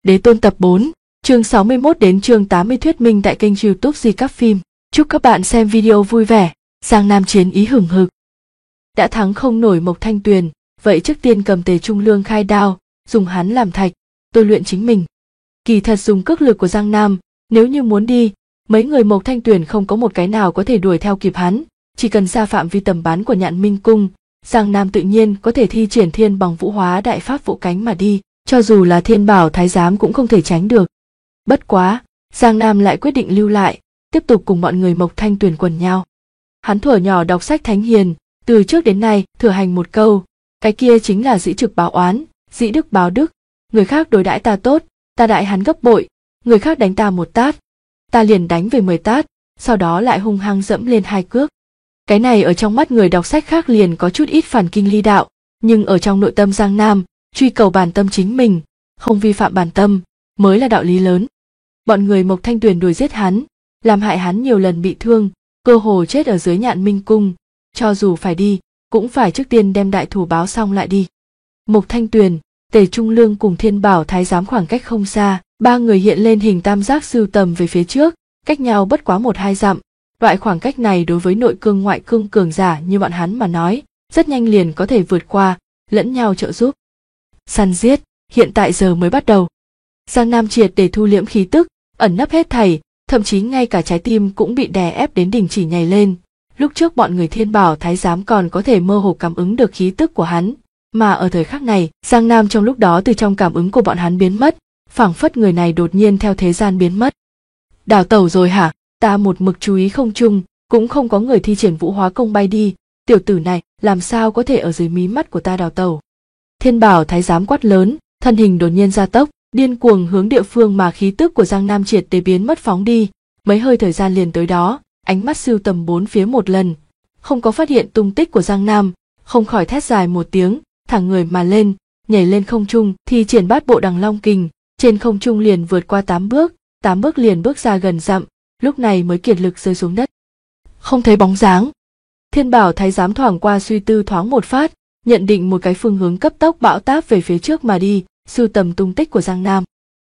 Đế Tôn tập 4, chương 61 đến chương 80 thuyết minh tại kênh YouTube Di Các Phim. Chúc các bạn xem video vui vẻ. Giang Nam chiến ý hừng hực. Đã thắng không nổi Mộc Thanh Tuyền, vậy trước tiên cầm Tề Trung Lương khai đao, dùng hắn làm thạch, tôi luyện chính mình. Kỳ thật dùng cước lực của Giang Nam, nếu như muốn đi, mấy người Mộc Thanh Tuyền không có một cái nào có thể đuổi theo kịp hắn, chỉ cần ra phạm vi tầm bắn của Nhạn Minh Cung, Giang Nam tự nhiên có thể thi triển thiên bằng vũ hóa đại pháp vỗ cánh mà đi, cho dù là Thiên Bảo Thái Giám cũng không thể tránh được. Bất quá, Giang Nam lại quyết định lưu lại, tiếp tục cùng bọn người Mộc Thanh Tuyền quần nhau. Hắn thuở nhỏ đọc sách thánh hiền, từ trước đến nay thừa hành một câu, cái kia chính là dĩ trực báo oán, dĩ đức báo đức, người khác đối đãi ta tốt, ta đại hắn gấp bội, người khác đánh ta một tát, ta liền đánh về 10 tát, sau đó lại hung hăng dẫm lên 2 cước. Cái này ở trong mắt người đọc sách khác liền có chút ít phản kinh ly đạo, nhưng ở trong nội tâm Giang Nam, truy cầu bản tâm chính mình, không vi phạm bản tâm, mới là đạo lý lớn. Bọn người Mộc Thanh Tuyền đuổi giết hắn, làm hại hắn nhiều lần bị thương, cơ hồ chết ở dưới Nhạn Minh Cung, cho dù phải đi, cũng phải trước tiên đem đại thù báo xong lại đi. Mộc Thanh Tuyền, Tề Trung Lương cùng Thiên Bảo Thái Giám khoảng cách không xa, ba người hiện lên hình tam giác sưu tầm về phía trước, cách nhau bất quá 1-2 dặm. Loại khoảng cách này đối với nội cương ngoại cương cường giả như bọn hắn mà nói, rất nhanh liền có thể vượt qua, lẫn nhau trợ giúp. Săn giết, hiện tại giờ mới bắt đầu. Giang Nam triệt để thu liễm khí tức, ẩn nấp hết thảy, thậm chí ngay cả trái tim cũng bị đè ép đến đình chỉ nhảy lên. Lúc trước bọn người Thiên Bảo Thái Giám còn có thể mơ hồ cảm ứng được khí tức của hắn, mà ở thời khắc này, Giang Nam trong lúc đó từ trong cảm ứng của bọn hắn biến mất, phảng phất người này đột nhiên theo thế gian biến mất. Đào tẩu rồi hả? Ta một mực chú ý không chung, cũng không có người thi triển vũ hóa công bay đi, tiểu tử này làm sao có thể ở dưới mí mắt của ta đào tẩu. Thiên Bảo Thái Giám quát lớn, thân hình đột nhiên gia tốc, điên cuồng hướng địa phương mà khí tức của Giang Nam triệt để biến mất phóng đi, mấy hơi thời gian liền tới đó, ánh mắt sưu tầm bốn phía một lần, không có phát hiện tung tích của Giang Nam, không khỏi thét dài một tiếng, thẳng người mà lên, nhảy lên không trung, thi triển bát bộ đằng long kình, trên không trung liền vượt qua 8 bước liền bước ra gần dặm, lúc này mới kiệt lực rơi xuống đất. Không thấy bóng dáng. Thiên Bảo Thái Giám thoảng qua suy tư thoáng một phát, nhận định một cái phương hướng cấp tốc bão táp về phía trước mà đi, sưu tầm tung tích của Giang Nam.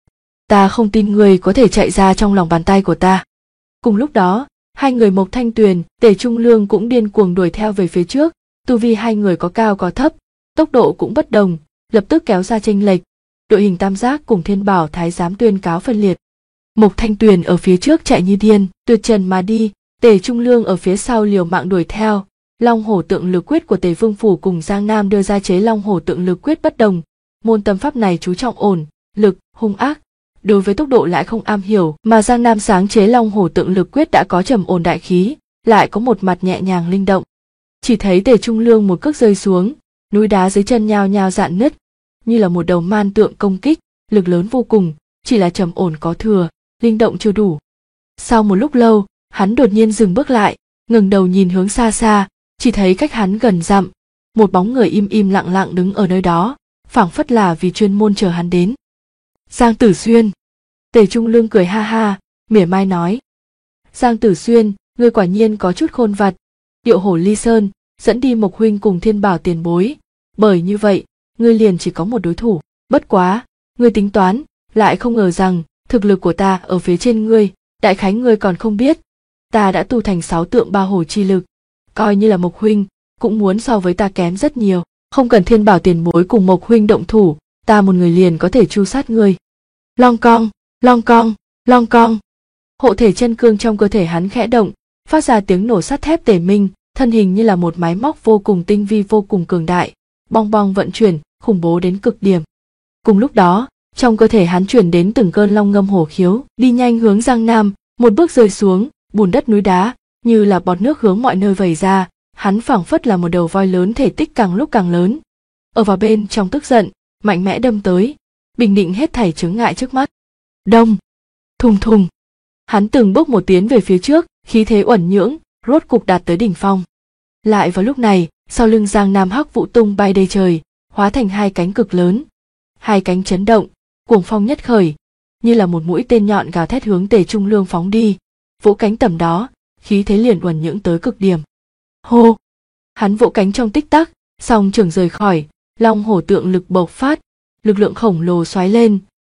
Ta không tin người có thể chạy ra trong lòng bàn tay của ta. Cùng lúc đó, hai người Mộc Thanh Tuyền, Tề Trung Lương cũng điên cuồng đuổi theo về phía trước, tu vi hai người có cao có thấp, tốc độ cũng bất đồng, lập tức kéo ra chênh lệch. Đội hình tam giác cùng Thiên Bảo Thái Giám tuyên cáo phân liệt. Mộc Thanh Tuyền ở phía trước chạy như điên, tuyệt trần mà đi, Tề Trung Lương ở phía sau liều mạng đuổi theo. Long Hổ Tượng Lực Quyết của Tề Vương Phủ cùng Giang Nam đưa ra chế Long Hổ Tượng Lực Quyết bất đồng, môn tâm pháp này chú trọng ổn, lực, hung ác, đối với tốc độ lại không am hiểu, mà Giang Nam sáng chế Long Hổ Tượng Lực Quyết đã có trầm ổn đại khí, lại có một mặt nhẹ nhàng linh động. Chỉ thấy Tề Trung Lương một cước rơi xuống, núi đá dưới chân nhao nhao rạn nứt, như là một đầu man tượng công kích, lực lớn vô cùng, chỉ là trầm ổn có thừa, linh động chưa đủ. Sau một lúc lâu, hắn đột nhiên dừng bước lại, ngẩng đầu nhìn hướng xa xa, chỉ thấy cách hắn gần dặm, một bóng người im im lặng lặng đứng ở nơi đó, phảng phất là vì chuyên môn chờ hắn đến. Giang Tử Xuyên. Tề Trung Lương cười ha ha, mỉa mai nói. Giang Tử Xuyên, ngươi quả nhiên có chút khôn vặt. Điệu Hổ Ly Sơn, dẫn đi Mộc huynh cùng Thiên Bảo tiền bối. Bởi như vậy, ngươi liền chỉ có một đối thủ. Bất quá, ngươi tính toán, lại không ngờ rằng, thực lực của ta ở phía trên ngươi, đại khái ngươi còn không biết. Ta đã tu thành 6 tượng ba hổ chi lực. Coi như là Mộc huynh, cũng muốn so với ta kém rất nhiều. Không cần Thiên Bảo tiền bối cùng Mộc huynh động thủ, ta một người liền có thể tru sát ngươi. Long cong, long cong, long cong. Hộ thể chân cương trong cơ thể hắn khẽ động, phát ra tiếng nổ sắt thép tề minh, thân hình như là một máy móc vô cùng tinh vi vô cùng cường đại, bong bong vận chuyển, khủng bố đến cực điểm. Cùng lúc đó, trong cơ thể hắn chuyển đến từng cơn long ngâm hổ khiếu, đi nhanh hướng Giang Nam, một bước rơi xuống, bùn đất núi đá, như là bọt nước hướng mọi nơi vẩy ra, hắn phảng phất là một đầu voi lớn thể tích càng lúc càng lớn. Ở vào bên trong tức giận, mạnh mẽ đâm tới, bình định hết thảy chướng ngại trước mắt. Đông, thùng thùng. Hắn từng bước một tiến về phía trước, khí thế uẩn nhưỡng, rốt cục đạt tới đỉnh phong. Lại vào lúc này, sau lưng Giang Nam hắc vụ tung bay đầy trời, hóa thành 2 cánh cực lớn. 2 cánh chấn động, cuồng phong nhất khởi, như là một mũi tên nhọn gào thét hướng Tề Trung Lương phóng đi. Vỗ cánh tầm đó, khí thế liền uẩn nhưỡng tới cực điểm. Hô! Hắn vỗ cánh trong tích tắc, song trường rời khỏi, Long Hổ Tượng lực bộc phát, lực lượng khổng lồ xoáy lên,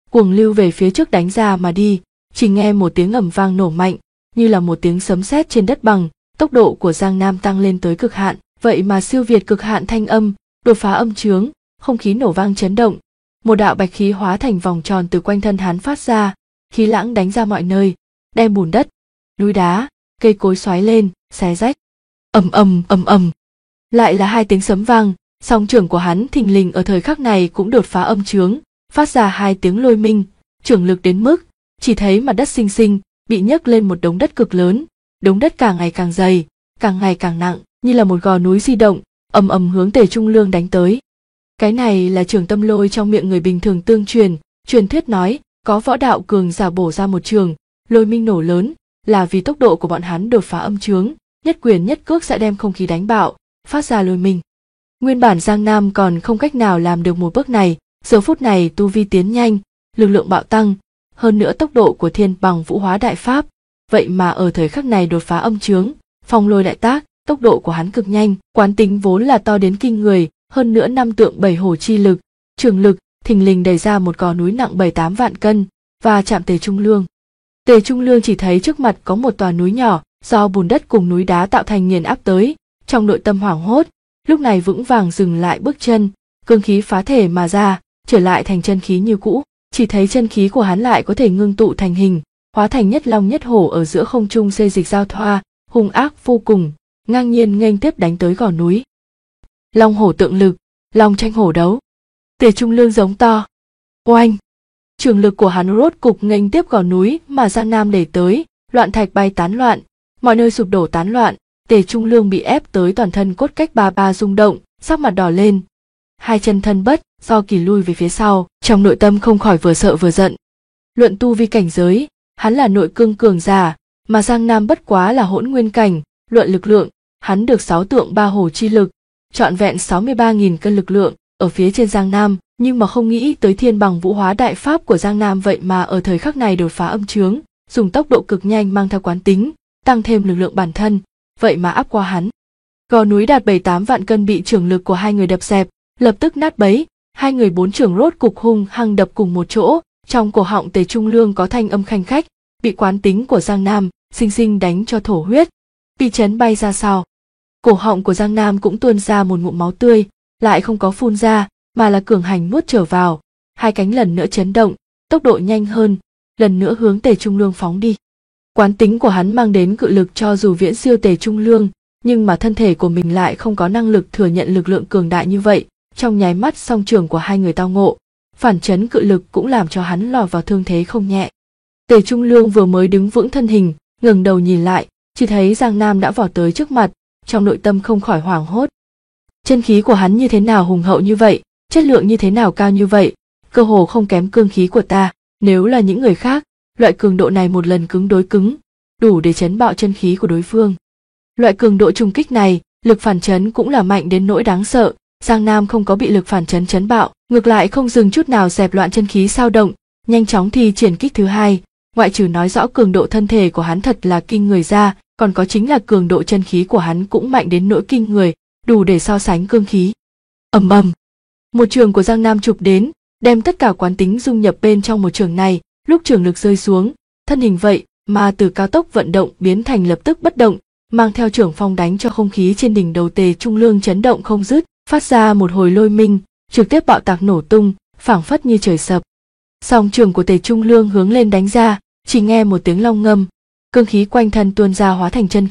cuồng lưu về phía trước đánh ra mà đi. Chỉ nghe một tiếng ầm vang nổ mạnh, như là một tiếng sấm sét trên đất bằng. Tốc độ của Giang Nam tăng lên tới cực hạn, vậy mà siêu việt cực hạn thanh âm, đột phá âm chướng, không khí nổ vang chấn động. Một đạo bạch khí hóa thành vòng tròn từ quanh thân hắn phát ra, khí lãng đánh ra mọi nơi, đem bùn đất, núi đá, cây cối xoáy lên, xé rách. Ầm ầm ầm ầm. Lại là hai tiếng sấm vang, song trưởng của hắn thình lình ở thời khắc này cũng đột phá âm chướng, phát ra hai tiếng lôi minh, trưởng lực đến mức chỉ thấy mặt đất xinh xinh bị nhấc lên một đống đất cực lớn, đống đất càng ngày càng dày, càng ngày càng nặng, như là một gò núi di động, ầm ầm hướng Tề Trung Lương đánh tới. Cái này là trường tâm lôi trong miệng người bình thường tương truyền, truyền thuyết nói, có võ đạo cường giả bổ ra một trường, lôi minh nổ lớn, là vì tốc độ của bọn hắn đột phá âm chướng, nhất quyền nhất cước sẽ đem không khí đánh bạo, phát ra lôi minh. Nguyên bản Giang Nam còn không cách nào làm được một bước này, giờ phút này tu vi tiến nhanh, lực lượng bạo tăng, hơn nữa tốc độ của Thiên Bằng Vũ Hóa Đại Pháp, vậy mà ở thời khắc này đột phá âm chướng, phong lôi đại tác, tốc độ của hắn cực nhanh, quán tính vốn là to đến kinh người, hơn nữa năm tượng bảy hổ chi lực, trường lực, thình lình đẩy ra một gò núi nặng 7-8 vạn cân, và chạm Tề Trung Lương. Tề Trung Lương chỉ thấy trước mặt có một tòa núi nhỏ, do bùn đất cùng núi đá tạo thành nghiền áp tới, trong nội tâm hoảng hốt, lúc này vững vàng dừng lại bước chân, cương khí phá thể mà ra, trở lại thành chân khí như cũ, chỉ thấy chân khí của hắn lại có thể ngưng tụ thành hình, hóa thành nhất long nhất hổ ở giữa không trung xê dịch giao thoa, hung ác vô cùng, ngang nhiên nghênh tiếp đánh tới gò núi. Long hổ tượng lực, long tranh hổ đấu. Tề Trung Lương giống to. Oanh! Trường lực của hắn rốt cục nghênh tiếp gò núi mà Giang Nam đẩy tới, loạn thạch bay tán loạn, mọi nơi sụp đổ tán loạn, Tề Trung Lương bị ép tới toàn thân cốt cách ba rung động, sắc mặt đỏ lên. Hai chân thân bất do kỳ lui về phía sau, trong nội tâm không khỏi vừa sợ vừa giận. Luận tu vi cảnh giới, hắn là nội cương cường giả, mà Giang Nam bất quá là hỗn nguyên cảnh, luận lực lượng, hắn được 6 tượng ba hổ chi lực, trọn vẹn 63.000 cân lực lượng ở phía trên Giang Nam, nhưng mà không nghĩ tới Thiên Bằng Vũ Hóa Đại Pháp của Giang Nam vậy mà ở thời khắc này đột phá âm chướng, dùng tốc độ cực nhanh mang theo quán tính, tăng thêm lực lượng bản thân, vậy mà áp qua hắn. Gò núi đạt 7-8 vạn cân bị trưởng lực của hai người đập dẹp, lập tức nát bấy, hai người bốn trưởng rốt cục hung hăng đập cùng một chỗ, trong cổ họng Tề Trung Lương có thanh âm khanh khách, bị quán tính của Giang Nam sinh sinh đánh cho thổ huyết, bị chấn bay ra sau. Cổ họng của Giang Nam cũng tuôn ra một ngụm máu tươi, lại không có phun ra, mà là cường hành nuốt trở vào, hai cánh lần nữa chấn động, tốc độ nhanh hơn, lần nữa hướng Tề Trung Lương phóng đi. Quán tính của hắn mang đến cự lực cho dù viễn siêu Tề Trung Lương, nhưng mà thân thể của mình lại không có năng lực thừa nhận lực lượng cường đại như vậy, trong nháy mắt song trường của hai người tao ngộ, phản chấn cự lực cũng làm cho hắn lọt vào thương thế không nhẹ. Tề Trung Lương vừa mới đứng vững thân hình, ngẩng đầu nhìn lại, chỉ thấy Giang Nam đã vọt tới trước mặt, trong nội tâm không khỏi hoảng hốt. Chân khí của hắn như thế nào hùng hậu như vậy, chất lượng như thế nào cao như vậy, cơ hồ không kém cương khí của ta, nếu là những người khác, loại cường độ này một lần cứng đối cứng, đủ để chấn bạo chân khí của đối phương. Loại cường độ trùng kích này, lực phản chấn cũng là mạnh đến nỗi đáng sợ, Giang Nam không có bị lực phản chấn chấn bạo, ngược lại không dừng chút nào dẹp loạn chân khí sao động, nhanh chóng thi triển kích thứ hai, ngoại trừ nói rõ cường độ thân thể của hắn thật là kinh người ra, còn có chính là cường độ chân khí của hắn cũng mạnh đến nỗi kinh người, đủ để so sánh cương khí. Ầm ầm, một trường của Giang Nam chụp đến, đem tất cả quán tính dung nhập bên trong một trường này, lúc trường lực rơi xuống, thân hình vậy mà từ cao tốc vận động biến thành lập tức bất động, mang theo trường phong đánh cho không khí trên đỉnh đầu Tề Trung Lương chấn động không dứt, phát ra một hồi lôi minh, trực tiếp bạo tạc nổ tung, phảng phất như trời sập. Song trường của Tề Trung Lương hướng lên đánh ra, chỉ nghe một tiếng long ngâm, cương khí quanh thân tuôn ra hóa thành chân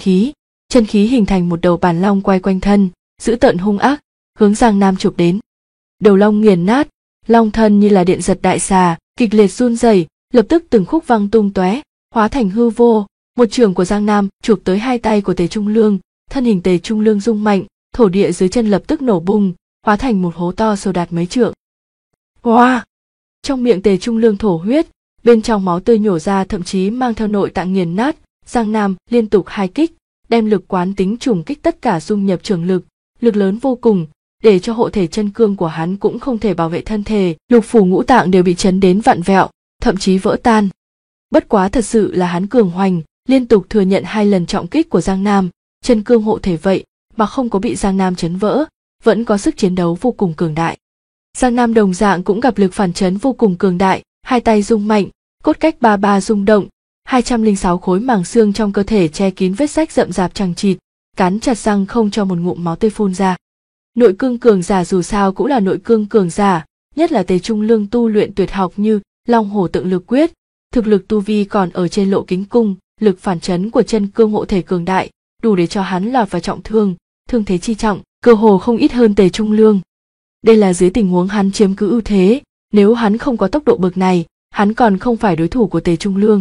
khí hình thành một đầu bản long quay quanh thân, dữ tợn hung ác, hướng Giang Nam chụp đến. Đầu long nghiền nát, long thân như là điện giật đại xà, kịch liệt run rẩy, lập tức từng khúc văng tung tóe, hóa thành hư vô. Một trường của Giang Nam chụp tới hai tay của Tề Trung Lương, thân hình Tề Trung Lương rung mạnh, thổ địa dưới chân lập tức nổ bung, hóa thành một hố to sâu đạt mấy trượng. Hoa! Trong miệng Tề Trung Lương thổ huyết, bên trong máu tươi nhổ ra, thậm chí mang theo nội tạng nghiền nát. Giang Nam liên tục hai kích, đem lực quán tính trùng kích tất cả dung nhập trường lực, lực lớn vô cùng, để cho hộ thể chân cương của hắn cũng không thể bảo vệ thân thể, lục phủ ngũ tạng đều bị chấn đến vặn vẹo, thậm chí vỡ tan. Bất quá thật sự là hắn cường hoành, liên tục thừa nhận 2 lần trọng kích của Giang Nam, chân cương hộ thể vậy mà không có bị Giang Nam chấn vỡ, vẫn có sức chiến đấu vô cùng cường đại. Giang Nam đồng dạng cũng gặp lực phản chấn vô cùng cường đại, hai tay rung mạnh, cốt cách ba ba rung động, 206 khối màng xương trong cơ thể che kín vết rách rậm rạp chằng chịt, cắn chặt răng không cho một ngụm máu tươi phun ra. Nội cương cường giả dù sao cũng là nội cương cường giả, nhất là Tề Trung Lương tu luyện tuyệt học như Long Hổ Tượng Lực Quyết, thực lực tu vi còn ở trên Lộ Kính Cung, lực phản chấn của chân cương hộ thể cường đại, đủ để cho hắn lọt vào trọng thương, thương thế chi trọng, cơ hồ không ít hơn Tề Trung Lương. Đây là dưới tình huống hắn chiếm cứ ưu thế, nếu hắn không có tốc độ bậc này, hắn còn không phải đối thủ của Tề Trung Lương.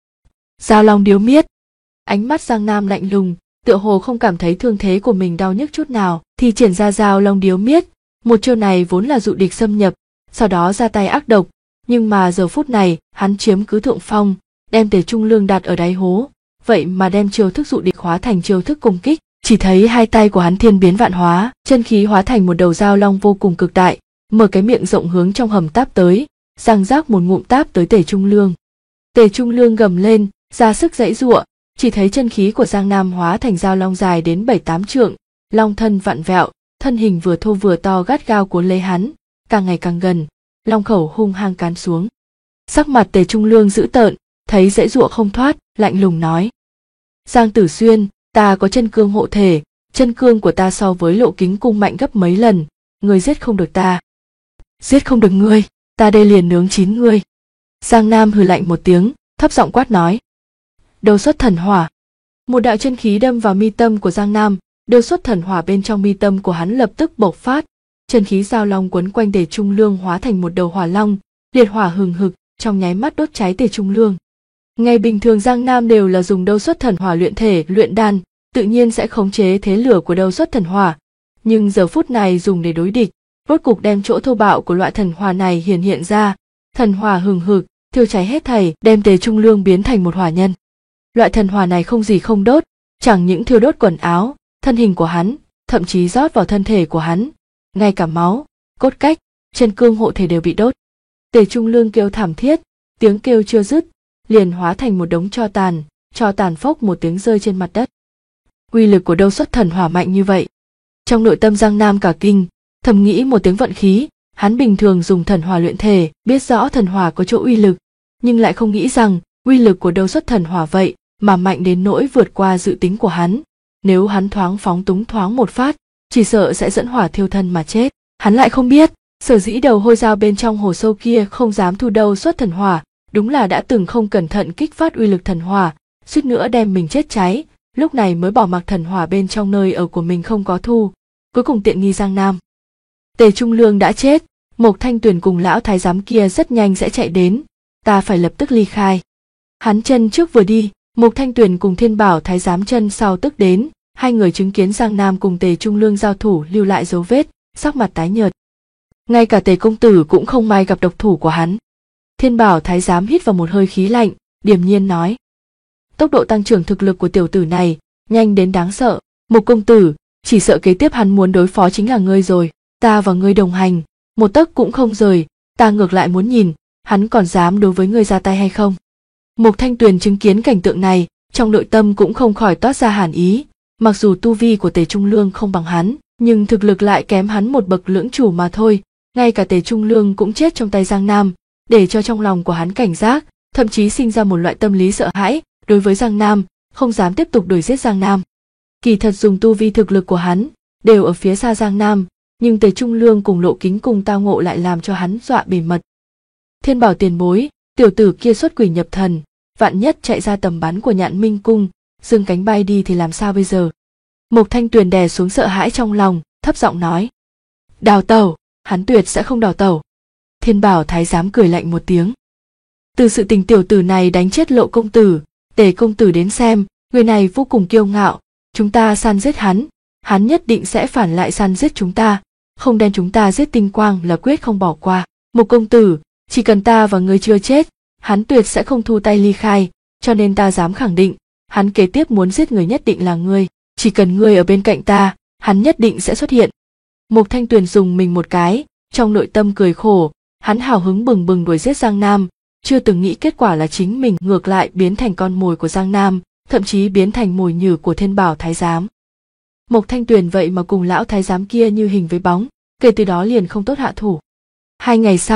Giao Long Điếu Miết. Ánh mắt Giang Nam lạnh lùng, tựa hồ không cảm thấy thương thế của mình đau nhức chút nào, thì triển ra Giao Long Điếu Miết. Một chiêu này vốn là dụ địch xâm nhập, sau đó ra tay ác độc, nhưng mà giờ phút này hắn chiếm cứ thượng phong, đem Tề Trung Lương đặt ở đáy hố, vậy mà đem chiêu thức dụ địch hóa thành chiêu thức công kích. Chỉ thấy hai tay của hắn thiên biến vạn hóa, chân khí hóa thành một đầu dao long vô cùng cực đại, mở cái miệng rộng hướng trong hầm táp tới, răng rác một ngụm táp tới Tề Trung Lương. Tề Trung Lương gầm lên, ra sức giãy giụa, chỉ thấy chân khí của Giang Nam hóa thành dao long dài đến 7-8 trượng, long thân vặn vẹo, thân hình vừa thô vừa to gắt gao cuốn lấy hắn, càng ngày càng gần, long khẩu hung hăng cán xuống. Sắc mặt Tề Trung Lương dữ tợn, thấy giãy giụa không thoát, lạnh lùng nói: Giang Tử Xuyên, ta có chân cương hộ thể, chân cương của ta so với Lộ Kính Cung mạnh gấp mấy lần, ngươi giết không được ta. Giết không được ngươi, ta đây liền nướng chín ngươi. Giang Nam hừ lạnh một tiếng, thấp giọng quát nói: Đấu xuất thần hỏa. Một đạo chân khí đâm vào mi tâm của Giang Nam, đấu xuất thần hỏa bên trong mi tâm của hắn lập tức bộc phát, chân khí giao long quấn quanh Tề Trung Lương hóa thành một đầu hỏa long, liệt hỏa hừng hực, trong nháy mắt đốt cháy Tề Trung Lương. Ngày bình thường Giang Nam đều là dùng đấu xuất thần hỏa luyện thể, luyện đan, tự nhiên sẽ khống chế thế lửa của đấu xuất thần hỏa, nhưng giờ phút này dùng để đối địch, rốt cục đem chỗ thô bạo của loại thần hỏa này hiện ra, thần hỏa hừng hực, thiêu cháy hết thảy, đem Tề Trung Lương biến thành một hỏa nhân. Loại thần hỏa này không gì không đốt, chẳng những thiêu đốt quần áo, thân hình của hắn, thậm chí rót vào thân thể của hắn, ngay cả máu, cốt cách, chân cương hộ thể đều bị đốt. Tề Trung Lương kêu thảm thiết, tiếng kêu chưa dứt, liền hóa thành một đống tro tàn phốc một tiếng rơi trên mặt đất. Uy lực của đấu xuất thần hỏa mạnh như vậy, trong nội tâm Giang Nam cả kinh, thầm nghĩ một tiếng vận khí, hắn bình thường dùng thần hỏa luyện thể, biết rõ thần hỏa có chỗ uy lực, nhưng lại không nghĩ rằng uy lực của đấu xuất thần hỏa vậy mà mạnh đến nỗi vượt qua dự tính của hắn. Nếu hắn thoáng phóng túng thoáng một phát, chỉ sợ sẽ dẫn hỏa thiêu thân mà chết. Hắn lại không biết, sở dĩ đầu hôi dao bên trong hồ sâu kia không dám thu đấu xuất thần hỏa, đúng là đã từng không cẩn thận kích phát uy lực thần hỏa, suýt nữa đem mình chết cháy, lúc này mới bỏ mặc thần hỏa bên trong nơi ở của mình không có thu, cuối cùng tiện nghi Giang Nam. Tề Trung Lương đã chết, Mộc Thanh Tuyền cùng lão thái giám kia rất nhanh sẽ chạy đến, ta phải lập tức ly khai. Hắn chân trước vừa đi, Mộc Thanh Tuyền cùng Thiên Bảo thái giám chân sau tức đến, hai người chứng kiến Giang Nam cùng Tề Trung Lương giao thủ lưu lại dấu vết, sắc mặt tái nhợt. Ngay cả Tề công tử cũng không may gặp độc thủ của hắn. Thiên Bảo thái giám hít vào một hơi khí lạnh, điềm nhiên nói: Tốc độ tăng trưởng thực lực của tiểu tử này nhanh đến đáng sợ, Mộc công tử, chỉ sợ kế tiếp hắn muốn đối phó chính là ngươi rồi. Ta và ngươi đồng hành, một tấc cũng không rời, ta ngược lại muốn nhìn hắn còn dám đối với ngươi ra tay hay không. Mộc Thanh Tuyền chứng kiến cảnh tượng này, trong nội tâm cũng không khỏi toát ra hàn ý, mặc dù tu vi của Tề Trung Lương không bằng hắn, nhưng thực lực lại kém hắn một bậc lưỡng chủ mà thôi, ngay cả Tề Trung Lương cũng chết trong tay Giang Nam, để cho trong lòng của hắn cảnh giác, thậm chí sinh ra một loại tâm lý sợ hãi đối với Giang Nam, không dám tiếp tục đuổi giết Giang Nam. Kỳ thật dùng tu vi thực lực của hắn đều ở phía xa Giang Nam, nhưng Tề Trung Lương cùng Lộ Kính Cung tao ngộ lại làm cho hắn dọa bề mật. Thiên Bảo tiền bối, tiểu tử kia xuất quỷ nhập thần, vạn nhất chạy ra tầm bắn của Nhạn Minh Cung, dương cánh bay đi thì làm sao bây giờ? Mộc Thanh Tuyền đè xuống sợ hãi trong lòng, thấp giọng nói: Đào tẩu, hắn tuyệt sẽ không đào tẩu. Thiên Bảo thái giám cười lạnh một tiếng: Từ sự tình tiểu tử này đánh chết Lộ công tử, Tề công tử đến xem, người này vô cùng kiêu ngạo, chúng ta săn giết hắn, hắn nhất định sẽ phản lại săn giết chúng ta, không đem chúng ta giết tinh quang là quyết không bỏ qua. Mộc công tử, chỉ cần ta và ngươi chưa chết, hắn tuyệt sẽ không thu tay ly khai, cho nên ta dám khẳng định, hắn kế tiếp muốn giết người nhất định là ngươi, chỉ cần ngươi ở bên cạnh ta, hắn nhất định sẽ xuất hiện. Mộc Thanh Tuyền dùng mình một cái, trong nội tâm cười khổ, hắn hào hứng bừng bừng đuổi giết Giang Nam, chưa từng nghĩ kết quả là chính mình ngược lại biến thành con mồi của Giang Nam, thậm chí biến thành mồi nhử của Thiên Bảo thái giám. Mộc Thanh Tuyền vậy mà cùng lão thái giám kia như hình với bóng, kể từ đó liền không tốt hạ thủ. 2 ngày sau,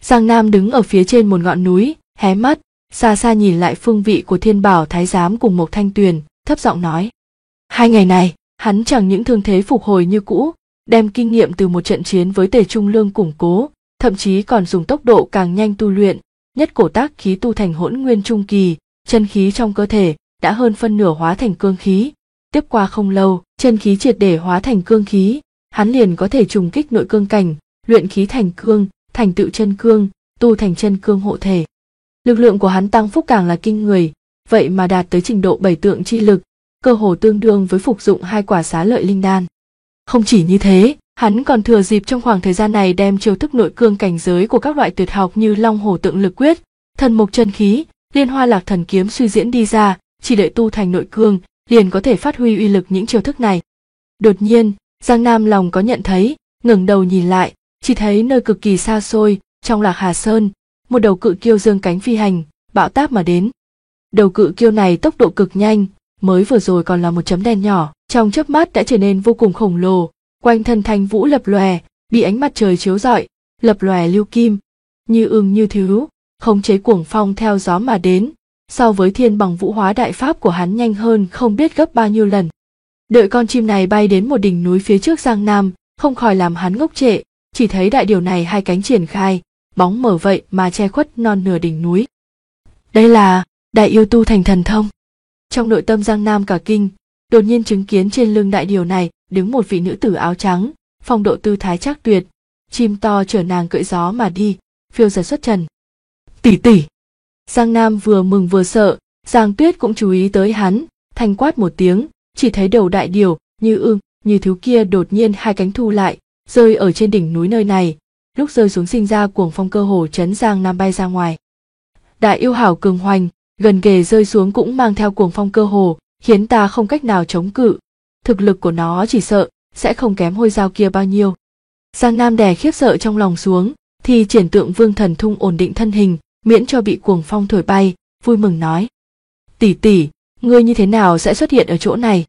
Giang Nam đứng ở phía trên một ngọn núi, hé mắt, xa xa nhìn lại phương vị của Thiên Bảo Thái Giám cùng Mộc Thanh Tuyền, thấp giọng nói. 2 ngày này, hắn chẳng những thương thế phục hồi như cũ, đem kinh nghiệm từ một trận chiến với Tề Trung Lương củng cố, thậm chí còn dùng tốc độ càng nhanh tu luyện, nhất cổ tác khí tu thành hỗn nguyên trung kỳ, chân khí trong cơ thể đã hơn phân nửa hóa thành cương khí. Tiếp qua không lâu, chân khí triệt để hóa thành cương khí, hắn liền có thể trùng kích nội cương cảnh, luyện khí thành cương, thành tựu chân cương, tu thành chân cương hộ thể. Lực lượng của hắn tăng phúc càng là kinh người, vậy mà đạt tới trình độ 7 tượng chi lực, cơ hồ tương đương với phục dụng 2 quả xá lợi linh đan. Không chỉ như thế, hắn còn thừa dịp trong khoảng thời gian này đem chiêu thức nội cương cảnh giới của các loại tuyệt học như Long Hổ Tượng Lực Quyết, Thần Mục Chân Khí, Liên Hoa Lạc Thần Kiếm suy diễn đi ra, chỉ đợi tu thành nội cương, liền có thể phát huy uy lực những chiêu thức này. Đột nhiên, Giang Nam lòng có nhận thấy, ngẩng đầu nhìn lại, chỉ thấy nơi cực kỳ xa xôi, trong Lạc Hà Sơn, một đầu cự kiêu giương cánh phi hành, bão táp mà đến. Đầu cự kiêu này tốc độ cực nhanh, mới vừa rồi còn là một chấm đen nhỏ, trong chớp mắt đã trở nên vô cùng khổng lồ, quanh thân thanh vũ lập lòe, bị ánh mặt trời chiếu rọi, lập lòe lưu kim, như ưng như thiếu, khống chế cuồng phong theo gió mà đến, so với Thiên Bằng Vũ Hóa đại pháp của hắn nhanh hơn không biết gấp bao nhiêu lần. Đợi con chim này bay đến một đỉnh núi phía trước Giang Nam, không khỏi làm hắn ngốc trệ, chỉ thấy đại điều này 2 cánh triển khai, bóng mở vậy mà che khuất non nửa đỉnh núi. Đây là đại yêu tu thành thần thông. Trong nội tâm Giang Nam cả kinh, đột nhiên chứng kiến trên lưng đại điều này đứng một vị nữ tử áo trắng, phong độ tư thái trác tuyệt, chim to chở nàng cưỡi gió mà đi, phiêu dật xuất trần. Tỷ tỷ. Giang Nam vừa mừng vừa sợ, Giang Tuyết cũng chú ý tới hắn, thanh quát một tiếng, chỉ thấy đầu đại điều như ưng, như thiếu kia đột nhiên 2 cánh thu lại, rơi ở trên đỉnh núi nơi này, lúc rơi xuống sinh ra cuồng phong cơ hồ chấn Giang Nam bay ra ngoài. Đại yêu hảo cường hoành, gần kề rơi xuống cũng mang theo cuồng phong cơ hồ, khiến ta không cách nào chống cự. Thực lực của nó chỉ sợ sẽ không kém hôi dao kia bao nhiêu. Giang Nam đè khiếp sợ trong lòng xuống, thì triển Tượng Vương Thần Thung ổn định thân hình, miễn cho bị cuồng phong thổi bay, vui mừng nói: tỷ tỷ, ngươi như thế nào sẽ xuất hiện ở chỗ này?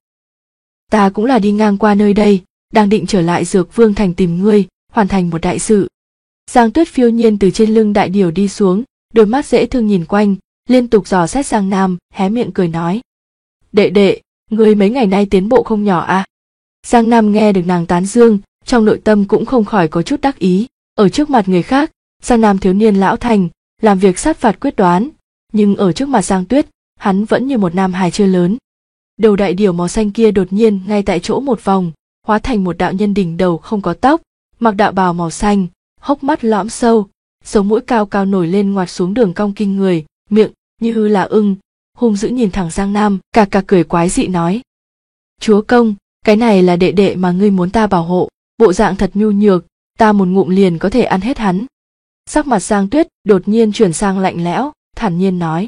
Ta cũng là đi ngang qua nơi đây, đang định trở lại Dược Vương Thành tìm ngươi, hoàn thành một đại sự. Giang Tuyết phiêu nhiên từ trên lưng đại điều đi xuống, đôi mắt dễ thương nhìn quanh, liên tục dò xét Giang Nam, hé miệng cười nói: đệ đệ, ngươi mấy ngày nay tiến bộ không nhỏ à? Giang Nam nghe được nàng tán dương, trong nội tâm cũng không khỏi có chút đắc ý. Ở trước mặt người khác, Giang Nam thiếu niên lão thành, làm việc sát phạt quyết đoán, nhưng ở trước mặt Giang Tuyết, hắn vẫn như một nam hài chưa lớn. Đầu đại điểu màu xanh kia đột nhiên ngay tại chỗ một vòng, hóa thành một đạo nhân đỉnh đầu không có tóc, mặc đạo bào màu xanh, hốc mắt lõm sâu, sống mũi cao cao nổi lên ngoặt xuống đường cong kinh người, miệng như là ưng, hung dữ nhìn thẳng Giang Nam, cà cà cười quái dị nói: chúa công, cái này là đệ đệ mà ngươi muốn ta bảo hộ, bộ dạng thật nhu nhược, ta một ngụm liền có thể ăn hết hắn. Sắc mặt Giang Tuyết đột nhiên chuyển sang lạnh lẽo, thản nhiên nói: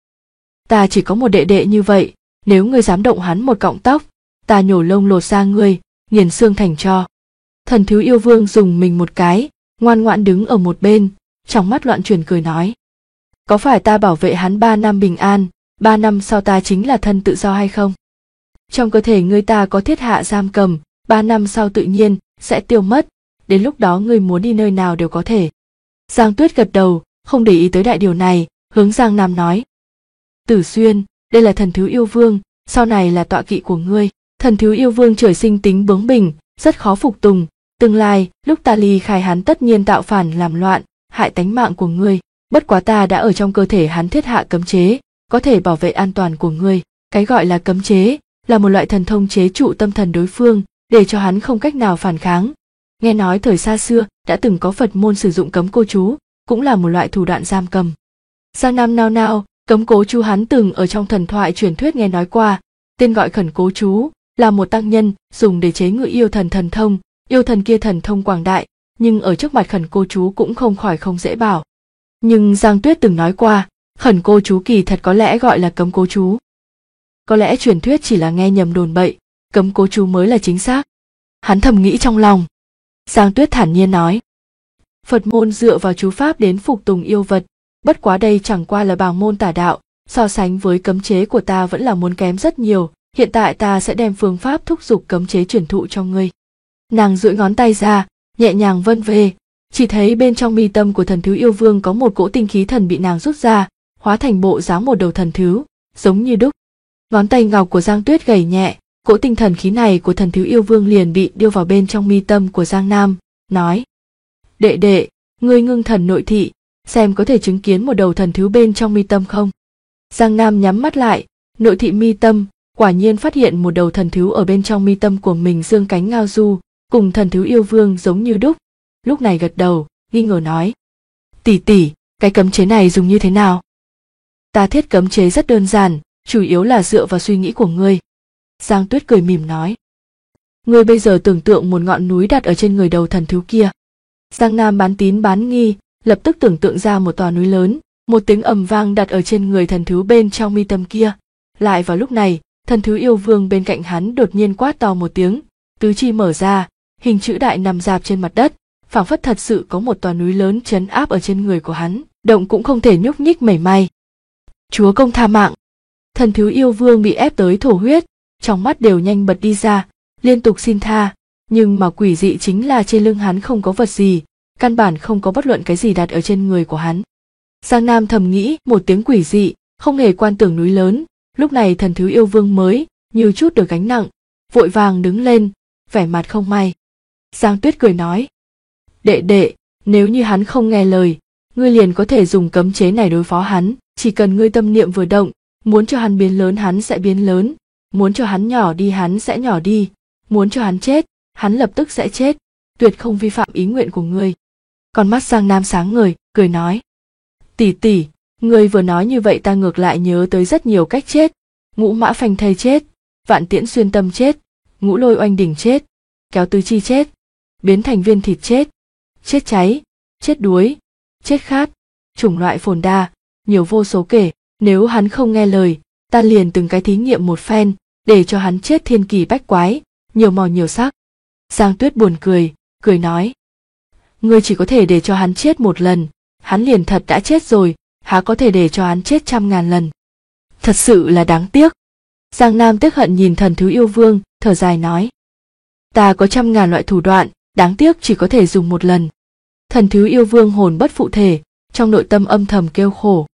ta chỉ có một đệ đệ như vậy, nếu ngươi dám động hắn một cọng tóc, ta nhổ lông lột da ngươi, nghiền xương thành tro. Thần Thiếu Yêu Vương dùng mình một cái, ngoan ngoãn đứng ở một bên, trong mắt loạn chuyển cười nói: có phải ta bảo vệ hắn 3 năm bình an, 3 năm sau ta chính là thân tự do hay không? Trong cơ thể ngươi ta có thiết hạ giam cầm, 3 năm sau tự nhiên sẽ tiêu mất, đến lúc đó ngươi muốn đi nơi nào đều có thể. Giang Tuyết gật đầu, không để ý tới đại điều này, hướng Giang Nam nói: Tử Xuyên, đây là Thần Thiếu Yêu Vương, sau này là tọa kỵ của ngươi. Thần Thiếu Yêu Vương trời sinh tính bướng bỉnh, rất khó phục tùng, tương lai lúc ta ly khai hắn tất nhiên tạo phản làm loạn, hại tánh mạng của ngươi. Bất quá ta đã ở trong cơ thể hắn thiết hạ cấm chế, có thể bảo vệ an toàn của ngươi. Cái gọi là cấm chế là một loại thần thông chế trụ tâm thần đối phương, để cho hắn không cách nào phản kháng. Nghe nói thời xa xưa đã từng có Phật môn sử dụng cấm cô chú, cũng là một loại thủ đoạn giam cầm. Giang Nam nao nao, cấm cố chú hắn từng ở trong thần thoại truyền thuyết nghe nói qua, tên gọi khẩn cố chú, là một tăng nhân dùng để chế ngự yêu thần thần thông, yêu thần kia thần thông quảng đại, nhưng ở trước mặt khẩn cô chú cũng không khỏi không dễ bảo. Nhưng Giang Tuyết từng nói qua, khẩn cô chú kỳ thật có lẽ gọi là cấm cố chú. Có lẽ truyền thuyết chỉ là nghe nhầm đồn bậy, cấm cố chú mới là chính xác. Hắn thầm nghĩ trong lòng. Giang Tuyết thản nhiên nói: Phật môn dựa vào chú pháp đến phục tùng yêu vật, bất quá đây chẳng qua là bảng môn tả đạo, so sánh với cấm chế của ta vẫn là muốn kém rất nhiều, hiện tại ta sẽ đem phương pháp thúc giục cấm chế truyền thụ cho ngươi. Nàng duỗi ngón tay ra, nhẹ nhàng vân về, chỉ thấy bên trong mi tâm của thần thú yêu vương có một cỗ tinh khí thần bị nàng rút ra, hóa thành bộ dáng một đầu thần thú, giống như đúc. Ngón tay ngọc của Giang Tuyết gảy nhẹ, cỗ tinh thần khí này của thần thú yêu vương liền bị đưa vào bên trong mi tâm của Giang Nam, nói: Đệ đệ, ngươi ngưng thần nội thị, xem có thể chứng kiến một đầu thần thú bên trong mi tâm không? Giang Nam nhắm mắt lại, nội thị mi tâm, quả nhiên phát hiện một đầu thần thú ở bên trong mi tâm của mình dương cánh ngao du, cùng thần thú yêu vương giống như đúc. Lúc này gật đầu, nghi ngờ nói: Tỷ tỷ, cái cấm chế này dùng như thế nào? Ta thiết cấm chế rất đơn giản, chủ yếu là dựa vào suy nghĩ của ngươi. Giang Tuyết cười mỉm nói: Ngươi bây giờ tưởng tượng một ngọn núi đặt ở trên người đầu thần thú kia. Giang Nam bán tín bán nghi, lập tức tưởng tượng ra một tòa núi lớn, một tiếng ầm vang đặt ở trên người thần thú bên trong mi tâm kia. Lại vào lúc này, thần thú yêu vương bên cạnh hắn đột nhiên quát to một tiếng, tứ chi mở ra, hình chữ đại nằm rạp trên mặt đất, phảng phất thật sự có một tòa núi lớn trấn áp ở trên người của hắn, động cũng không thể nhúc nhích mảy may. Chúa công tha mạng! Thần thú yêu vương bị ép tới thổ huyết, trong mắt đều nhanh bật đi ra, liên tục xin tha, nhưng mà quỷ dị chính là trên lưng hắn không có vật gì, căn bản không có bất luận cái gì đặt ở trên người của hắn. Giang Nam thầm nghĩ một tiếng quỷ dị, không hề quan tưởng núi lớn. Lúc này thần thú yêu vương mới như chút được gánh nặng, vội vàng đứng lên, vẻ mặt không may. Giang Tuyết cười nói: Đệ đệ, nếu như hắn không nghe lời, ngươi liền có thể dùng cấm chế này đối phó hắn, chỉ cần ngươi tâm niệm vừa động, muốn cho hắn biến lớn hắn sẽ biến lớn, muốn cho hắn nhỏ đi hắn sẽ nhỏ đi, muốn cho hắn chết, hắn lập tức sẽ chết, tuyệt không vi phạm ý nguyện của ngươi. Con mắt Giang Nam sáng ngời, cười nói: Tỷ tỷ, ngươi vừa nói như vậy ta ngược lại nhớ tới rất nhiều cách chết. Ngũ mã phanh thây chết, vạn tiễn xuyên tâm chết, ngũ lôi oanh đỉnh chết, kéo tứ chi chết, biến thành viên thịt chết, chết cháy, chết đuối, chết khát, chủng loại phồn đa, nhiều vô số kể. Nếu hắn không nghe lời, ta liền từng cái thí nghiệm một phen, để cho hắn chết thiên kỳ bách quái, nhiều màu nhiều sắc. Giang Tuyết buồn cười, cười nói: Ngươi chỉ có thể để cho hắn chết một lần, hắn liền thật đã chết rồi, há có thể để cho hắn chết 100.000 lần. Thật sự là đáng tiếc. Giang Nam tiếc hận nhìn thần thú yêu vương, thở dài nói: Ta có 100.000 loại thủ đoạn, đáng tiếc chỉ có thể dùng một lần. Thần thú yêu vương hồn bất phụ thể, trong nội tâm âm thầm kêu khổ.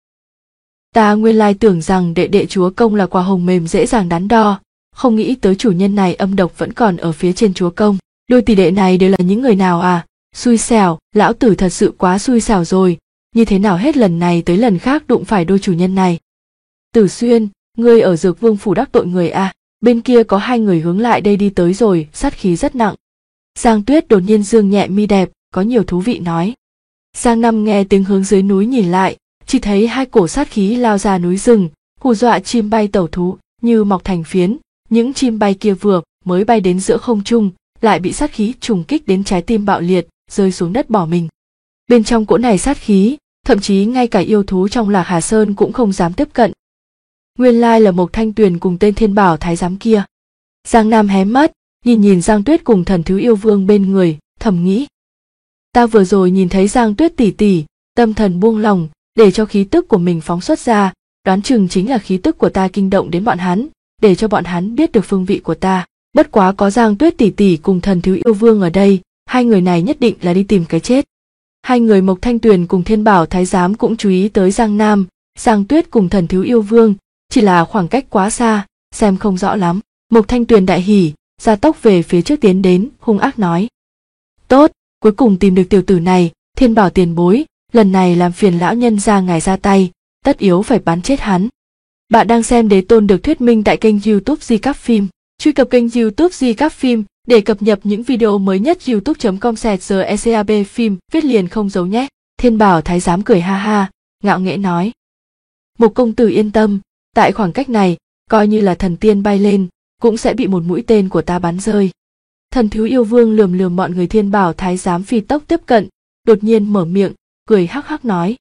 Ta nguyên lai tưởng rằng đệ đệ chúa công là quả hồng mềm dễ dàng đắn đo, không nghĩ tới chủ nhân này âm độc vẫn còn ở phía trên chúa công. Đôi tỷ đệ này đều là những người nào à? Xui xẻo, lão tử thật sự quá xui xẻo rồi, như thế nào hết lần này tới lần khác đụng phải đôi chủ nhân này. Tử Xuyên, ngươi ở Dược Vương phủ đắc tội người à? Bên kia có hai người hướng lại đây đi tới rồi, sát khí rất nặng. Giang Tuyết đột nhiên dương nhẹ mi đẹp, có nhiều thú vị nói. Giang Nam nghe tiếng hướng dưới núi nhìn lại, chỉ thấy hai cổ sát khí lao ra núi rừng, hù dọa chim bay tẩu thú như mọc thành phiến. Những chim bay kia vừa mới bay đến giữa không trung, lại bị sát khí trùng kích đến trái tim bạo liệt, rơi xuống đất bỏ mình. Bên trong cỗ này sát khí, thậm chí ngay cả yêu thú trong Lạc Hà Sơn cũng không dám tiếp cận. Nguyên lai là Mộc Thanh Tuyền cùng tên Thiên Bảo Thái giám kia. Giang Nam hé mắt, nhìn Giang Tuyết cùng thần thú yêu vương bên người, thầm nghĩ: Ta vừa rồi nhìn thấy Giang Tuyết tỷ tỷ, tâm thần buông lỏng, để cho khí tức của mình phóng xuất ra, đoán chừng chính là khí tức của ta kinh động đến bọn hắn, để cho bọn hắn biết được phương vị của ta. Bất quá có Giang Tuyết tỷ tỷ cùng thần thú yêu vương ở đây, hai người này nhất định là đi tìm cái chết. Hai người Mộc Thanh Tuyền cùng Thiên Bảo Thái giám cũng chú ý tới Giang Nam, Giang Tuyết cùng thần thú yêu vương, chỉ là khoảng cách quá xa, xem không rõ lắm. Mộc Thanh Tuyền đại hỉ, gia tốc về phía trước tiến đến, hung ác nói: Tốt, cuối cùng tìm được tiểu tử này, Thiên Bảo tiền bối, lần này làm phiền lão nhân gia ngài ra tay, tất yếu phải bắn chết hắn. Bạn đang xem Đế Tôn được thuyết minh tại kênh YouTube Di Cáp Phim. Truy cập kênh YouTube Di Cáp Phim để cập nhật những video mới nhất. youtube.com/GECAB phim viết liền không giấu nhé. Thiên Bảo Thái giám cười ha ha, ngạo nghễ nói: Một công tử yên tâm, tại khoảng cách này, coi như là thần tiên bay lên, cũng sẽ bị một mũi tên của ta bắn rơi. Thần thú yêu vương lườm lườm bọn người Thiên Bảo Thái giám phi tốc tiếp cận, đột nhiên mở miệng, cười hắc hắc nói: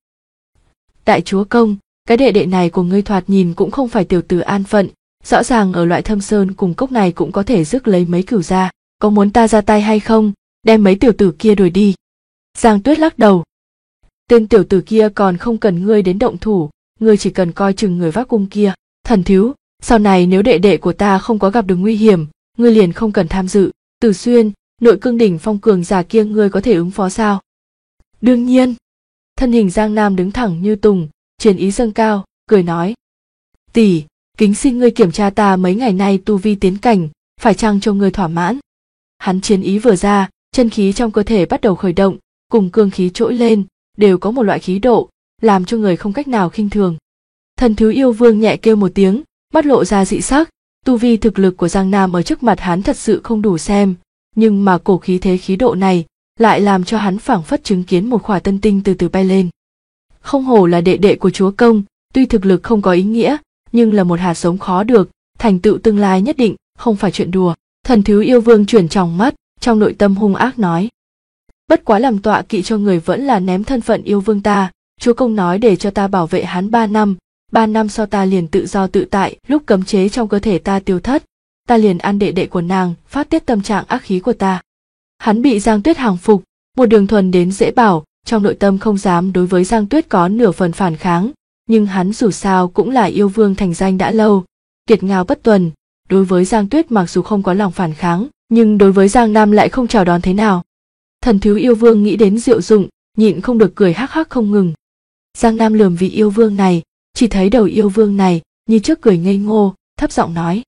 Đại chúa công, cái đệ đệ này của ngươi thoạt nhìn cũng không phải tiểu tử an phận, rõ ràng ở loại thâm sơn cùng cốc này cũng có thể rước lấy mấy cửu ra, có muốn ta ra tay hay không, đem mấy tiểu tử kia đuổi đi. Giang Tuyết lắc đầu: Tên tiểu tử kia còn không cần ngươi đến động thủ, ngươi chỉ cần coi chừng người vác cung kia. Thần thú, sau này nếu đệ đệ của ta không có gặp được nguy hiểm, ngươi liền không cần tham dự. Tử Xuyên, nội cương đỉnh phong cường giả kia ngươi có thể ứng phó sao? Đương nhiên. Thân hình Giang Nam đứng thẳng như tùng, chiến ý dâng cao, cười nói. Tỷ, kính xin ngươi kiểm tra ta mấy ngày nay tu vi tiến cảnh, phải chăng cho ngươi thỏa mãn. Hắn chiến ý vừa ra, chân khí trong cơ thể bắt đầu khởi động, cùng cương khí trỗi lên, đều có một loại khí độ, làm cho người không cách nào khinh thường. Thần Thiếu Yêu Vương nhẹ kêu một tiếng, mắt lộ ra dị sắc, tu vi thực lực của Giang Nam ở trước mặt hắn thật sự không đủ xem, nhưng mà cổ khí thế khí độ này lại làm cho hắn phảng phất chứng kiến một khỏa tân tinh từ từ bay lên. Không hổ là đệ đệ của chúa công, tuy thực lực không có ý nghĩa, nhưng là một hạt giống khó được, thành tựu tương lai nhất định, không phải chuyện đùa. Thần Thiếu Yêu Vương chuyển tròng mắt, trong nội tâm hung ác nói. Bất quá làm tọa kỵ cho người vẫn là ném thân phận yêu vương ta, chúa công nói để cho ta bảo vệ hắn 3 năm sau ta liền tự do tự tại, lúc cấm chế trong cơ thể ta tiêu thất, ta liền ăn đệ đệ của nàng, phát tiết tâm trạng ác khí của ta. Hắn bị Giang Tuyết hàng phục, một đường thuần đến dễ bảo, trong nội tâm không dám đối với Giang Tuyết có nửa phần phản kháng, nhưng hắn dù sao cũng là yêu vương thành danh đã lâu, kiệt ngao bất tuần, đối với Giang Tuyết mặc dù không có lòng phản kháng, nhưng đối với Giang Nam lại không chào đón thế nào. Thần Thiếu Yêu Vương nghĩ đến Diệu Dụng, nhịn không được cười hắc hắc không ngừng. Giang Nam lườm vị yêu vương này, chỉ thấy đầu yêu vương này như trước cười ngây ngô, thấp giọng nói.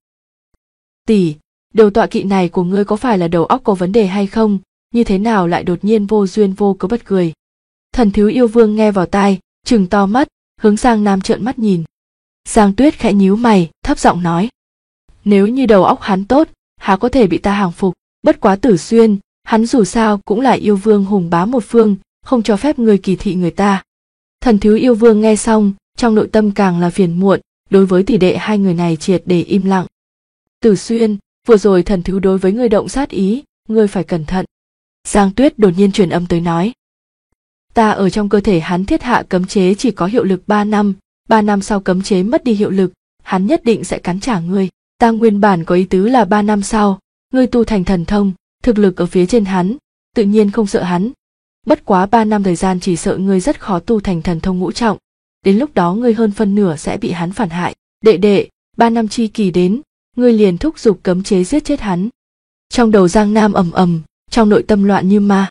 Tỷ, đầu tọa kỵ này của ngươi có phải là đầu óc có vấn đề hay không, như thế nào lại đột nhiên vô duyên vô cớ bật cười. Thần Thiếu Yêu Vương nghe vào tai, trừng to mắt, hướng Giang Nam trợn mắt nhìn. Giang Tuyết khẽ nhíu mày, thấp giọng nói. Nếu như đầu óc hắn tốt, há có thể bị ta hàng phục, bất quá Tử Xuyên, hắn dù sao cũng là yêu vương hùng bá một phương, không cho phép người kỳ thị người ta. Thần Thiếu Yêu Vương nghe xong, trong nội tâm càng là phiền muộn, đối với tỷ đệ hai người này triệt để im lặng. Tử Xuyên, vừa rồi thần thiếu đối với ngươi động sát ý, ngươi phải cẩn thận. Giang Tuyết đột nhiên truyền âm tới nói. Ta ở trong cơ thể hắn thiết hạ cấm chế chỉ có hiệu lực 3 năm, 3 năm sau cấm chế mất đi hiệu lực, hắn nhất định sẽ cắn trả ngươi. Ta nguyên bản có ý tứ là 3 năm sau, ngươi tu thành thần thông, thực lực ở phía trên hắn, tự nhiên không sợ hắn. Bất quá 3 năm thời gian chỉ sợ ngươi rất khó tu thành thần thông ngũ trọng, đến lúc đó ngươi hơn phân nửa sẽ bị hắn phản hại. Đệ đệ, 3 năm chi kỳ đến, ngươi liền thúc giục cấm chế giết chết hắn. Trong đầu Giang Nam ầm ầm, trong nội tâm loạn như ma.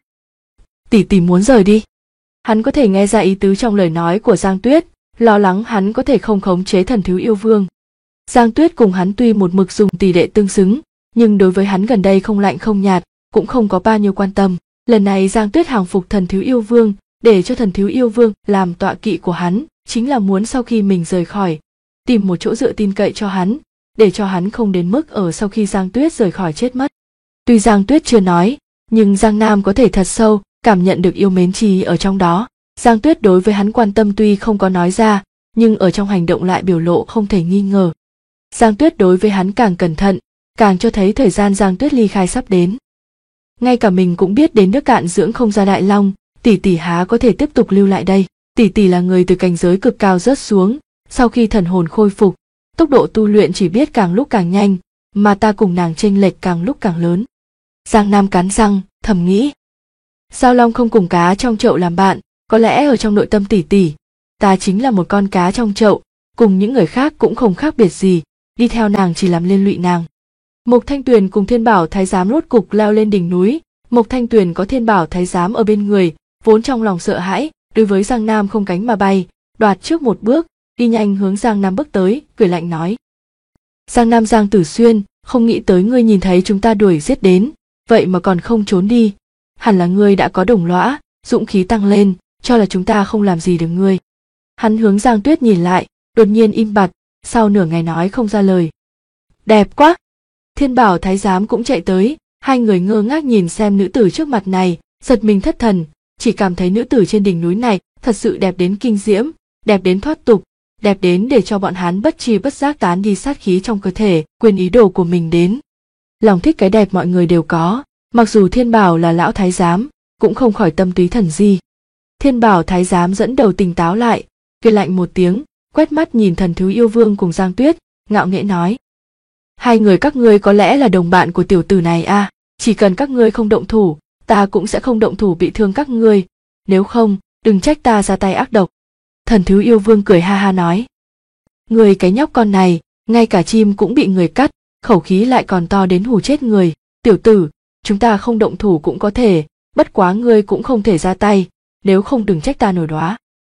Tỷ tỷ muốn rời đi. Hắn có thể nghe ra ý tứ trong lời nói của Giang Tuyết, lo lắng hắn có thể không khống chế Thần Thiếu Yêu Vương. Giang Tuyết cùng hắn tuy một mực dùng tỷ đệ tương xứng, nhưng đối với hắn gần đây không lạnh không nhạt, cũng không có bao nhiêu quan tâm. Lần này Giang Tuyết hàng phục Thần Thiếu Yêu Vương, để cho Thần Thiếu Yêu Vương làm tọa kỵ của hắn, chính là muốn sau khi mình rời khỏi, tìm một chỗ dựa tin cậy cho hắn, để cho hắn không đến mức ở sau khi Giang Tuyết rời khỏi chết mất. Tuy Giang Tuyết chưa nói, nhưng Giang Nam có thể thật sâu cảm nhận được yêu mến chi ở trong đó. Giang Tuyết đối với hắn quan tâm tuy không có nói ra, nhưng ở trong hành động lại biểu lộ không thể nghi ngờ. Giang Tuyết đối với hắn càng cẩn thận, càng cho thấy thời gian Giang Tuyết ly khai sắp đến. Ngay cả mình cũng biết đến nước cạn dưỡng không ra đại long, tỷ tỷ há có thể tiếp tục lưu lại đây. Tỷ tỷ là người từ cảnh giới cực cao rớt xuống, sau khi thần hồn khôi phục, tốc độ tu luyện chỉ biết càng lúc càng nhanh, mà ta cùng nàng chênh lệch càng lúc càng lớn. Giang Nam cắn răng, thầm nghĩ. Sao long không cùng cá trong chậu làm bạn, có lẽ ở trong nội tâm tỷ tỷ, ta chính là một con cá trong chậu, cùng những người khác cũng không khác biệt gì, đi theo nàng chỉ làm liên lụy nàng. Mộc Thanh Tuyền cùng Thiên Bảo Thái Giám rốt cục leo lên đỉnh núi, Mộc Thanh Tuyền có Thiên Bảo Thái Giám ở bên người, vốn trong lòng sợ hãi, đối với Giang Nam không cánh mà bay, đoạt trước một bước, đi nhanh hướng Giang Nam bước tới, cười lạnh nói. Giang Nam Giang Tử Xuyên, không nghĩ tới ngươi nhìn thấy chúng ta đuổi giết đến, vậy mà còn không trốn đi, hẳn là ngươi đã có đồng lõa, dũng khí tăng lên, cho là chúng ta không làm gì được ngươi. Hắn hướng Giang Tuyết nhìn lại, đột nhiên im bặt, sau nửa ngày nói không ra lời. Đẹp quá! Thiên Bảo Thái Giám cũng chạy tới, hai người ngơ ngác nhìn xem nữ tử trước mặt này, giật mình thất thần, chỉ cảm thấy nữ tử trên đỉnh núi này thật sự đẹp đến kinh diễm, đẹp đến thoát tục, đẹp đến để cho bọn hắn bất tri bất giác tán đi sát khí trong cơ thể, quên ý đồ của mình đến. Lòng thích cái đẹp mọi người đều có, mặc dù Thiên Bảo là lão thái giám, cũng không khỏi tâm túy thần di. Thiên Bảo Thái Giám dẫn đầu tỉnh táo lại, cười lạnh một tiếng, quét mắt nhìn Thần Thiếu Yêu Vương cùng Giang Tuyết, ngạo nghễ nói. Hai người các ngươi có lẽ là đồng bạn của tiểu tử này à, chỉ cần các ngươi không động thủ, ta cũng sẽ không động thủ bị thương các ngươi, nếu không, đừng trách ta ra tay ác độc. Thần Thiếu Yêu Vương cười ha ha nói. Người cái nhóc con này, ngay cả chim cũng bị người cắt, khẩu khí lại còn to đến hù chết người. Tiểu tử, chúng ta không động thủ cũng có thể, bất quá ngươi cũng không thể ra tay, nếu không đừng trách ta nổi đoá.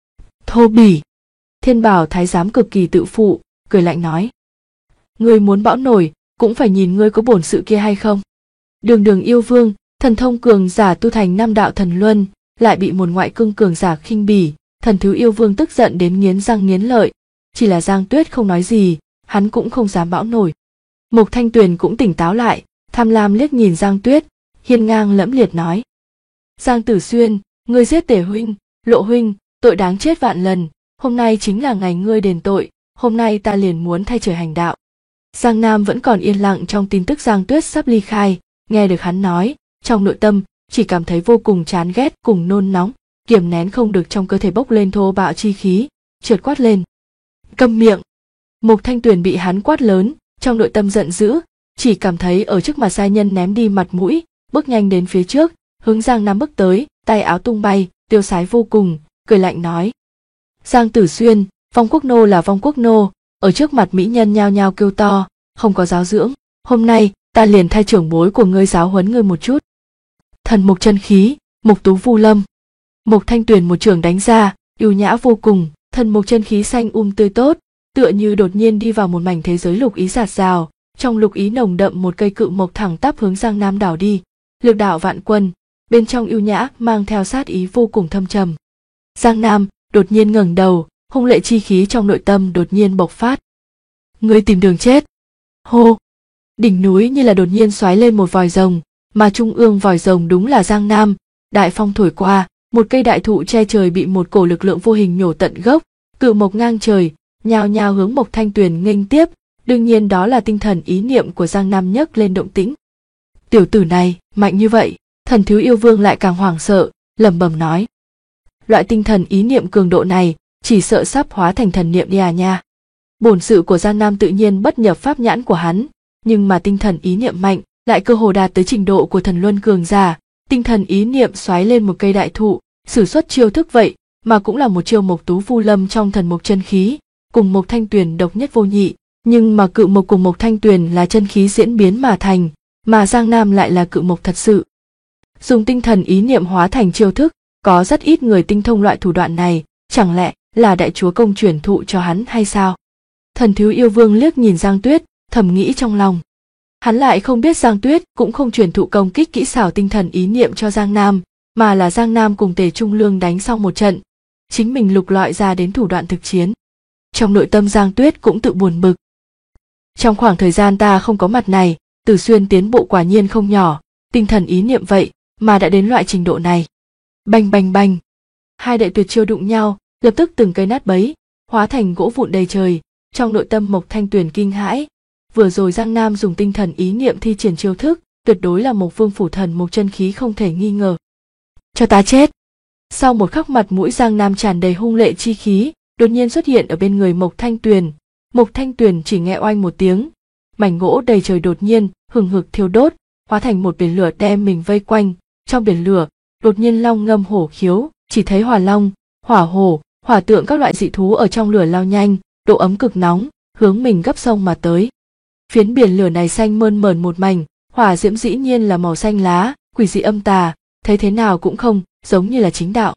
Thô bỉ! Thiên Bảo thái giám cực kỳ tự phụ, cười lạnh nói. Ngươi muốn bão nổi, cũng phải nhìn ngươi có bổn sự kia hay không. Đường Đường yêu vương, thần thông cường giả tu thành 5 đạo thần luân, lại bị một ngoại cương cường giả khinh bỉ, Thần Thứ yêu vương tức giận đến nghiến răng nghiến lợi. Chỉ là Giang Tuyết không nói gì, hắn cũng không dám bão nổi. Mộc Thanh Tuyền cũng tỉnh táo lại, tham lam liếc nhìn Giang Tuyết, hiên ngang lẫm liệt nói. Giang Tử Xuyên, ngươi giết Tề huynh, Lộ huynh, tội đáng chết vạn lần, hôm nay chính là ngày ngươi đền tội, hôm nay ta liền muốn thay trời hành đạo. Giang Nam vẫn còn yên lặng trong tin tức Giang Tuyết sắp ly khai, nghe được hắn nói, trong nội tâm chỉ cảm thấy vô cùng chán ghét cùng nôn nóng, kiềm nén không được trong cơ thể bốc lên thô bạo chi khí, trượt quát lên. Câm miệng! Mộc Thanh Tuyền bị hắn quát lớn, trong nội tâm giận dữ, chỉ cảm thấy ở trước mặt sai nhân ném đi mặt mũi, bước nhanh đến phía trước, hướng Giang Nam bước tới, tay áo tung bay, tiêu sái vô cùng, cười lạnh nói. Giang Tử Xuyên, Vong Quốc nô là Vong Quốc nô, ở trước mặt mỹ nhân nhao nhao kêu to, không có giáo dưỡng, hôm nay ta liền thay trưởng bối của ngươi giáo huấn ngươi một chút. Thần mộc chân khí, Mộc Tú Vu Lâm. Mộc Thanh Tuyền một trường đánh ra, yêu nhã vô cùng, thần mộc chân khí xanh tươi tốt, tựa như đột nhiên đi vào một mảnh thế giới lục ý rạt rào, trong lục ý nồng đậm một cây cự mộc thẳng tắp hướng Giang Nam đảo đi, lực đạo vạn quân, bên trong yêu nhã mang theo sát ý vô cùng thâm trầm. Giang Nam đột nhiên ngẩng đầu, hung lệ chi khí trong nội tâm đột nhiên bộc phát. Ngươi tìm đường chết! Hô! Đỉnh núi như là đột nhiên xoáy lên một vòi rồng, mà trung ương vòi rồng đúng là Giang Nam. Đại phong thổi qua, một cây đại thụ che trời bị một cổ lực lượng vô hình nhổ tận gốc, cự mộc ngang trời, nhào nhào hướng Mộc Thanh Tuyền nghênh tiếp. Đương nhiên đó là tinh thần ý niệm của Giang Nam nhấc lên động tĩnh. Tiểu tử này mạnh như vậy, Thần Thứ yêu vương lại càng hoảng sợ, lẩm bẩm nói. Loại tinh thần ý niệm cường độ này, chỉ sợ sắp hóa thành thần niệm đi à nha. Bổn sự của Giang Nam tự nhiên bất nhập pháp nhãn của hắn, nhưng mà tinh thần ý niệm mạnh, lại cơ hồ đạt tới trình độ của thần luân cường giả. Tinh thần ý niệm xoáy lên một cây đại thụ, sử xuất chiêu thức vậy, mà cũng là một chiêu Mộc Tú Vu Lâm trong thần mộc chân khí, cùng Mộc Thanh Tuyền độc nhất vô nhị. Nhưng mà cự mộc cùng Mộc Thanh Tuyền là chân khí diễn biến mà thành, mà Giang Nam lại là cự mộc thật sự. Dùng tinh thần ý niệm hóa thành chiêu thức, có rất ít người tinh thông loại thủ đoạn này, chẳng lẽ là đại chúa công truyền thụ cho hắn hay sao? Thần Thứ yêu vương liếc nhìn Giang Tuyết, thầm nghĩ trong lòng. Hắn lại không biết Giang Tuyết cũng không truyền thụ công kích kỹ xảo tinh thần ý niệm cho Giang Nam, mà là Giang Nam cùng Tề Trung Lương đánh xong một trận, chính mình lục lọi ra đến thủ đoạn thực chiến. Trong nội tâm Giang Tuyết cũng tự buồn bực. Trong khoảng thời gian ta không có mặt này, Tử Xuyên tiến bộ quả nhiên không nhỏ, tinh thần ý niệm vậy mà đã đến loại trình độ này. Bành bành bành, hai đại tuyệt chiêu đụng nhau, lập tức từng cây nát bấy, hóa thành gỗ vụn đầy trời. Trong nội tâm Mộc Thanh Tuyền kinh hãi, vừa rồi Giang Nam dùng tinh thần ý niệm thi triển chiêu thức, tuyệt đối là Mộc Vương phủ thần mộc chân khí không thể nghi ngờ. Cho ta chết! Sau một khắc mặt mũi Giang Nam tràn đầy hung lệ chi khí, đột nhiên xuất hiện ở bên người Mộc Thanh Tuyền. Mộc Thanh Tuyền chỉ nghe oanh một tiếng, mảnh gỗ đầy trời đột nhiên hừng hực thiêu đốt, hóa thành một biển lửa đem mình vây quanh. Trong biển lửa đột nhiên long ngâm hổ khiếu, chỉ thấy hỏa long, hỏa hổ, hỏa tượng các loại dị thú ở trong lửa lao nhanh, độ ấm cực nóng, hướng mình gấp sông mà tới. Phiến biển lửa này xanh mơn mởn một mảnh, hỏa diễm dĩ nhiên là màu xanh lá, quỷ dị âm tà, thấy thế nào cũng không giống như là chính đạo.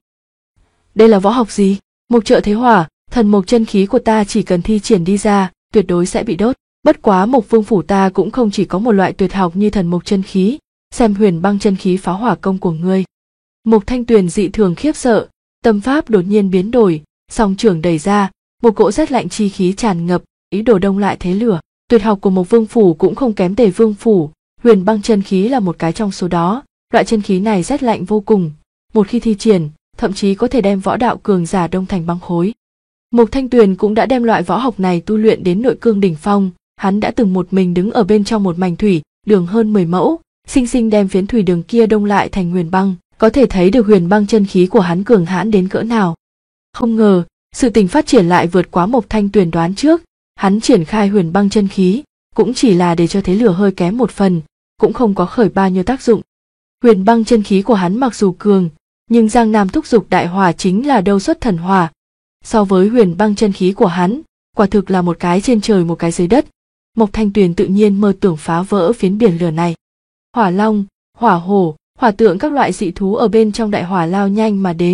Đây là võ học gì? Mộc trợ thế hỏa, thần mộc chân khí của ta chỉ cần thi triển đi ra, tuyệt đối sẽ bị đốt. Bất quá Mộc Vương phủ ta cũng không chỉ có một loại tuyệt học như thần mộc chân khí, xem Huyền Băng chân khí phá hỏa công của ngươi. Mộc Thanh Tuyền dị thường khiếp sợ, tâm pháp đột nhiên biến đổi, song trưởng đẩy ra, một cỗ rét lạnh chi khí tràn ngập, ý đồ đông lại thế lửa. Tuyệt học của Mộc Vương phủ cũng không kém Tề Vương phủ, Huyền Băng chân khí là một cái trong số đó. Loại chân khí này rét lạnh vô cùng, một khi thi triển, thậm chí có thể đem võ đạo cường giả đông thành băng khối. Mộc Thanh Tuyền cũng đã đem loại võ học này tu luyện đến nội cương đỉnh phong, hắn đã từng một mình đứng ở bên trong một mảnh thủy đường hơn 10 mẫu, sinh sinh đem phiến thủy đường kia đông lại thành huyền băng, có thể thấy được Huyền Băng chân khí của hắn cường hãn đến cỡ nào. Không ngờ, sự tình phát triển lại vượt quá Mộc Thanh Tuyền đoán trước, hắn triển khai Huyền Băng chân khí, cũng chỉ là để cho thế lửa hơi kém một phần, cũng không có khởi bao nhiêu tác dụng. Huyền Băng chân khí của hắn mặc dù cường, nhưng Giang Nam thúc dục đại hỏa chính là đâu xuất thần hỏa. So với Huyền Băng chân khí của hắn, quả thực là một cái trên trời một cái dưới đất. Mộc Thanh Tuyền tự nhiên mơ tưởng phá vỡ phiến biển lửa này. Hỏa long, hỏa hổ, hỏa tượng các loại dị thú ở bên trong đại hỏa lao nhanh mà đến,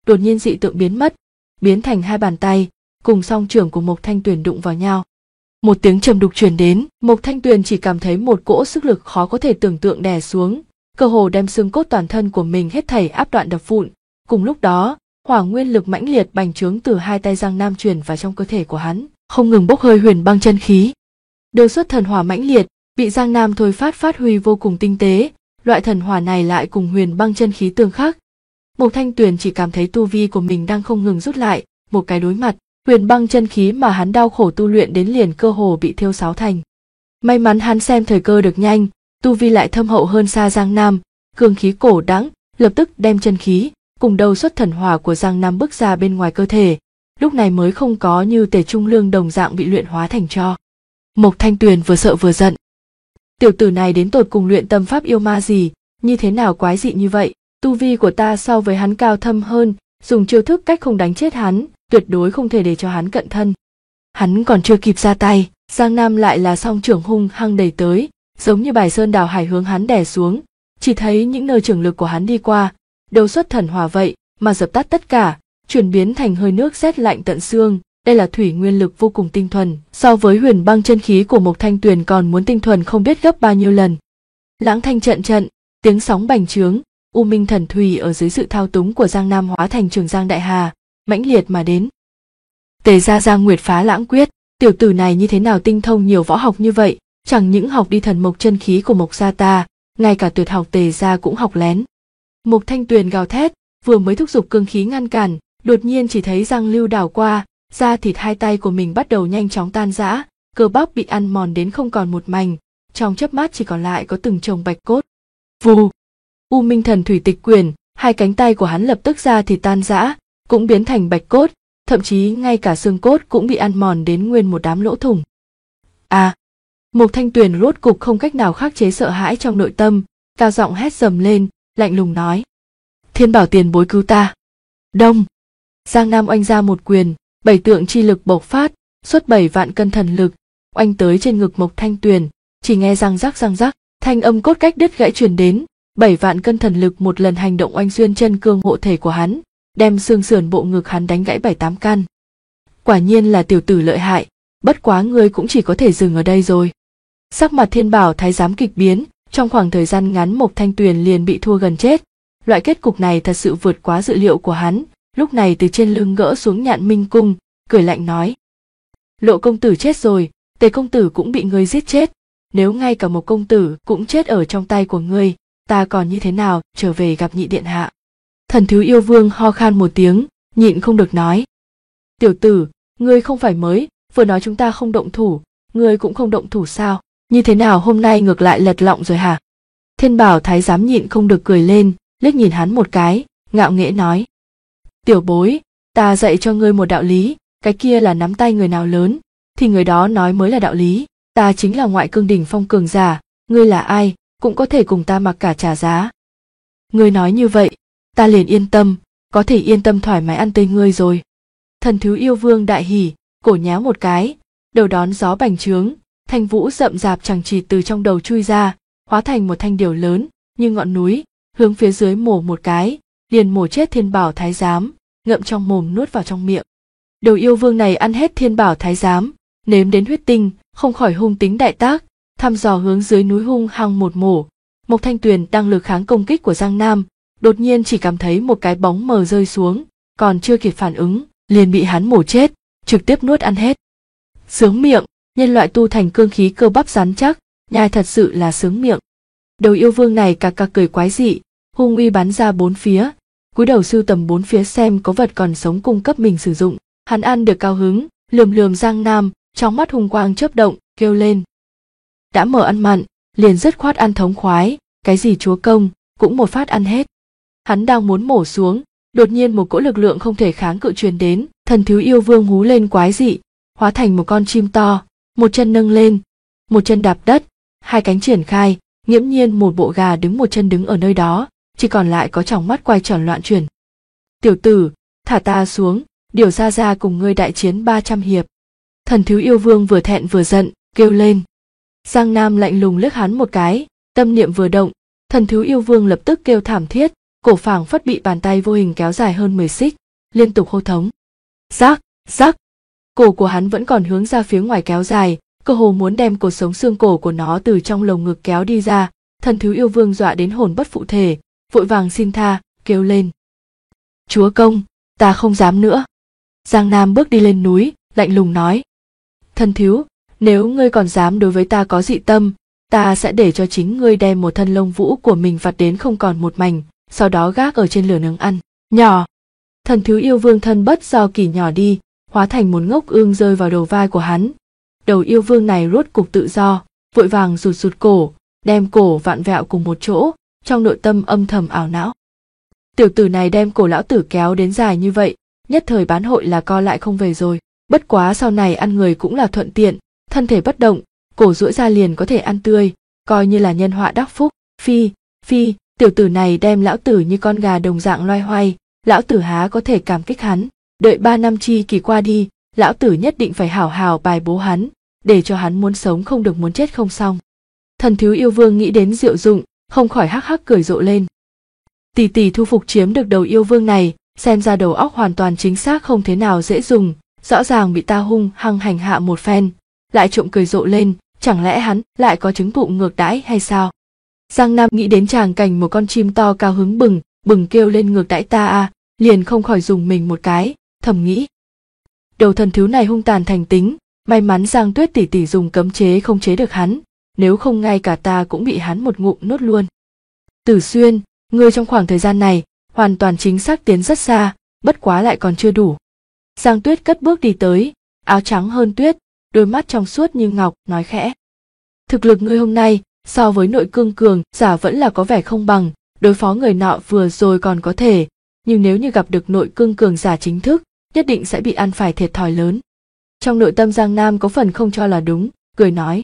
đột nhiên dị tượng biến mất, biến thành hai bàn tay, cùng song trưởng của Mộc Thanh Tuyền đụng vào nhau. Một tiếng trầm đục truyền đến, Mộc Thanh Tuyền chỉ cảm thấy một cỗ sức lực khó có thể tưởng tượng đè xuống, cơ hồ đem xương cốt toàn thân của mình hết thảy áp đoạn đập vụn. Cùng lúc đó, hỏa nguyên lực mãnh liệt bành trướng từ hai tay Giang Nam truyền vào trong cơ thể của hắn, không ngừng bốc hơi huyền băng chân khí. Đều xuất thần hỏa mãnh liệt, bị Giang Nam thôi phát huy vô cùng tinh tế, loại thần hỏa này lại cùng huyền băng chân khí tương khắc. Mộc Thanh Tuyền chỉ cảm thấy tu vi của mình đang không ngừng rút lại, một cái đối mặt, huyền băng chân khí mà hắn đau khổ tu luyện đến liền cơ hồ bị thiêu sáo thành. May mắn hắn xem thời cơ được nhanh, tu vi lại thâm hậu hơn xa Giang Nam, cương khí cổ đãng, lập tức đem chân khí cùng đầu xuất thần hỏa của Giang Nam bước ra bên ngoài cơ thể, lúc này mới không có như Tề Trung Lương đồng dạng bị luyện hóa thành tro. Mộc Thanh Tuyền vừa sợ vừa giận. Tiểu tử này đến tột cùng luyện tâm pháp yêu ma gì, như thế nào quái dị như vậy, tu vi của ta so với hắn cao thâm hơn, dùng chiêu thức cách không đánh chết hắn, tuyệt đối không thể để cho hắn cận thân. Hắn còn chưa kịp ra tay, Giang Nam lại là song trưởng hung hăng đẩy tới, giống như bài sơn đảo hải hướng hắn đè xuống, chỉ thấy những nơi trưởng lực của hắn đi qua, đều xuất thần hỏa vậy mà dập tắt tất cả, chuyển biến thành hơi nước rét lạnh tận xương. Đây là thủy nguyên lực vô cùng tinh thuần, so với huyền băng chân khí của Mộc Thanh Tuyền còn muốn tinh thuần không biết gấp bao nhiêu lần. Lãng thanh trận trận, tiếng sóng bành trướng, U Minh thần thủy ở dưới sự thao túng của Giang Nam hóa thành Trường Giang đại hà, mãnh liệt mà đến. Tề gia Giang Nguyệt phá lãng quyết, tiểu tử này như thế nào tinh thông nhiều võ học như vậy, chẳng những học đi thần mộc chân khí của Mộc gia ta, ngay cả tuyệt học Tề gia cũng học lén. Mộc Thanh Tuyền gào thét, vừa mới thúc giục cương khí ngăn cản, đột nhiên chỉ thấy răng lưu đảo qua, da thịt hai tay của mình bắt đầu nhanh chóng tan rã, cơ bắp bị ăn mòn đến không còn một mảnh, trong chớp mắt chỉ còn lại có từng chồng bạch cốt. Vù! U Minh thần thủy tịch quyển, hai cánh tay của hắn lập tức da thịt tan rã, cũng biến thành bạch cốt, thậm chí ngay cả xương cốt cũng bị ăn mòn đến nguyên một đám lỗ thủng. À! Mộc Thanh Tuyền rốt cục không cách nào khắc chế sợ hãi trong nội tâm, cao giọng hét dầm lên, lạnh lùng nói: Thiên Bảo tiền bối cứu ta! Đông! Giang Nam oanh ra một quyền, 7 tượng chi lực bộc phát, xuất 7 vạn cân thần lực, oanh tới trên ngực Mộc Thanh Tuyền, chỉ nghe răng rắc, thanh âm cốt cách đứt gãy truyền đến, 7 vạn cân thần lực một lần hành động oanh xuyên chân cương hộ thể của hắn, đem xương sườn bộ ngực hắn đánh gãy 7-8 căn. Quả nhiên là tiểu tử lợi hại, bất quá ngươi cũng chỉ có thể dừng ở đây rồi. Sắc mặt Thiên Bảo thái giám kịch biến, trong khoảng thời gian ngắn Mộc Thanh Tuyền liền bị thua gần chết, loại kết cục này thật sự vượt quá dự liệu của hắn. Lúc này từ trên lưng gỡ xuống Nhạn Minh cung, cười lạnh nói: Lộ công tử chết rồi, Tề công tử cũng bị ngươi giết chết, nếu ngay cả một công tử cũng chết ở trong tay của ngươi, ta còn như thế nào trở về gặp nhị điện hạ. Thần Thiếu Yêu Vương ho khan một tiếng, nhịn không được nói: Tiểu tử, ngươi không phải mới vừa nói chúng ta không động thủ, ngươi cũng không động thủ sao, như thế nào hôm nay ngược lại lật lọng rồi hả? Thiên Bảo thái giám nhịn không được cười lên, liếc nhìn hắn một cái, ngạo nghễ nói: Tiểu bối, ta dạy cho ngươi một đạo lý, cái kia là nắm tay người nào lớn, thì người đó nói mới là đạo lý, ta chính là ngoại cương đỉnh phong cường giả, ngươi là ai, cũng có thể cùng ta mặc cả trả giá. Ngươi nói như vậy, ta liền yên tâm, có thể yên tâm thoải mái ăn tươi ngươi rồi. Thần Thiếu Yêu Vương đại hỉ, cổ nhéo một cái, đầu đón gió bành trướng, thanh vũ rậm rạp chằng chịt từ trong đầu chui ra, hóa thành một thanh điểu lớn, như ngọn núi, hướng phía dưới mổ một cái, liền mổ chết Thiên Bảo thái giám, ngậm trong mồm nuốt vào trong miệng. Đầu yêu vương này ăn hết Thiên Bảo thái giám, nếm đến huyết tinh, không khỏi hung tính đại tác, thăm dò hướng dưới núi hung hăng một mổ. Mộc Thanh Tuyền đang lực kháng công kích của Giang Nam, đột nhiên chỉ cảm thấy một cái bóng mờ rơi xuống, còn chưa kịp phản ứng, liền bị hắn mổ chết, trực tiếp nuốt ăn hết. Sướng miệng, nhân loại tu thành cương khí cơ bắp rắn chắc, nhai thật sự là sướng miệng. Đầu yêu vương này cà cà cười quái dị, hung uy bắn ra bốn phía, cúi đầu sưu tầm bốn phía xem có vật còn sống cung cấp mình sử dụng. Hắn ăn được cao hứng, lườm Giang Nam, trong mắt hung quang chớp động, kêu lên: Đã mở ăn mặn, liền dứt khoát ăn thống khoái, cái gì chúa công, cũng một phát ăn hết. Hắn đang muốn mổ xuống, đột nhiên một cỗ lực lượng không thể kháng cự truyền đến, Thần Thiếu Yêu Vương hú lên quái dị, hóa thành một con chim to, một chân nâng lên, một chân đạp đất, hai cánh triển khai, nghiễm nhiên một bộ gà đứng một chân đứng ở nơi đó, chỉ còn lại có tròng mắt quay tròn loạn chuyển. Tiểu tử, thả ta xuống, điều ra cùng ngươi đại chiến 300 hiệp. Thần Thiếu Yêu Vương vừa thẹn vừa giận, kêu lên. Giang Nam lạnh lùng liếc hắn một cái, tâm niệm vừa động, Thần Thiếu Yêu Vương lập tức kêu thảm thiết, cổ phảng phất bị bàn tay vô hình kéo dài hơn 10 xích, liên tục hô thống. Rắc, rắc. Cổ của hắn vẫn còn hướng ra phía ngoài kéo dài, cơ hồ muốn đem cột sống xương cổ của nó từ trong lồng ngực kéo đi ra. Thần thú yêu vương dọa đến hồn bất phụ thể, vội vàng xin tha, kêu lên. Chúa công, ta không dám nữa. Giang Nam bước đi lên núi, lạnh lùng nói. Thần thú, nếu ngươi còn dám đối với ta có dị tâm, ta sẽ để cho chính ngươi đem một thân lông vũ của mình vặt đến không còn một mảnh, sau đó gác ở trên lửa nướng ăn. Nhỏ. Thần thú yêu vương thân bất do kỳ nhỏ đi, hóa thành một ngốc ương rơi vào đầu vai của hắn. Đầu yêu vương này rốt cục tự do, vội vàng rụt rụt cổ, đem cổ vặn vẹo cùng một chỗ, trong nội tâm âm thầm ảo não. Tiểu tử này đem cổ lão tử kéo đến dài như vậy, nhất thời bán hội là co lại không về rồi. Bất quá sau này ăn người cũng là thuận tiện, thân thể bất động, cổ duỗi ra liền có thể ăn tươi, coi như là nhân họa đắc phúc. Phi, phi, tiểu tử này đem lão tử như con gà đồng dạng loay hoay, lão tử há có thể cảm kích hắn. Đợi 3 năm chi kỳ qua đi, lão tử nhất định phải hảo hảo bài bố hắn, để cho hắn muốn sống không được muốn chết không xong. Thần thú yêu vương nghĩ đến Diệu Dụng, không khỏi hắc hắc cười rộ lên. Tỷ tỷ thu phục chiếm được đầu yêu vương này, xem ra đầu óc hoàn toàn chính xác không thế nào dễ dùng, rõ ràng bị ta hung hăng hành hạ một phen, lại trộm cười rộ lên, chẳng lẽ hắn lại có chứng bụng ngược đãi hay sao? Giang Nam nghĩ đến tràng cảnh một con chim to cao hứng bừng kêu lên ngược đãi ta à, liền không khỏi dùng mình một cái, thầm nghĩ. Đầu thần thú này hung tàn thành tính, may mắn Giang Tuyết tỷ tỷ dùng cấm chế không chế được hắn, nếu không ngay cả ta cũng bị hắn một ngụm nuốt luôn. Tử Xuyên, ngươi trong khoảng thời gian này, hoàn toàn chính xác tiến rất xa, bất quá lại còn chưa đủ. Giang Tuyết cất bước đi tới, áo trắng hơn tuyết, đôi mắt trong suốt như ngọc, nói khẽ. Thực lực ngươi hôm nay, so với nội cương cường giả vẫn là có vẻ không bằng, đối phó người nọ vừa rồi còn có thể, nhưng nếu như gặp được nội cương cường giả chính thức, nhất định sẽ bị ăn phải thiệt thòi lớn. Trong nội tâm Giang Nam có phần không cho là đúng, cười nói.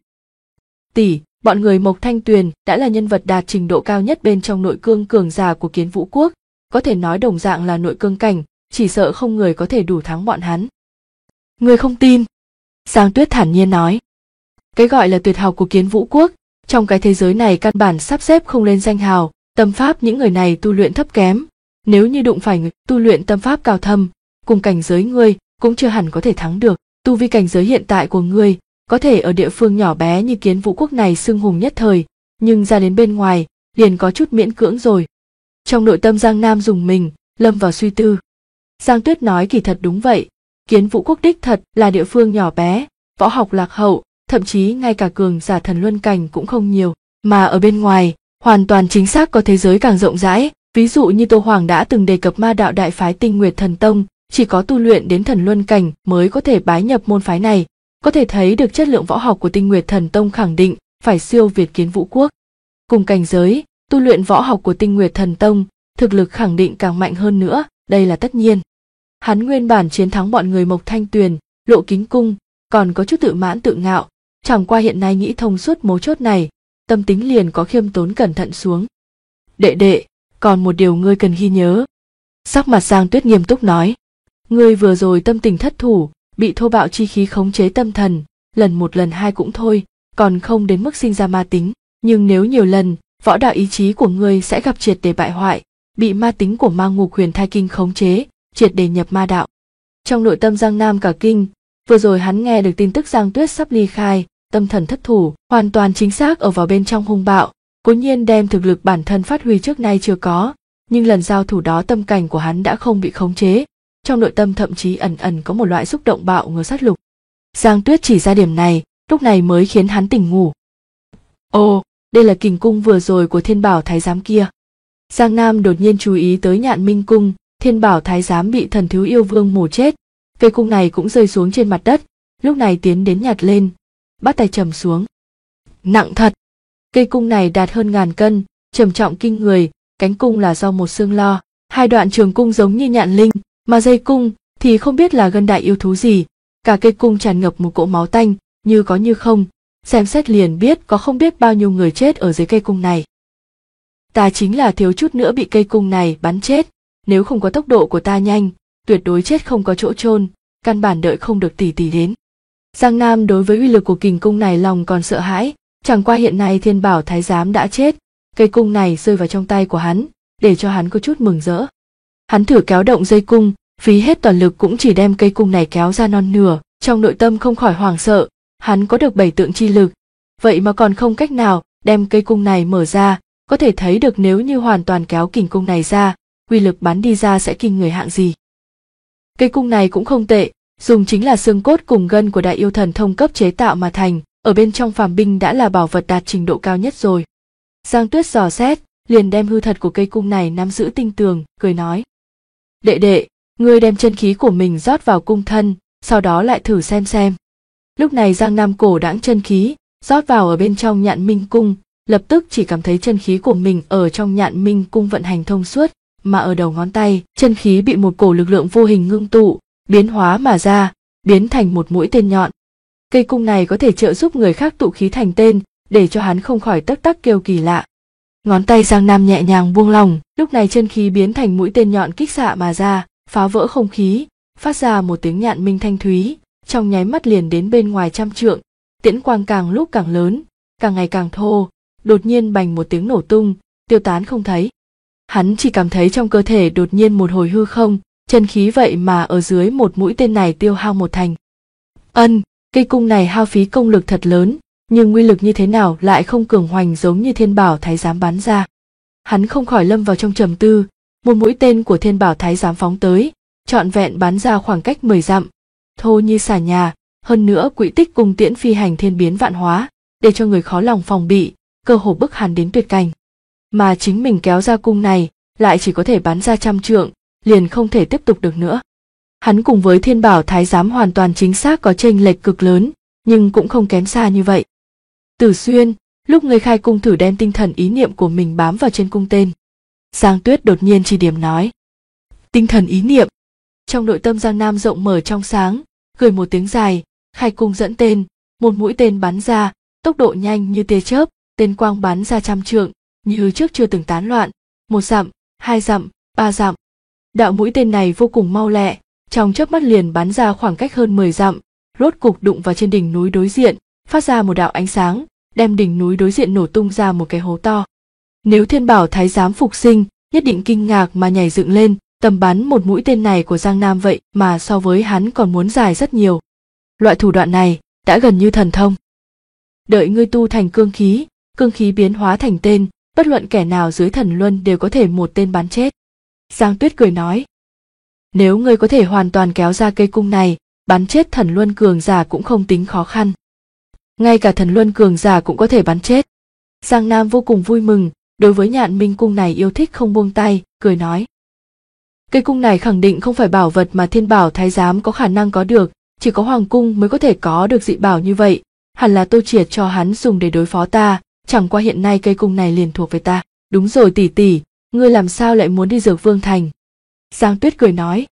Tỷ, bọn người Mộc Thanh Tuyền đã là nhân vật đạt trình độ cao nhất bên trong nội cương cường giả của Kiến Vũ Quốc, có thể nói đồng dạng là nội cương cảnh, chỉ sợ không người có thể đủ thắng bọn hắn. Ngươi không tin? Giang Tuyết thản nhiên nói. Cái gọi là tuyệt học của Kiến Vũ Quốc, trong cái thế giới này căn bản sắp xếp không lên danh hào, tâm pháp những người này tu luyện thấp kém, nếu như đụng phải người tu luyện tâm pháp cao thâm, cùng cảnh giới ngươi cũng chưa hẳn có thể thắng được. Tu vi cảnh giới hiện tại của ngươi có thể ở địa phương nhỏ bé như Kiến Vũ Quốc này xưng hùng nhất thời, nhưng ra đến bên ngoài liền có chút miễn cưỡng rồi. Trong nội tâm Giang Nam dùng mình, lâm vào suy tư. Giang Tuyết nói kỳ thật đúng vậy, Kiến Vũ Quốc đích thật là địa phương nhỏ bé, võ học lạc hậu, thậm chí ngay cả cường giả thần luân cảnh cũng không nhiều, mà ở bên ngoài, hoàn toàn chính xác có thế giới càng rộng rãi, ví dụ như Tô Hoàng đã từng đề cập ma đạo đại phái Tinh Nguyệt Thần Tông, chỉ có tu luyện đến thần luân cảnh mới có thể bái nhập môn phái này, có thể thấy được chất lượng võ học của Tinh Nguyệt Thần Tông khẳng định phải siêu việt Kiến Vũ Quốc. Cùng cảnh giới, tu luyện võ học của Tinh Nguyệt Thần Tông, thực lực khẳng định càng mạnh hơn nữa, đây là tất nhiên. Hắn nguyên bản chiến thắng bọn người Mộc Thanh Tuyền, Lộ Kính Cung, còn có chút tự mãn tự ngạo, chẳng qua hiện nay nghĩ thông suốt mấu chốt này, tâm tính liền có khiêm tốn cẩn thận xuống. Đệ đệ, còn một điều ngươi cần ghi nhớ. Sắc mặt Giang Tuyết nghiêm túc nói. Ngươi vừa rồi tâm tình thất thủ, bị thô bạo chi khí khống chế tâm thần, lần một lần hai cũng thôi, còn không đến mức sinh ra ma tính. Nhưng nếu nhiều lần, võ đạo ý chí của ngươi sẽ gặp triệt để bại hoại, bị ma tính của ma ngục huyền thai kinh khống chế, triệt để nhập ma đạo. Trong nội tâm Giang Nam cả kinh, vừa rồi hắn nghe được tin tức Giang Tuyết sắp ly khai, tâm thần thất thủ, hoàn toàn chính xác ở vào bên trong hung bạo, cố nhiên đem thực lực bản thân phát huy trước nay chưa có, nhưng lần giao thủ đó tâm cảnh của hắn đã không bị khống chế, trong nội tâm thậm chí ẩn ẩn có một loại xúc động bạo ngược sát lục. Giang Tuyết chỉ ra điểm này, lúc này mới khiến hắn tỉnh ngủ. Ồ, đây là kình cung vừa rồi của Thiên Bảo Thái Giám kia. Giang Nam đột nhiên chú ý tới Nhạn Minh Cung, Thiên Bảo Thái Giám bị thần thú yêu vương mổ chết, cây cung này cũng rơi xuống trên mặt đất, lúc này tiến đến nhặt lên, bắt tay trầm xuống. Nặng thật, cây cung này đạt hơn 1000 cân, trầm trọng kinh người, cánh cung là do một xương lo, hai đoạn trường cung giống như nhạn linh, mà dây cung thì không biết là gân đại yêu thú gì, cả cây cung tràn ngập một cỗ máu tanh, như có như không, xem xét liền biết có không biết bao nhiêu người chết ở dưới cây cung này. Ta chính là thiếu chút nữa bị cây cung này bắn chết, nếu không có tốc độ của ta nhanh, tuyệt đối chết không có chỗ chôn, căn bản đợi không được tỷ tỷ đến. Giang Nam đối với uy lực của kình cung này lòng còn sợ hãi, chẳng qua hiện nay Thiên Bảo Thái Giám đã chết, cây cung này rơi vào trong tay của hắn, để cho hắn có chút mừng rỡ. Hắn thử kéo động dây cung, phí hết toàn lực cũng chỉ đem cây cung này kéo ra non nửa, trong nội tâm không khỏi hoảng sợ, hắn có được 7 tượng chi lực, vậy mà còn không cách nào đem cây cung này mở ra, có thể thấy được nếu như hoàn toàn kéo kình cung này ra, uy lực bắn đi ra sẽ kinh người hạng gì. Cây cung này cũng không tệ, dùng chính là xương cốt cùng gân của đại yêu thần thông cấp chế tạo mà thành, ở bên trong phàm binh đã là bảo vật đạt trình độ cao nhất rồi. Giang Tuyết dò xét, liền đem hư thật của cây cung này nắm giữ tinh tường, cười nói: đệ đệ, ngươi đem chân khí của mình rót vào cung thân, sau đó lại thử xem. Lúc này Giang Nam cổ đãng chân khí rót vào ở bên trong Nhạn Minh cung, lập tức chỉ cảm thấy chân khí của mình ở trong Nhạn Minh cung vận hành thông suốt, mà ở đầu ngón tay chân khí bị một cổ lực lượng vô hình ngưng tụ, biến hóa mà ra, biến thành một mũi tên nhọn. Cây cung này có thể trợ giúp người khác tụ khí thành tên, để cho hắn không khỏi tắc tắc kêu kỳ lạ. Ngón tay Giang Nam nhẹ nhàng buông lỏng, lúc này chân khí biến thành mũi tên nhọn kích xạ mà ra, phá vỡ không khí, phát ra một tiếng nhạn minh thanh thúy, trong nháy mắt liền đến bên ngoài trăm trượng, tiễn quang càng lúc càng lớn, càng ngày càng thô, đột nhiên bành một tiếng nổ tung, tiêu tán không thấy. Hắn chỉ cảm thấy trong cơ thể đột nhiên một hồi hư không, chân khí vậy mà ở dưới một mũi tên này tiêu hao một thành. Cây cung này hao phí công lực thật lớn, nhưng uy lực như thế nào lại không cường hoành giống như Thiên Bảo Thái Giám bắn ra. Hắn không khỏi lâm vào trong trầm tư, một mũi tên của Thiên Bảo Thái Giám phóng tới, trọn vẹn bắn ra khoảng cách 10 dặm, thô như xà nhà, hơn nữa quỹ tích cung tiễn phi hành thiên biến vạn hóa, để cho người khó lòng phòng bị, cơ hồ bức hắn đến tuyệt cảnh. Mà chính mình kéo ra cung này, lại chỉ có thể bắn ra trăm trượng, liền không thể tiếp tục được nữa. Hắn cùng với Thiên Bảo Thái Giám hoàn toàn chính xác có chênh lệch cực lớn, nhưng cũng không kém xa như vậy. Tử Xuyên, lúc ngươi khai cung thử đem tinh thần ý niệm của mình bám vào trên cung tên. Giang Tuyết đột nhiên chỉ điểm nói. Tinh thần ý niệm. Trong nội tâm Giang Nam rộng mở trong sáng, cười một tiếng dài, khai cung dẫn tên, một mũi tên bắn ra, tốc độ nhanh như tia chớp, tên quang bắn ra trăm trượng, như trước chưa từng tán loạn, 1 dặm, 2 dặm, 3 dặm. Đạo mũi tên này vô cùng mau lẹ, trong chớp mắt liền bắn ra khoảng cách hơn 10 dặm, rốt cục đụng vào trên đỉnh núi đối diện, phát ra một đạo ánh sáng, đem đỉnh núi đối diện nổ tung ra một cái hố to. Nếu Thiên Bảo Thái Giám phục sinh, nhất định kinh ngạc mà nhảy dựng lên, tầm bắn một mũi tên này của Giang Nam vậy mà so với hắn còn muốn dài rất nhiều. Loại thủ đoạn này đã gần như thần thông. Đợi ngươi tu thành cương khí biến hóa thành tên, bất luận kẻ nào dưới thần luân đều có thể một tên bắn chết. Giang Tuyết cười nói. Nếu ngươi có thể hoàn toàn kéo ra cây cung này, bắn chết thần luân cường giả cũng không tính khó khăn. Ngay cả thần luân cường giả cũng có thể bắn chết. Giang Nam vô cùng vui mừng, đối với Nhạn Minh cung này yêu thích không buông tay, cười nói. Cây cung này khẳng định không phải bảo vật mà Thiên Bảo Thái Giám có khả năng có được, chỉ có Hoàng cung mới có thể có được dị bảo như vậy, hẳn là Tô Triệt cho hắn dùng để đối phó ta, chẳng qua hiện nay cây cung này liền thuộc về ta. Đúng rồi tỷ tỷ, ngươi làm sao lại muốn đi Dược Vương Thành? Giang Tuyết cười nói.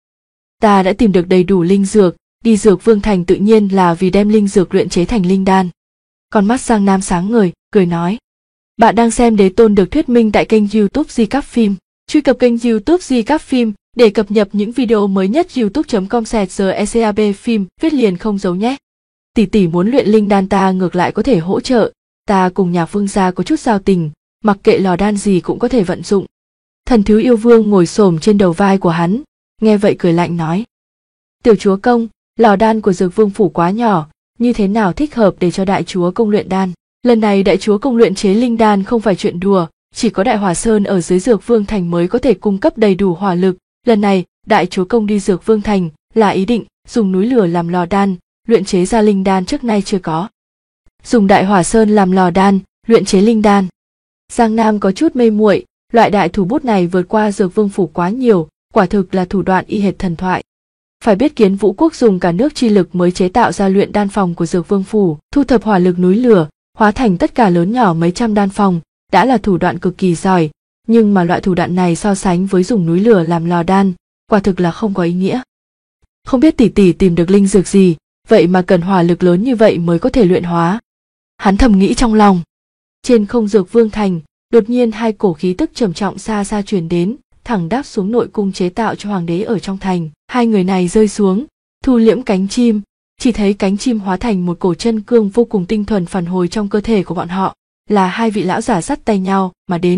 Ta đã tìm được đầy đủ linh dược, đi Dược Vương Thành tự nhiên là vì đem linh dược luyện chế thành linh đan. Con mắt Giang Nam sáng ngời, cười nói. Bạn đang xem Đế Tôn được thuyết minh tại kênh YouTube Di Cáp Phim. Truy cập kênh YouTube Di Cáp Phim để cập nhật những video mới nhất. youtube.com/secab phim viết liền không giấu nhé. Tỷ tỷ muốn luyện linh đan ta ngược lại có thể hỗ trợ, ta cùng Nhạc Vương gia có chút giao tình, mặc kệ lò đan gì cũng có thể vận dụng. Thần Thiếu Yêu Vương ngồi xổm trên đầu vai của hắn, nghe vậy cười lạnh nói. Tiểu chúa công, lò đan của Dược Vương phủ quá nhỏ, như thế nào thích hợp để cho đại chúa công luyện đan? Lần này đại chúa công luyện chế linh đan không phải chuyện đùa, chỉ có Đại Hỏa Sơn ở dưới Dược Vương Thành mới có thể cung cấp đầy đủ hỏa lực. Lần này, đại chúa công đi Dược Vương Thành là ý định dùng núi lửa làm lò đan, luyện chế ra linh đan trước nay chưa có. Dùng Đại Hỏa Sơn làm lò đan, luyện chế linh đan. Giang Nam có chút mê muội, loại đại thủ bút này vượt qua Dược Vương phủ quá nhiều, quả thực là thủ đoạn y hệt thần thoại. Phải biết Kiến Vũ quốc dùng cả nước chi lực mới chế tạo ra luyện đan phòng của Dược Vương phủ, thu thập hỏa lực núi lửa, hóa thành tất cả lớn nhỏ mấy trăm đan phòng, đã là thủ đoạn cực kỳ giỏi, nhưng mà loại thủ đoạn này so sánh với dùng núi lửa làm lò đan, quả thực là không có ý nghĩa. Không biết tỷ tỷ tìm được linh dược gì, vậy mà cần hỏa lực lớn như vậy mới có thể luyện hóa. Hắn thầm nghĩ trong lòng. Trên không Dược Vương Thành, đột nhiên hai cổ khí tức trầm trọng xa xa truyền đến, thẳng đáp xuống nội cung chế tạo cho hoàng đế ở trong thành. Hai người này rơi xuống, thu liễm cánh chim, chỉ thấy cánh chim hóa thành một cổ chân cương vô cùng tinh thuần phản hồi trong cơ thể của bọn họ, là hai vị lão giả dắt tay nhau mà đến,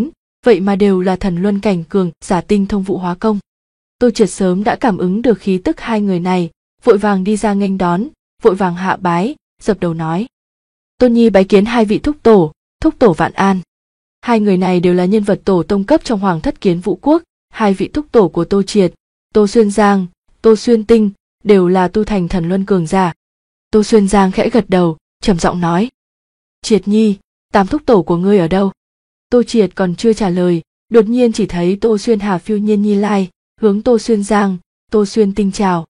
vậy mà đều là thần luân cảnh cường giả tinh thông vụ hóa công. Tô Triệt sớm đã cảm ứng được khí tức hai người này, vội vàng đi ra nghênh đón, vội vàng hạ bái, dập đầu nói: Tôn nhi bái kiến hai vị thúc tổ vạn an. Hai người này đều là nhân vật tổ tông cấp trong Hoàng thất Kiến Vũ quốc, hai vị thúc tổ của Tô Triệt, Tô Xuyên Giang, Tô Xuyên Tinh đều là tu thành thần luân cường giả. Tô Xuyên Giang khẽ gật đầu, trầm giọng nói: Triệt nhi, tam thúc tổ của ngươi ở đâu? Tô Triệt còn chưa trả lời, đột nhiên chỉ thấy Tô Xuyên Hà phiêu nhiên nhi lai, hướng Tô Xuyên Giang, Tô Xuyên Tinh chào.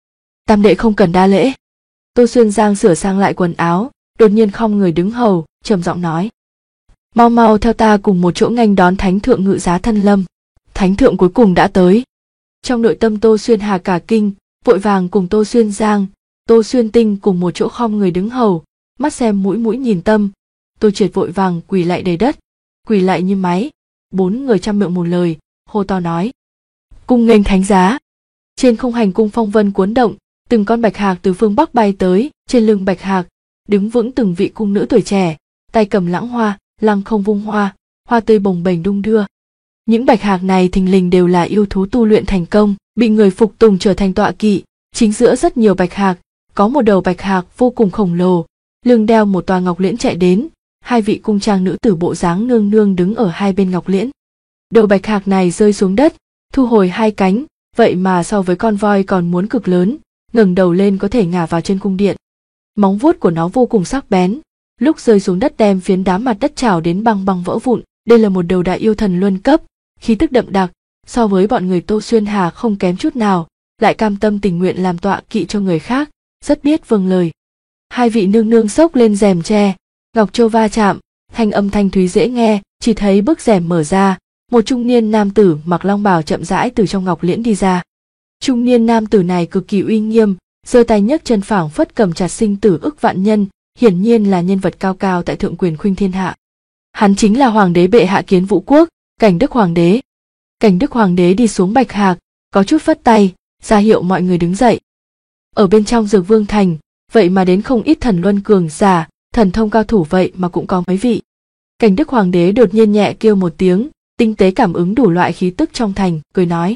Tam đệ không cần đa lễ. Tô Xuyên Giang sửa sang lại quần áo, đột nhiên khom người đứng hầu, trầm giọng nói: Mau mau theo ta cùng một chỗ nghênh đón thánh thượng ngự giá thân lâm. Thánh thượng cuối cùng đã tới. Trong nội tâm Tô Xuyên Hà cả kinh, vội vàng cùng Tô Xuyên Giang, Tô Xuyên Tinh cùng một chỗ khom người đứng hầu, mắt xem mũi mũi nhìn tâm. Tô Triệt vội vàng quỳ lạy đầy đất, quỳ lạy như máy. Bốn người trăm miệng một lời, hô to nói: Cung nghênh thánh giá. Trên không hành cung phong vân cuốn động, từng con bạch hạc từ phương bắc bay tới, trên lưng bạch hạc đứng vững từng vị cung nữ tuổi trẻ, tay cầm lãng hoa, lăng không vung hoa, hoa tươi bồng bềnh đung đưa. Những bạch hạc này thình lình đều là yêu thú tu luyện thành công, bị người phục tùng trở thành tọa kỵ. Chính giữa rất nhiều bạch hạc, có một đầu bạch hạc vô cùng khổng lồ, lưng đeo một tòa ngọc liễn chạy đến. Hai vị cung trang nữ tử bộ dáng nương nương đứng ở hai bên ngọc liễn. Đầu bạch hạc này rơi xuống đất, thu hồi hai cánh, vậy mà so với con voi còn muốn cực lớn, ngẩng đầu lên có thể ngả vào trên cung điện. Móng vuốt của nó vô cùng sắc bén, lúc rơi xuống đất đem phiến đá mặt đất chảo đến băng băng vỡ vụn. Đây là một đầu đại yêu thần luân cấp, khí tức đậm đặc, so với bọn người Tô Xuyên Hà không kém chút nào, lại cam tâm tình nguyện làm tọa kỵ cho người khác, rất biết vâng lời. Hai vị nương nương xốc lên rèm tre, ngọc châu va chạm, thanh âm thanh thúy dễ nghe, chỉ thấy bức rèm mở ra, một trung niên nam tử mặc long bào chậm rãi từ trong ngọc liễn đi ra. Trung niên nam tử này cực kỳ uy nghiêm, giơ tay nhấc chân phảng phất cầm chặt sinh tử ức vạn nhân, hiển nhiên là nhân vật cao cao tại thượng quyền khuynh thiên hạ. Hắn chính là hoàng đế bệ hạ Kiến Vũ quốc, Cảnh Đức hoàng đế. Cảnh Đức hoàng đế đi xuống bạch hạc, có chút phất tay, ra hiệu mọi người đứng dậy. Ở bên trong Dược Vương thành, vậy mà đến không ít thần luân cường giả, thần thông cao thủ vậy mà cũng có mấy vị. Cảnh Đức hoàng đế đột nhiên nhẹ kêu một tiếng, tinh tế cảm ứng đủ loại khí tức trong thành, cười nói: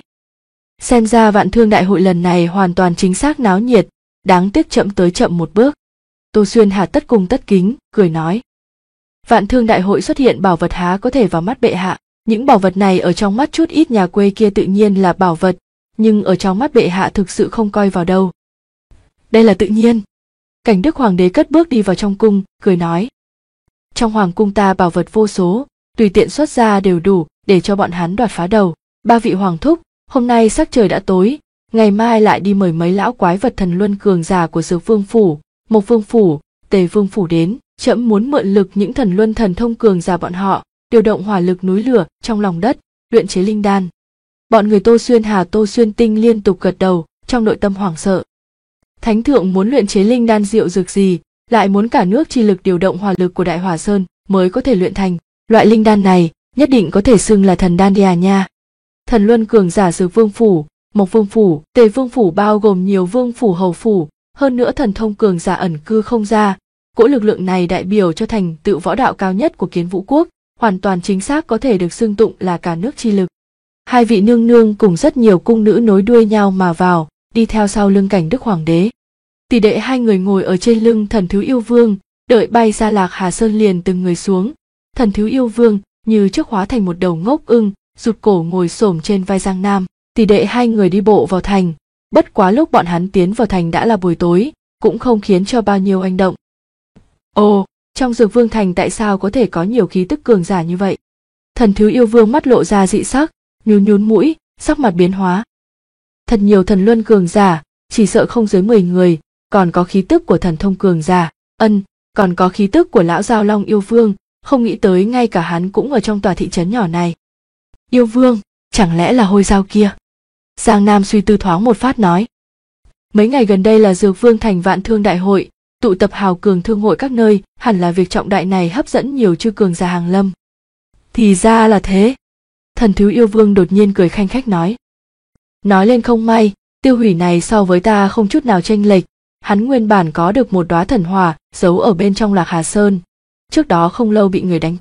Xem ra Vạn Thương đại hội lần này hoàn toàn chính xác náo nhiệt, đáng tiếc chậm tới chậm một bước. Tô Xuyên Hà tất cung tất kính, cười nói: Vạn Thương đại hội xuất hiện bảo vật há có thể vào mắt bệ hạ, những bảo vật này ở trong mắt chút ít nhà quê kia tự nhiên là bảo vật, nhưng ở trong mắt bệ hạ thực sự không coi vào đâu. Đây là tự nhiên. Cảnh Đức hoàng đế cất bước đi vào trong cung, cười nói: Trong hoàng cung ta bảo vật vô số, tùy tiện xuất ra đều đủ để cho bọn hắn đoạt phá đầu. Ba vị hoàng thúc, hôm nay sắc trời đã tối, ngày mai lại đi mời mấy lão quái vật thần luân cường giả của Dược Vương phủ, Mộc Vương phủ, Tề Vương phủ đến. Trẫm muốn mượn lực những thần luân thần thông cường giả bọn họ, điều động hỏa lực núi lửa trong lòng đất, luyện chế linh đan. Bọn người Tô Xuyên Hà, Tô Xuyên Tinh liên tục gật đầu, trong nội tâm hoảng sợ. Thánh thượng muốn luyện chế linh đan diệu dược gì, lại muốn cả nước chi lực điều động hỏa lực của Đại Hỏa Sơn mới có thể luyện thành. Loại linh đan này nhất định có thể xưng là thần đan đi à nha. Thần luân cường giả Dược Vương phủ, Mộc Vương phủ, Tề Vương phủ bao gồm nhiều vương phủ hầu phủ, hơn nữa thần thông cường giả ẩn cư không ra. Cỗ lực lượng này đại biểu cho thành tựu võ đạo cao nhất của Kiến Vũ quốc, hoàn toàn chính xác có thể được xưng tụng là cả nước chi lực. Hai vị nương nương cùng rất nhiều cung nữ nối đuôi nhau mà vào, đi theo sau lưng Cảnh Đức hoàng đế. Tỷ đệ hai người ngồi ở trên lưng Thần Thiếu Yêu Vương, đợi bay ra Lạc Hà Sơn liền từng người xuống. Thần Thiếu Yêu Vương như trước hóa thành một đầu ngốc ưng, rụt cổ ngồi xổm trên vai Giang Nam. Tỷ đệ hai người đi bộ vào thành, bất quá lúc bọn hắn tiến vào thành đã là buổi tối, cũng không khiến cho bao nhiêu hành động. Ồ, trong Dược Vương thành tại sao có thể có nhiều khí tức cường giả như vậy? Thần Thiếu Yêu Vương mắt lộ ra dị sắc, nhún mũi, sắc mặt biến hóa. Thật nhiều thần luân cường giả, chỉ sợ không dưới 10 người, còn có khí tức của thần thông cường giả, còn có khí tức của lão Giao Long Yêu Vương, không nghĩ tới ngay cả hắn cũng ở trong tòa thị trấn nhỏ này. Yêu Vương, chẳng lẽ là Hôi Dao kia? Giang Nam suy tư thoáng một phát nói. Mấy ngày gần đây là Dược Vương thành Vạn Thương đại hội, tụ tập hào cường thương hội các nơi, hẳn là việc trọng đại này hấp dẫn nhiều chư cường giả hàng lâm. Thì ra là thế. Thần Thiếu Yêu Vương đột nhiên cười khanh khách nói. Nói lên không may, Tiêu Hủy này so với ta không chút nào chênh lệch, hắn nguyên bản có được một đóa thần hỏa giấu ở bên trong Lạc Hà Sơn, trước đó không lâu bị người đánh cắp,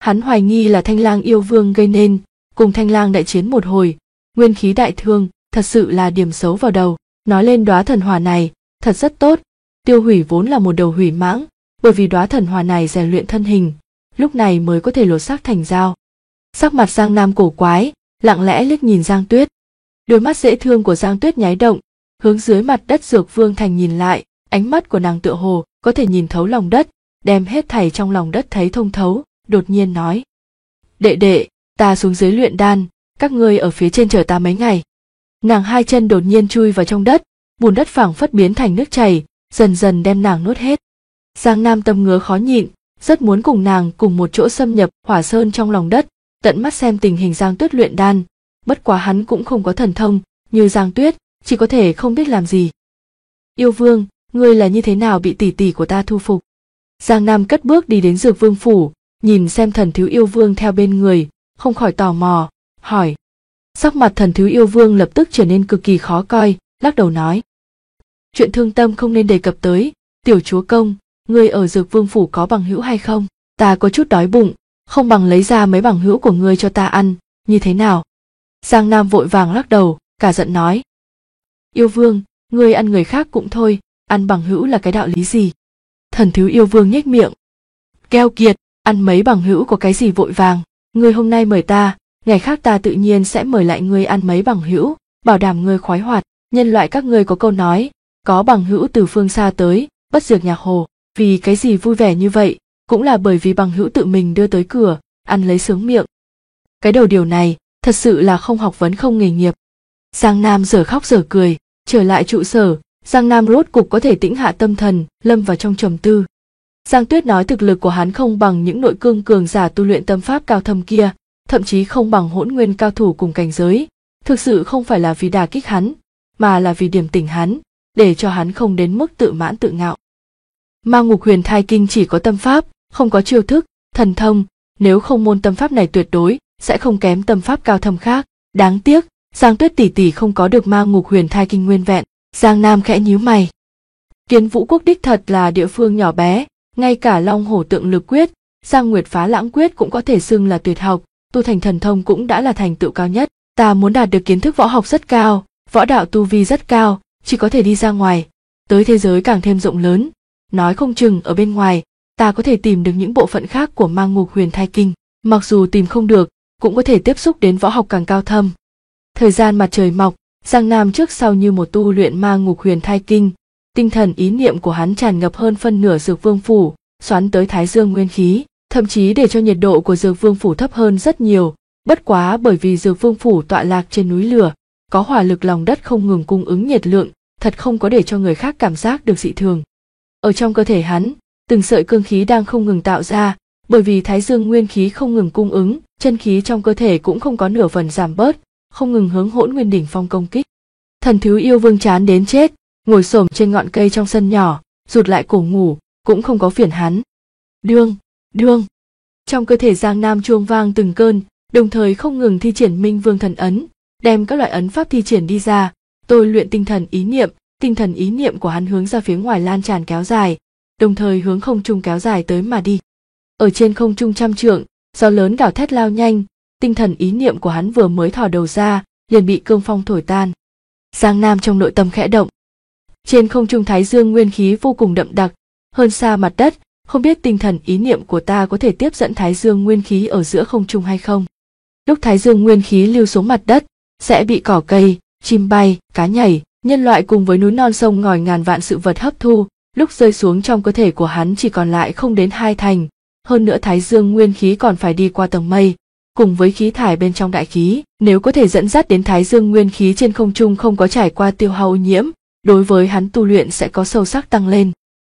Hắn hoài nghi là Thanh Lang yêu vương gây nên, cùng Thanh Lang đại chiến một hồi, nguyên khí đại thương, thật sự là điểm xấu vào đầu. Nói lên đóa thần hỏa này, thật rất tốt, tiêu hủy vốn là một đầu hủy mãng, bởi vì đóa thần hỏa này rèn luyện thân hình, lúc này mới có thể lột xác thành dao. Sắc mặt Giang Nam cổ quái, lặng lẽ liếc nhìn Giang Tuyết. Đôi mắt dễ thương của Giang Tuyết nháy động, hướng dưới mặt đất Dược Vương Thành nhìn lại, ánh mắt của nàng tựa hồ có thể nhìn thấu lòng đất, đem hết thảy trong lòng đất thấy thông thấu, đột nhiên nói: "Đệ đệ, ta xuống dưới luyện đan, các ngươi ở phía trên chờ ta mấy ngày." Nàng hai chân đột nhiên chui vào trong đất, bùn đất phảng phất biến thành nước chảy, dần dần đem nàng nuốt hết. Giang Nam tâm ngứa khó nhịn, rất muốn cùng nàng cùng một chỗ xâm nhập Hỏa Sơn trong lòng đất, tận mắt xem tình hình Giang Tuyết luyện đan, bất quá hắn cũng không có thần thông như Giang Tuyết, chỉ có thể không biết làm gì. "Yêu vương, ngươi là như thế nào bị tỷ tỷ của ta thu phục?" Giang Nam cất bước đi đến Dược Vương phủ, nhìn xem Thần Thiếu Yêu Vương theo bên người, không khỏi tò mò, hỏi. Sắc mặt Thần Thiếu Yêu Vương lập tức trở nên cực kỳ khó coi, lắc đầu nói: "Chuyện thương tâm không nên đề cập tới, tiểu chúa công, ngươi ở Dược Vương phủ có bằng hữu hay không? Ta có chút đói bụng, không bằng lấy ra mấy bằng hữu của ngươi cho ta ăn, như thế nào?" Giang Nam vội vàng lắc đầu, cả giận nói: "Yêu vương, ngươi ăn người khác cũng thôi, ăn bằng hữu là cái đạo lý gì?" Thần Thiếu Yêu Vương nhếch miệng: "Keo kiệt, ăn mấy bằng hữu có cái gì vội vàng, ngươi hôm nay mời ta, ngày khác ta tự nhiên sẽ mời lại ngươi ăn mấy bằng hữu, bảo đảm ngươi khoái hoạt. Nhân loại các ngươi có câu nói, có bằng hữu từ phương xa tới, bất diệt nhạc hồ, vì cái gì vui vẻ như vậy, cũng là bởi vì bằng hữu tự mình đưa tới cửa, ăn lấy sướng miệng. Cái đầu điều này, thật sự là không học vấn không nghề nghiệp." Giang Nam dở khóc dở cười, trở lại trụ sở, Giang Nam rốt cục có thể tĩnh hạ tâm thần, lâm vào trong trầm tư. Giang Tuyết nói thực lực của hắn không bằng những nội cương cường giả tu luyện tâm pháp cao thâm kia, thậm chí không bằng Hỗn Nguyên cao thủ cùng cảnh giới, thực sự không phải là vì đả kích hắn, mà là vì điểm tỉnh hắn, để cho hắn không đến mức tự mãn tự ngạo. Ma Ngục Huyền Thai Kinh chỉ có tâm pháp, không có chiêu thức, thần thông, nếu không môn tâm pháp này tuyệt đối sẽ không kém tâm pháp cao thâm khác. Đáng tiếc, Giang Tuyết tỷ tỷ không có được Ma Ngục Huyền Thai Kinh nguyên vẹn. Giang Nam khẽ nhíu mày. Kiến Vũ Quốc đích thật là địa phương nhỏ bé, ngay cả Long Hổ Tượng Lực Quyết, Giang Nguyệt Phá Lãng Quyết cũng có thể xưng là tuyệt học, tu thành thần thông cũng đã là thành tựu cao nhất. Ta muốn đạt được kiến thức võ học rất cao, võ đạo tu vi rất cao, chỉ có thể đi ra ngoài, tới thế giới càng thêm rộng lớn, nói không chừng ở bên ngoài, ta có thể tìm được những bộ phận khác của Ma Ngục Huyền Thai Kinh, mặc dù tìm không được, cũng có thể tiếp xúc đến võ học càng cao thâm. Thời gian mặt trời mọc, Giang Nam trước sau như một tu luyện Ma Ngục Huyền Thai Kinh, tinh thần ý niệm của hắn tràn ngập hơn phân nửa Dược Vương phủ, xoắn tới Thái Dương nguyên khí, thậm chí để cho nhiệt độ của Dược Vương phủ thấp hơn rất nhiều, bất quá bởi vì Dược Vương phủ tọa lạc trên núi lửa, có hỏa lực lòng đất không ngừng cung ứng nhiệt lượng, thật không có để cho người khác cảm giác được dị thường. Ở trong cơ thể hắn, từng sợi cương khí đang không ngừng tạo ra, bởi vì Thái Dương nguyên khí không ngừng cung ứng, chân khí trong cơ thể cũng không có nửa phần giảm bớt, không ngừng hướng Hỗn Nguyên đỉnh phong công kích. Thần Thiếu Yêu Vương chán đến chết, ngồi xổm trên ngọn cây trong sân nhỏ, rụt lại cổ ngủ, cũng không có phiền hắn. Đương, đương. Trong cơ thể Giang Nam chuông vang từng cơn, đồng thời không ngừng thi triển Minh Vương thần ấn, đem các loại ấn pháp thi triển đi ra, tôi luyện tinh thần ý niệm của hắn hướng ra phía ngoài lan tràn kéo dài, đồng thời hướng không trung kéo dài tới mà đi. Ở trên không trung trăm trượng, gió lớn gào thét lao nhanh, tinh thần ý niệm của hắn vừa mới thò đầu ra, liền bị cương phong thổi tan. Giang Nam trong nội tâm khẽ động. Trên không trung Thái Dương nguyên khí vô cùng đậm đặc, hơn xa mặt đất, không biết tinh thần ý niệm của ta có thể tiếp dẫn Thái Dương nguyên khí ở giữa không trung hay không. Lúc Thái Dương nguyên khí lưu xuống mặt đất, sẽ bị cỏ cây, chim bay, cá nhảy, nhân loại cùng với núi non sông ngòi ngàn vạn sự vật hấp thu, lúc rơi xuống trong cơ thể của hắn chỉ còn lại không đến 2 thành, hơn nữa Thái Dương nguyên khí còn phải đi qua tầng mây, cùng với khí thải bên trong đại khí, nếu có thể dẫn dắt đến Thái Dương nguyên khí trên không trung không có trải qua tiêu hao ô nhiễm, đối với hắn tu luyện sẽ có sâu sắc tăng lên.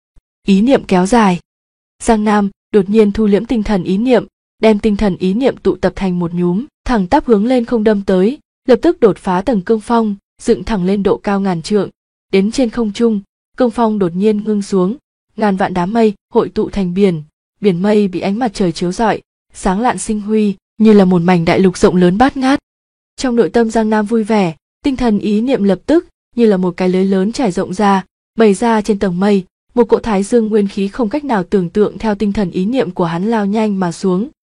Ý niệm kéo dài. Giang Nam đột nhiên thu liễm tinh thần ý niệm, đem tinh thần ý niệm tụ tập thành một nhúm, thẳng tắp hướng lên không đâm tới, lập tức đột phá tầng cương phong, dựng thẳng lên độ cao ngàn trượng. Đến trên không trung, cương phong đột nhiên ngưng xuống, ngàn vạn đám mây hội tụ thành biển, biển mây bị ánh mặt trời chiếu rọi, sáng lạn sinh huy, như là một mảnh đại lục rộng lớn bát ngát. Trong nội tâm Giang Nam vui vẻ, tinh thần ý niệm lập tức như là một cái lưới lớn trải rộng ra, bày ra trên tầng mây, một cỗ Thái Dương nguyên khí không cách nào tưởng tượng theo tinh thần ý niệm của hắn lao nhanh mà xuống,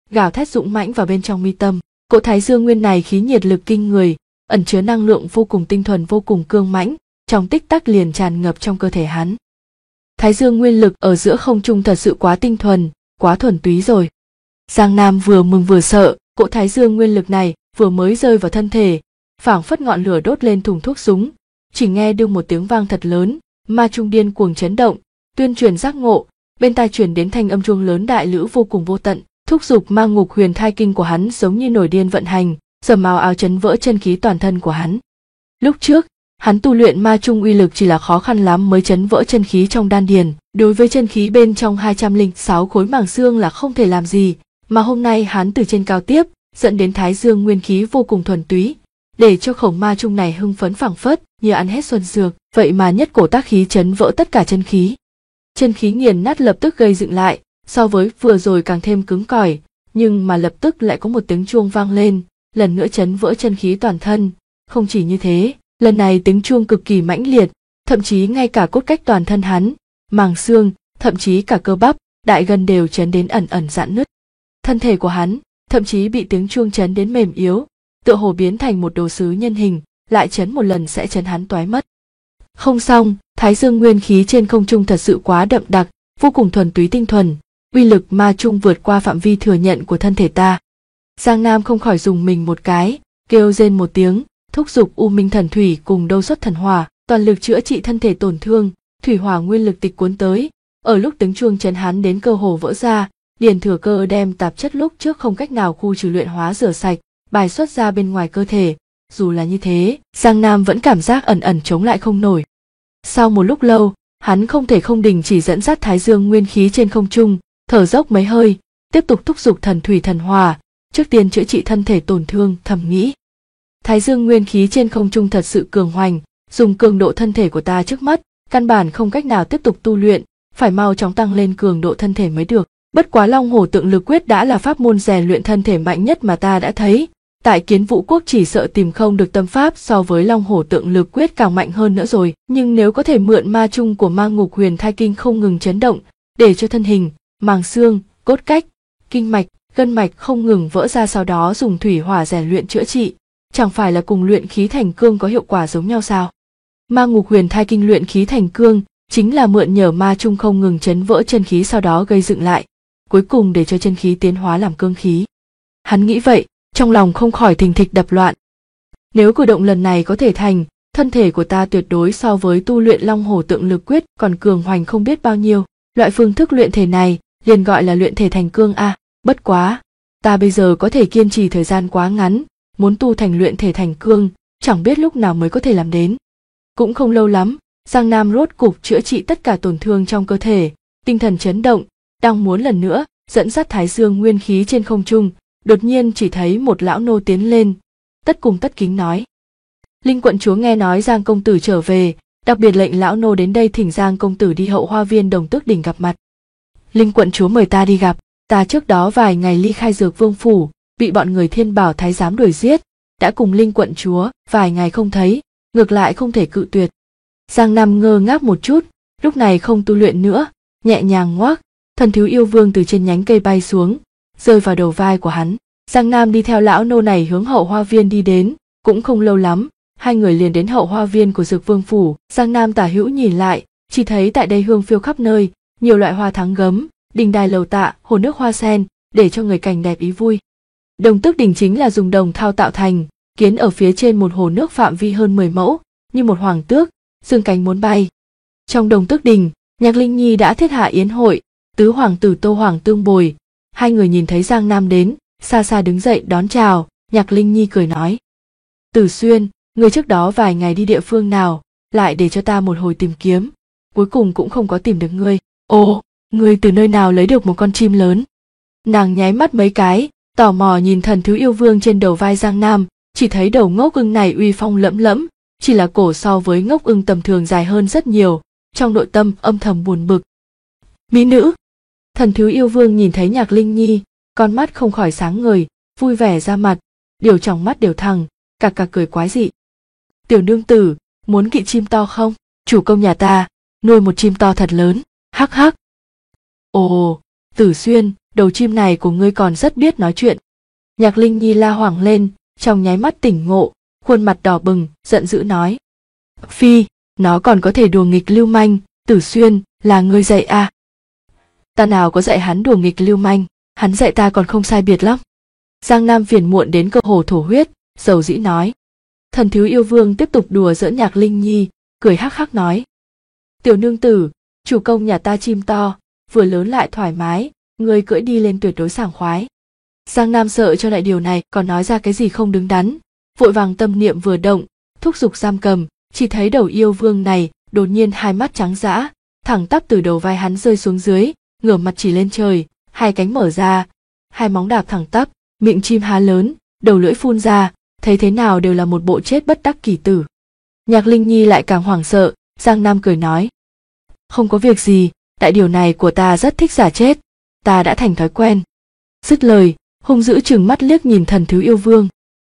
gào thét dũng mãnh vào bên trong mi tâm. Cỗ Thái Dương Nguyên này khí nhiệt lực kinh người, ẩn chứa năng lượng vô cùng tinh thuần, vô cùng cương mãnh, trong tích tắc liền tràn ngập trong cơ thể hắn. Thái Dương Nguyên lực ở giữa không trung thật sự quá tinh thuần, quá thuần túy rồi. Giang Nam vừa mừng vừa sợ, cỗ Thái Dương Nguyên lực này vừa mới rơi vào thân thể, phảng phất ngọn lửa đốt lên thùng thuốc súng, chỉ nghe đương một tiếng vang thật lớn, ma trung điên cuồng chấn động, tuyên truyền giác ngộ, bên tai truyền đến thanh âm chuông lớn đại lữ vô cùng vô tận, thúc giục ma ngục huyền thai kinh của hắn giống như nổi điên vận hành, dầm ào ào chấn vỡ chân khí toàn thân của hắn. Lúc trước, hắn tu luyện ma trung uy lực chỉ là khó khăn lắm mới chấn vỡ chân khí trong đan điền, đối với chân khí bên trong 206 khối màng xương là không thể làm gì, mà hôm nay hắn từ trên cao tiếp, dẫn đến Thái Dương nguyên khí vô cùng thuần túy, để cho khổng ma trung này hưng phấn phảng phất như ăn hết xuân dược, vậy mà nhất cổ tác khí chấn vỡ tất cả chân khí. Chân khí nghiền nát lập tức gây dựng lại, so với vừa rồi càng thêm cứng cỏi, nhưng mà lập tức lại có một tiếng chuông vang lên, lần nữa chấn vỡ chân khí toàn thân. Không chỉ như thế, lần này tiếng chuông cực kỳ mãnh liệt, thậm chí ngay cả cốt cách toàn thân hắn, màng xương, thậm chí cả cơ bắp, đại gân đều chấn đến ẩn ẩn rạn nứt. Thân thể của hắn thậm chí bị tiếng chuông chấn đến mềm yếu, tựa hồ biến thành một đồ sứ nhân hình, lại chấn một lần sẽ chấn hắn toái mất. Không xong, Thái Dương nguyên khí trên không trung thật sự quá đậm đặc, vô cùng thuần túy tinh thuần, uy lực ma trung vượt qua phạm vi thừa nhận của thân thể ta. Giang Nam không khỏi dùng mình một cái, kêu rên một tiếng, thúc giục U Minh Thần Thủy cùng Đâu Xuất Thần Hỏa, toàn lực chữa trị thân thể tổn thương, thủy hỏa nguyên lực tịch cuốn tới. Ở lúc tiếng chuông chấn hắn đến cơ hồ vỡ ra, liền thừa cơ đem tạp chất lúc trước không cách nào khu trừ luyện hóa rửa sạch, bài xuất ra bên ngoài cơ thể. Dù là như thế, Giang Nam vẫn cảm giác ẩn ẩn chống lại không nổi. Sau một lúc lâu, hắn không thể không đình chỉ dẫn dắt Thái Dương nguyên khí trên không trung, thở dốc mấy hơi, tiếp tục thúc giục thần thủy thần hỏa, trước tiên chữa trị thân thể tổn thương, thầm nghĩ. Thái Dương nguyên khí trên không trung thật sự cường hoành, dùng cường độ thân thể của ta trước mắt, căn bản không cách nào tiếp tục tu luyện, phải mau chóng tăng lên cường độ thân thể mới được. Bất quá Long Hổ Tượng Lực Quyết đã là pháp môn rèn luyện thân thể mạnh nhất mà ta đã thấy. Tại Kiến Vũ Quốc chỉ sợ tìm không được tâm pháp so với Long Hổ Tượng Lực Quyết càng mạnh hơn nữa rồi. Nhưng nếu có thể mượn ma trung của ma ngục huyền thai kinh không ngừng chấn động, để cho thân hình, màng xương, cốt cách, kinh mạch, gân mạch không ngừng vỡ ra, sau đó dùng thủy hỏa rèn luyện chữa trị, chẳng phải là cùng luyện khí thành cương có hiệu quả giống nhau sao? Ma ngục huyền thai kinh luyện khí thành cương chính là mượn nhờ ma trung không ngừng chấn vỡ chân khí, sau đó gây dựng lại, cuối cùng để cho chân khí tiến hóa làm cương khí. Hắn nghĩ vậy, trong lòng không khỏi thình thịch đập loạn. Nếu cử động lần này có thể thành, thân thể của ta tuyệt đối so với tu luyện Long Hổ Tượng Lực Quyết còn cường hoành không biết bao nhiêu. Loại phương thức luyện thể này liền gọi là luyện thể thành cương a. Bất quá, ta bây giờ có thể kiên trì thời gian quá ngắn, muốn tu thành luyện thể thành cương, chẳng biết lúc nào mới có thể làm đến. Cũng không lâu lắm, Giang Nam rốt cục chữa trị tất cả tổn thương trong cơ thể, tinh thần chấn động, đang muốn lần nữa dẫn dắt Thái Dương nguyên khí trên không trung, đột nhiên chỉ thấy một lão nô tiến lên, tất cung tất kính nói: Linh quận chúa nghe nói Giang công tử trở về, đặc biệt lệnh lão nô đến đây thỉnh Giang công tử đi Hậu Hoa Viên Đồng Tước Đỉnh gặp mặt. Linh quận chúa mời ta đi gặp, ta trước đó vài ngày ly khai Dược Vương phủ, bị bọn người Thiên Bảo thái giám đuổi giết, đã cùng Linh quận chúa vài ngày không thấy, ngược lại không thể cự tuyệt. Giang Nam ngơ ngác một chút, lúc này không tu luyện nữa, nhẹ nhàng ngoác, thần thiếu yêu vương từ trên nhánh cây bay xuống, rơi vào đầu vai của hắn. Giang Nam đi theo lão nô này hướng Hậu Hoa Viên đi đến, cũng không lâu lắm, hai người liền đến Hậu Hoa Viên của Dược Vương phủ. Giang Nam tả hữu nhìn lại, chỉ thấy tại đây hương phiêu khắp nơi, nhiều loại hoa thắng gấm, đình đài lầu tạ, hồ nước hoa sen, để cho người cảnh đẹp ý vui. Đồng Tước Đỉnh chính là dùng đồng thau tạo thành, kiến ở phía trên một hồ nước phạm vi hơn 10 mẫu, như một hoàng tước, dương cánh muốn bay. Trong Đồng Tước Đỉnh, Nhạc Linh Nhi đã thiết hạ yến hội, tứ hoàng tử Tô Hoàng tương bồi. Hai người nhìn thấy Giang Nam đến, xa xa đứng dậy đón chào. Nhạc Linh Nhi cười nói: Tử Xuyên, người trước đó vài ngày đi địa phương nào, lại để cho ta một hồi tìm kiếm, cuối cùng cũng không có tìm được ngươi. Ồ, ngươi từ nơi nào lấy được một con chim lớn? Nàng nháy mắt mấy cái, tò mò nhìn thần thiếu yêu vương trên đầu vai Giang Nam, chỉ thấy đầu ngốc ưng này uy phong lẫm lẫm, chỉ là cổ so với ngốc ưng tầm thường dài hơn rất nhiều, trong nội tâm âm thầm buồn bực. Mỹ nữ! Thần thiếu yêu vương nhìn thấy Nhạc Linh Nhi, con mắt không khỏi sáng ngời, vui vẻ ra mặt, điều trong mắt đều thẳng, cạc cạc cười quái dị. Tiểu nương tử, muốn kỵ chim to không? Chủ công nhà ta nuôi một chim to thật lớn, hắc hắc. Ồ, Tử Xuyên, đầu chim này của ngươi còn rất biết nói chuyện. Nhạc Linh Nhi la hoảng lên, trong nháy mắt tỉnh ngộ, khuôn mặt đỏ bừng, giận dữ nói. Phi, nó còn có thể đùa nghịch lưu manh, Tử Xuyên, là ngươi dạy à? Ta nào có dạy hắn đùa nghịch lưu manh, hắn dạy ta còn không sai biệt lắm. Giang Nam phiền muộn đến cơ hồ thổ huyết, dầu dĩ nói. Thần thiếu yêu vương tiếp tục đùa giỡn Nhạc Linh Nhi, cười hắc hắc nói. Tiểu nương tử, chủ công nhà ta chim to, vừa lớn lại thoải mái, ngươi cưỡi đi lên tuyệt đối sảng khoái. Giang Nam sợ cho lại điều này còn nói ra cái gì không đứng đắn, vội vàng tâm niệm vừa động, thúc giục giam cầm, chỉ thấy đầu yêu vương này đột nhiên hai mắt trắng dã, thẳng tắp từ đầu vai hắn rơi xuống dưới, ngửa mặt chỉ lên trời, hai cánh mở ra, hai móng đạp thẳng tắp, miệng chim há lớn, đầu lưỡi phun ra, thấy thế nào đều là một bộ chết bất đắc kỳ tử. Nhạc Linh Nhi lại càng hoảng sợ, Giang Nam cười nói. Không có việc gì, đại điều này của ta rất thích giả chết, ta đã thành thói quen. Dứt lời, hung dữ trừng mắt liếc nhìn thần thiếu yêu vương.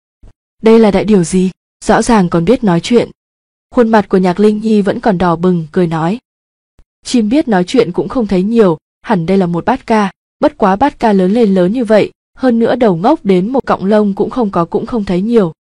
Đây là đại điều gì, rõ ràng còn biết nói chuyện. Khuôn mặt của Nhạc Linh Nhi vẫn còn đỏ bừng, cười nói. Chim biết nói chuyện cũng không thấy nhiều, hẳn đây là một bát ca, bất quá bát ca lớn lên lớn như vậy, hơn nữa đầu ngốc đến một cọng lông cũng không có, cũng không thấy nhiều.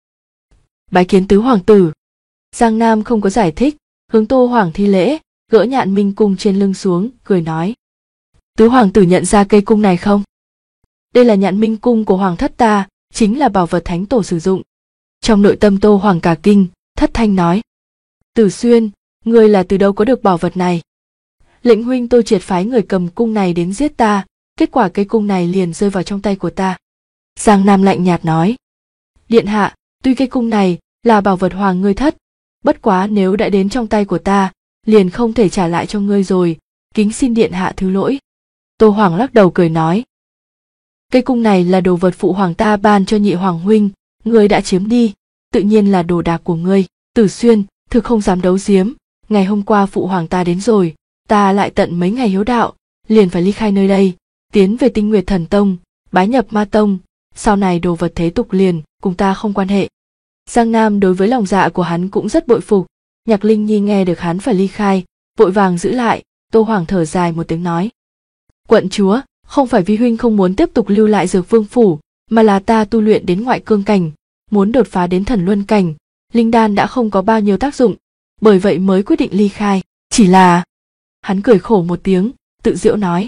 Bái kiến tứ hoàng tử. Giang Nam không có giải thích, hướng Tô Hoàng thi lễ, gỡ nhạn minh cung trên lưng xuống, cười nói. Tứ hoàng tử nhận ra cây cung này không? Đây là nhạn minh cung của hoàng thất ta, chính là bảo vật thánh tổ sử dụng. Trong nội tâm Tô Hoàng cả kinh, thất thanh nói. Tử Xuyên, ngươi là từ đâu có được bảo vật này? Lệnh huynh Tô triệt phái người cầm cung này đến giết ta, kết quả cây cung này liền rơi vào trong tay của ta. Giang Nam lạnh nhạt nói. Điện hạ, tuy cây cung này là bảo vật hoàng ngươi thất, bất quá nếu đã đến trong tay của ta, liền không thể trả lại cho ngươi rồi, kính xin điện hạ thứ lỗi. Tô Hoàng lắc đầu cười nói. Cây cung này là đồ vật phụ hoàng ta ban cho nhị hoàng huynh, ngươi đã chiếm đi, tự nhiên là đồ đạc của ngươi. Tử Xuyên, thực không dám đấu giếm, ngày hôm qua phụ hoàng ta đến rồi, ta lại tận mấy ngày hiếu đạo, liền phải ly khai nơi đây, tiến về Tinh Nguyệt Thần Tông, bái nhập Ma Tông, sau này đồ vật thế tục liền, cùng ta không quan hệ. Giang Nam đối với lòng dạ của hắn cũng rất bội phục, Nhạc Linh Nhi nghe được hắn phải ly khai, vội vàng giữ lại, Tô Hoàng thở dài một tiếng nói. Quận chúa, không phải vi huynh không muốn tiếp tục lưu lại Dược Vương phủ, mà là ta tu luyện đến ngoại cương cảnh, muốn đột phá đến thần luân cảnh, linh đan đã không có bao nhiêu tác dụng, bởi vậy mới quyết định ly khai, chỉ là... Hắn cười khổ một tiếng, tự giễu nói.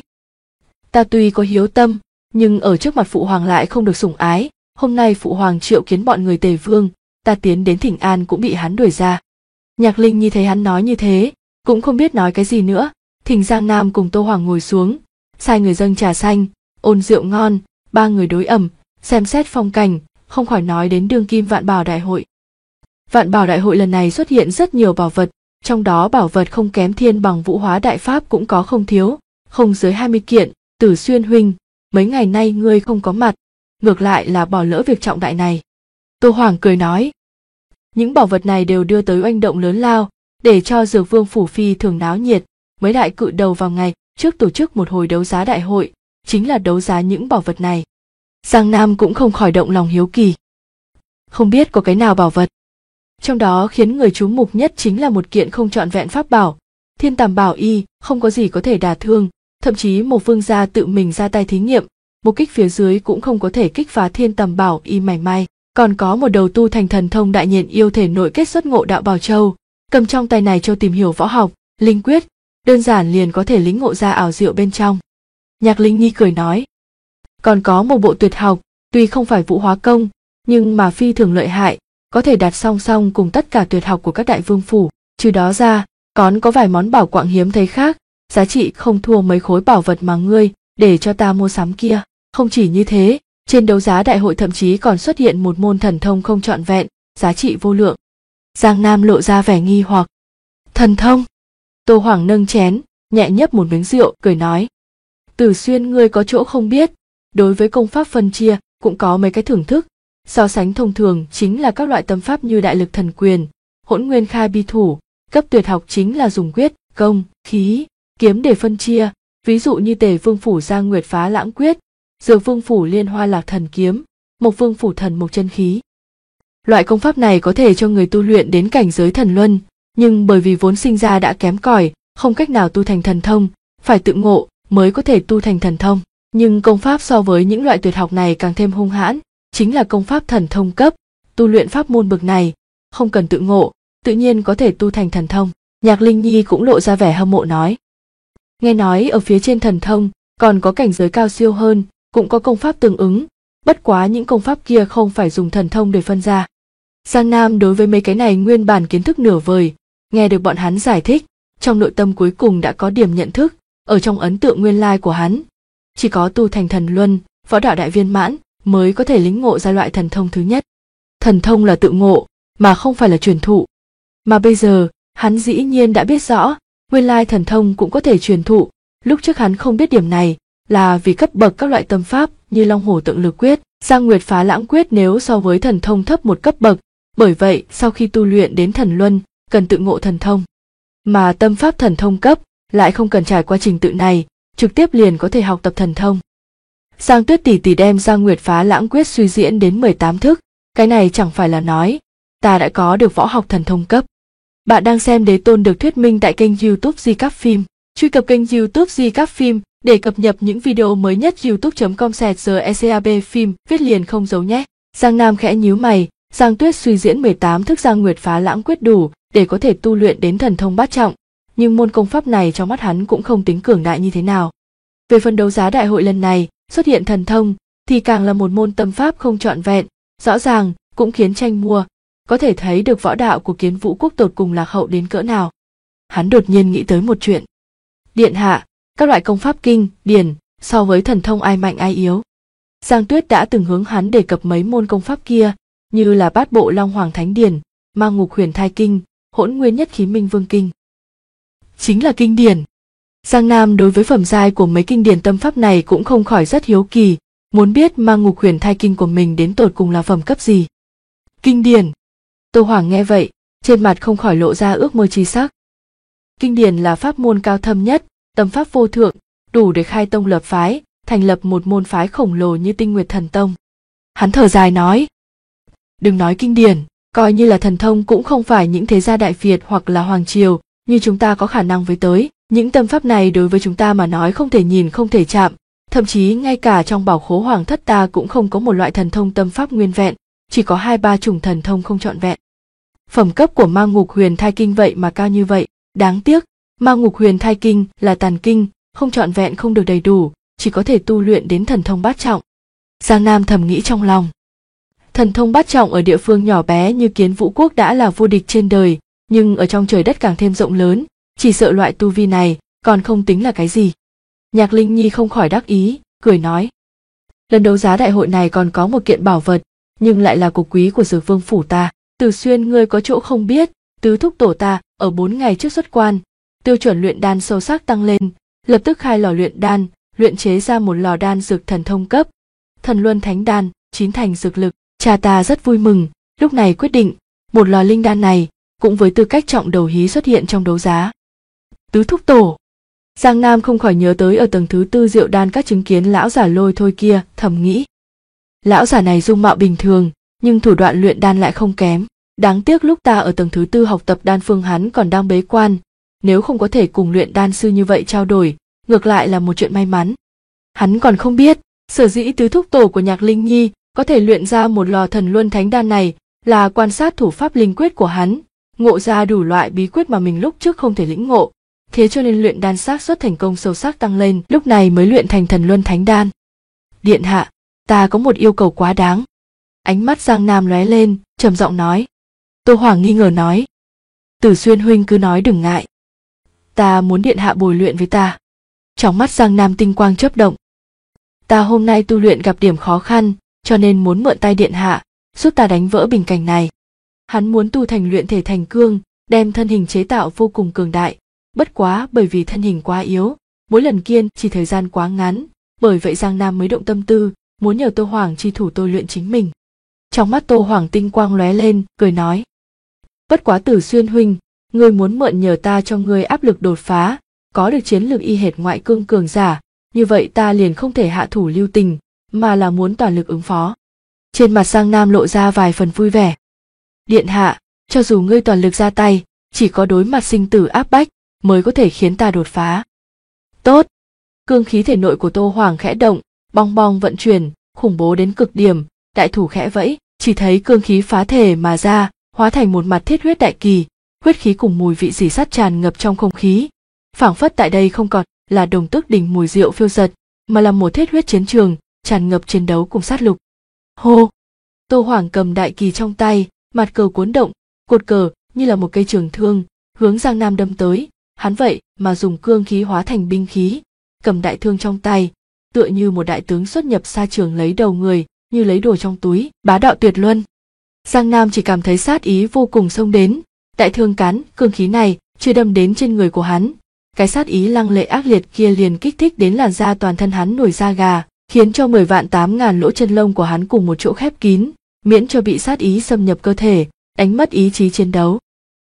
Ta tuy có hiếu tâm, nhưng ở trước mặt phụ hoàng lại không được sủng ái, hôm nay phụ hoàng triệu kiến bọn người Tề Vương, ta tiến đến thỉnh an cũng bị hắn đuổi ra. Nhạc Linh Nhi thấy hắn nói như thế, cũng không biết nói cái gì nữa, thỉnh Giang Nam cùng Tô Hoàng ngồi xuống, sai người dâng trà xanh, ôn rượu ngon, ba người đối ẩm, xem xét phong cảnh, không khỏi nói đến đương kim Vạn Bảo Đại hội. Vạn Bảo Đại hội lần này xuất hiện rất nhiều bảo vật, trong đó bảo vật không kém Thiên Bằng Vũ Hóa Đại Pháp cũng có không thiếu, không dưới 20 kiện. Tử Xuyên huynh, mấy ngày nay ngươi không có mặt, ngược lại là bỏ lỡ việc trọng đại này. Tô Hoàng cười nói. Những bảo vật này đều đưa tới oanh động lớn lao, để cho Dược Vương phủ phi thường náo nhiệt, mấy đại cự đầu vào ngày trước tổ chức một hồi đấu giá đại hội, chính là đấu giá những bảo vật này. Giang Nam cũng không khỏi động lòng hiếu kỳ. Không biết có cái nào bảo vật. Trong đó khiến người chú mục nhất chính là một kiện không trọn vẹn pháp bảo, Thiên Tàm Bảo Y, không có gì có thể đả thương, thậm chí một vương gia tự mình ra tay thí nghiệm, một kích phía dưới cũng không có thể kích phá Thiên Tàm Bảo Y mảy may. Còn có một đầu tu thành thần thông đại nhiệt yêu thể nội kết xuất Ngộ Đạo Bảo Châu, cầm trong tay này châu tìm hiểu võ học, linh quyết, đơn giản liền có thể lĩnh ngộ ra ảo diệu bên trong. Nhạc Linh Nhi cười nói. Còn có một bộ tuyệt học, tuy không phải vũ hóa công, nhưng mà phi thường lợi hại, có thể đặt song song cùng tất cả tuyệt học của các đại vương phủ. Trừ đó ra, còn có vài món bảo quạng hiếm thấy khác, giá trị không thua mấy khối bảo vật mà ngươi để cho ta mua sắm kia. Không chỉ như thế, trên đấu giá đại hội thậm chí còn xuất hiện một môn thần thông không trọn vẹn, giá trị vô lượng. Giang Nam lộ ra vẻ nghi hoặc. Thần thông? Tô Hoàng nâng chén, nhẹ nhấp một miếng rượu, cười nói. Tử Xuyên ngươi có chỗ không biết, đối với công pháp phân chia cũng có mấy cái thưởng thức. So sánh thông thường chính là các loại tâm pháp như Đại Lực Thần Quyền, Hỗn Nguyên Khai Bi Thủ, cấp tuyệt học chính là dùng quyết, công, khí, kiếm để phân chia, ví dụ như Tề Vương phủ Giang Nguyệt Phá Lãng Quyết, Dược Vương phủ Liên Hoa Lạc Thần Kiếm, Mộc Vương phủ Thần Mộc Chân Khí. Loại công pháp này có thể cho người tu luyện đến cảnh giới thần luân, nhưng bởi vì vốn sinh ra đã kém cỏi, không cách nào tu thành thần thông, phải tự ngộ mới có thể tu thành thần thông. Nhưng công pháp so với những loại tuyệt học này càng thêm hung hãn, chính là công pháp thần thông cấp. Tu luyện pháp môn bậc này, không cần tự ngộ, tự nhiên có thể tu thành thần thông. Nhạc Linh Nhi cũng lộ ra vẻ hâm mộ nói. Nghe nói ở phía trên thần thông, còn có cảnh giới cao siêu hơn, cũng có công pháp tương ứng, bất quá những công pháp kia không phải dùng thần thông để phân ra. Giang Nam đối với mấy cái này nguyên bản kiến thức nửa vời, nghe được bọn hắn giải thích, trong nội tâm cuối cùng đã có điểm nhận thức, ở trong ấn tượng nguyên lai của hắn. Chỉ có tu thành thần luân, võ đạo đại viên mãn, mới có thể lĩnh ngộ ra loại thần thông thứ nhất. Thần thông là tự ngộ, mà không phải là truyền thụ. Mà bây giờ, hắn dĩ nhiên đã biết rõ, nguyên lai thần thông cũng có thể truyền thụ. Lúc trước hắn không biết điểm này, là vì cấp bậc các loại tâm pháp như Long Hổ Tượng Lực Quyết, Giang Nguyệt Phá Lãng Quyết nếu so với thần thông thấp một cấp bậc, bởi vậy sau khi tu luyện đến thần luân, cần tự ngộ thần thông. Mà tâm pháp thần thông cấp lại không cần trải qua trình tự này, trực tiếp liền có thể học tập thần thông. Giang Tuyết tỷ tỷ đem Giang Nguyệt Phá Lãng Quyết suy diễn đến 18 thức, cái này chẳng phải là nói, ta đã có được võ học thần thông cấp. Bạn đang xem Đế Tôn được thuyết minh tại kênh YouTube Di Cáp Phim. Truy cập kênh YouTube Di Cáp Phim để cập nhật những video mới nhất. youtube.com/GECAB phim viết liền không giấu nhé. Giang Nam khẽ nhíu mày, Giang Tuyết suy diễn 18 thức Giang Nguyệt Phá Lãng Quyết đủ để có thể tu luyện đến thần thông bát trọng, nhưng môn công pháp này trong mắt hắn cũng không tính cường đại như thế nào. Về phần đấu giá đại hội lần này, xuất hiện thần thông thì càng là một môn tâm pháp không trọn vẹn, rõ ràng cũng khiến tranh mua, có thể thấy được võ đạo của Kiến Vũ quốc tột cùng lạc hậu đến cỡ nào. Hắn đột nhiên nghĩ tới một chuyện. Điện hạ, các loại công pháp kinh, điển, so với thần thông ai mạnh ai yếu? Giang Tuyết đã từng hướng hắn đề cập mấy môn công pháp kia, như là Bát Bộ Long Hoàng Thánh Điển, Mang Ngục Huyền Thai Kinh, Hỗn Nguyên Nhất Khí Minh Vương Kinh. Chính là kinh điển. Giang Nam đối với phẩm giai của mấy kinh điển tâm pháp này cũng không khỏi rất hiếu kỳ, muốn biết Mang Ngục Huyền Thai Kinh của mình đến tột cùng là phẩm cấp gì. Kinh điển. Tô Hoàng nghe vậy, trên mặt không khỏi lộ ra ước mơ chi sắc. Kinh điển là pháp môn cao thâm nhất, tâm pháp vô thượng, đủ để khai tông lập phái, thành lập một môn phái khổng lồ như Tinh Nguyệt Thần Tông. Hắn thở dài nói, đừng nói kinh điển, coi như là thần thông cũng không phải những thế gia Đại Việt hoặc là Hoàng Triều như chúng ta có khả năng với tới. Những tâm pháp này đối với chúng ta mà nói không thể nhìn không thể chạm, thậm chí ngay cả trong bảo khố hoàng thất ta cũng không có một loại thần thông tâm pháp nguyên vẹn, chỉ có 2-3 chủng thần thông không trọn vẹn. Phẩm cấp của Mang Ngục Huyền Thai Kinh vậy mà cao như vậy, đáng tiếc, Mang Ngục Huyền Thai Kinh là tàn kinh, không trọn vẹn không được đầy đủ, chỉ có thể tu luyện đến thần thông bát trọng. Giang Nam thầm nghĩ trong lòng. Thần thông bát trọng ở địa phương nhỏ bé như Kiến Vũ quốc đã là vô địch trên đời, nhưng ở trong trời đất càng thêm rộng lớn, chỉ sợ loại tu vi này còn không tính là cái gì. Nhạc Linh Nhi không khỏi đắc ý, cười nói. Lần đấu giá đại hội này còn có một kiện bảo vật, nhưng lại là của quý của Dược Vương phủ ta. Từ Xuyên ngươi có chỗ không biết, tứ thúc tổ ta ở 4 ngày trước xuất quan, tiêu chuẩn luyện đan sâu sắc tăng lên, lập tức khai lò luyện đan, luyện chế ra một lò đan dược thần thông cấp, Thần Luân Thánh Đan, 9 thành dược lực. Cha ta rất vui mừng, lúc này quyết định, một lò linh đan này cũng với tư cách trọng đầu hí xuất hiện trong đấu giá. Tứ thúc tổ. Giang Nam không khỏi nhớ tới ở tầng thứ 4 Diệu Đan các chứng kiến lão giả Lôi Thôi kia, thầm nghĩ. Lão giả này dung mạo bình thường, nhưng thủ đoạn luyện đan lại không kém. Đáng tiếc lúc ta ở tầng thứ 4 học tập đan phương hắn còn đang bế quan, nếu không có thể cùng luyện đan sư như vậy trao đổi, ngược lại là một chuyện may mắn. Hắn còn không biết, sở dĩ tứ thúc tổ của Nhạc Linh Nhi có thể luyện ra một lò Thần Luân Thánh Đan này là quan sát thủ pháp linh quyết của hắn, ngộ ra đủ loại bí quyết mà mình lúc trước không thể lĩnh ngộ, thế cho nên luyện đan xác suất thành công sâu sắc tăng lên, lúc này mới luyện thành Thần Luân Thánh Đan. Điện hạ, ta có một yêu cầu quá đáng. Ánh mắt Giang Nam lóe lên, trầm giọng nói. Tô Hoàng nghi ngờ nói. Tử Xuyên huynh cứ nói đừng ngại. Ta muốn điện hạ bồi luyện với ta. Trong mắt Giang Nam tinh quang chớp động. Ta hôm nay tu luyện gặp điểm khó khăn, cho nên muốn mượn tay điện hạ, giúp ta đánh vỡ bình cảnh này. Hắn muốn tu thành luyện thể thành cương, đem thân hình chế tạo vô cùng cường đại. Bất quá bởi vì thân hình quá yếu, mỗi lần kiên chỉ thời gian quá ngắn, bởi vậy Giang Nam mới động tâm tư, muốn nhờ Tô Hoàng chi thủ tôi luyện chính mình. Trong mắt Tô Hoàng tinh quang lóe lên, cười nói. Bất quá Tử Xuyên huynh, ngươi muốn mượn nhờ ta cho ngươi áp lực đột phá, có được chiến lược y hệt ngoại cương cường giả, như vậy ta liền không thể hạ thủ lưu tình, mà là muốn toàn lực ứng phó. Trên mặt Giang Nam lộ ra vài phần vui vẻ. Điện hạ, cho dù ngươi toàn lực ra tay, chỉ có đối mặt sinh tử áp bách mới có thể khiến ta đột phá. Tốt. Cương khí thể nội của Tô Hoàng khẽ động, bong bong vận chuyển, khủng bố đến cực điểm, đại thủ khẽ vẫy, chỉ thấy cương khí phá thể mà ra, hóa thành một mặt thiết huyết đại kỳ, huyết khí cùng mùi vị rỉ sắt tràn ngập trong không khí. Phảng phất tại đây không còn là Đồng Tước đỉnh mùi rượu phiêu dật, mà là một thiết huyết chiến trường, tràn ngập chiến đấu cùng sát lục. Hô! Tô Hoàng cầm đại kỳ trong tay, mặt cờ cuốn động, cột cờ như là một cây trường thương, hướng Giang Nam đâm tới, hắn vậy mà dùng cương khí hóa thành binh khí, cầm đại thương trong tay, tựa như một đại tướng xuất nhập xa trường lấy đầu người, như lấy đồ trong túi, bá đạo tuyệt luân. Giang Nam chỉ cảm thấy sát ý vô cùng xông đến, đại thương cán, cương khí này chưa đâm đến trên người của hắn, cái sát ý lăng lệ ác liệt kia liền kích thích đến làn da toàn thân hắn nổi da gà, khiến cho 10 vạn 8 ngàn lỗ chân lông của hắn cùng một chỗ khép kín, miễn cho bị sát ý xâm nhập cơ thể, đánh mất ý chí chiến đấu.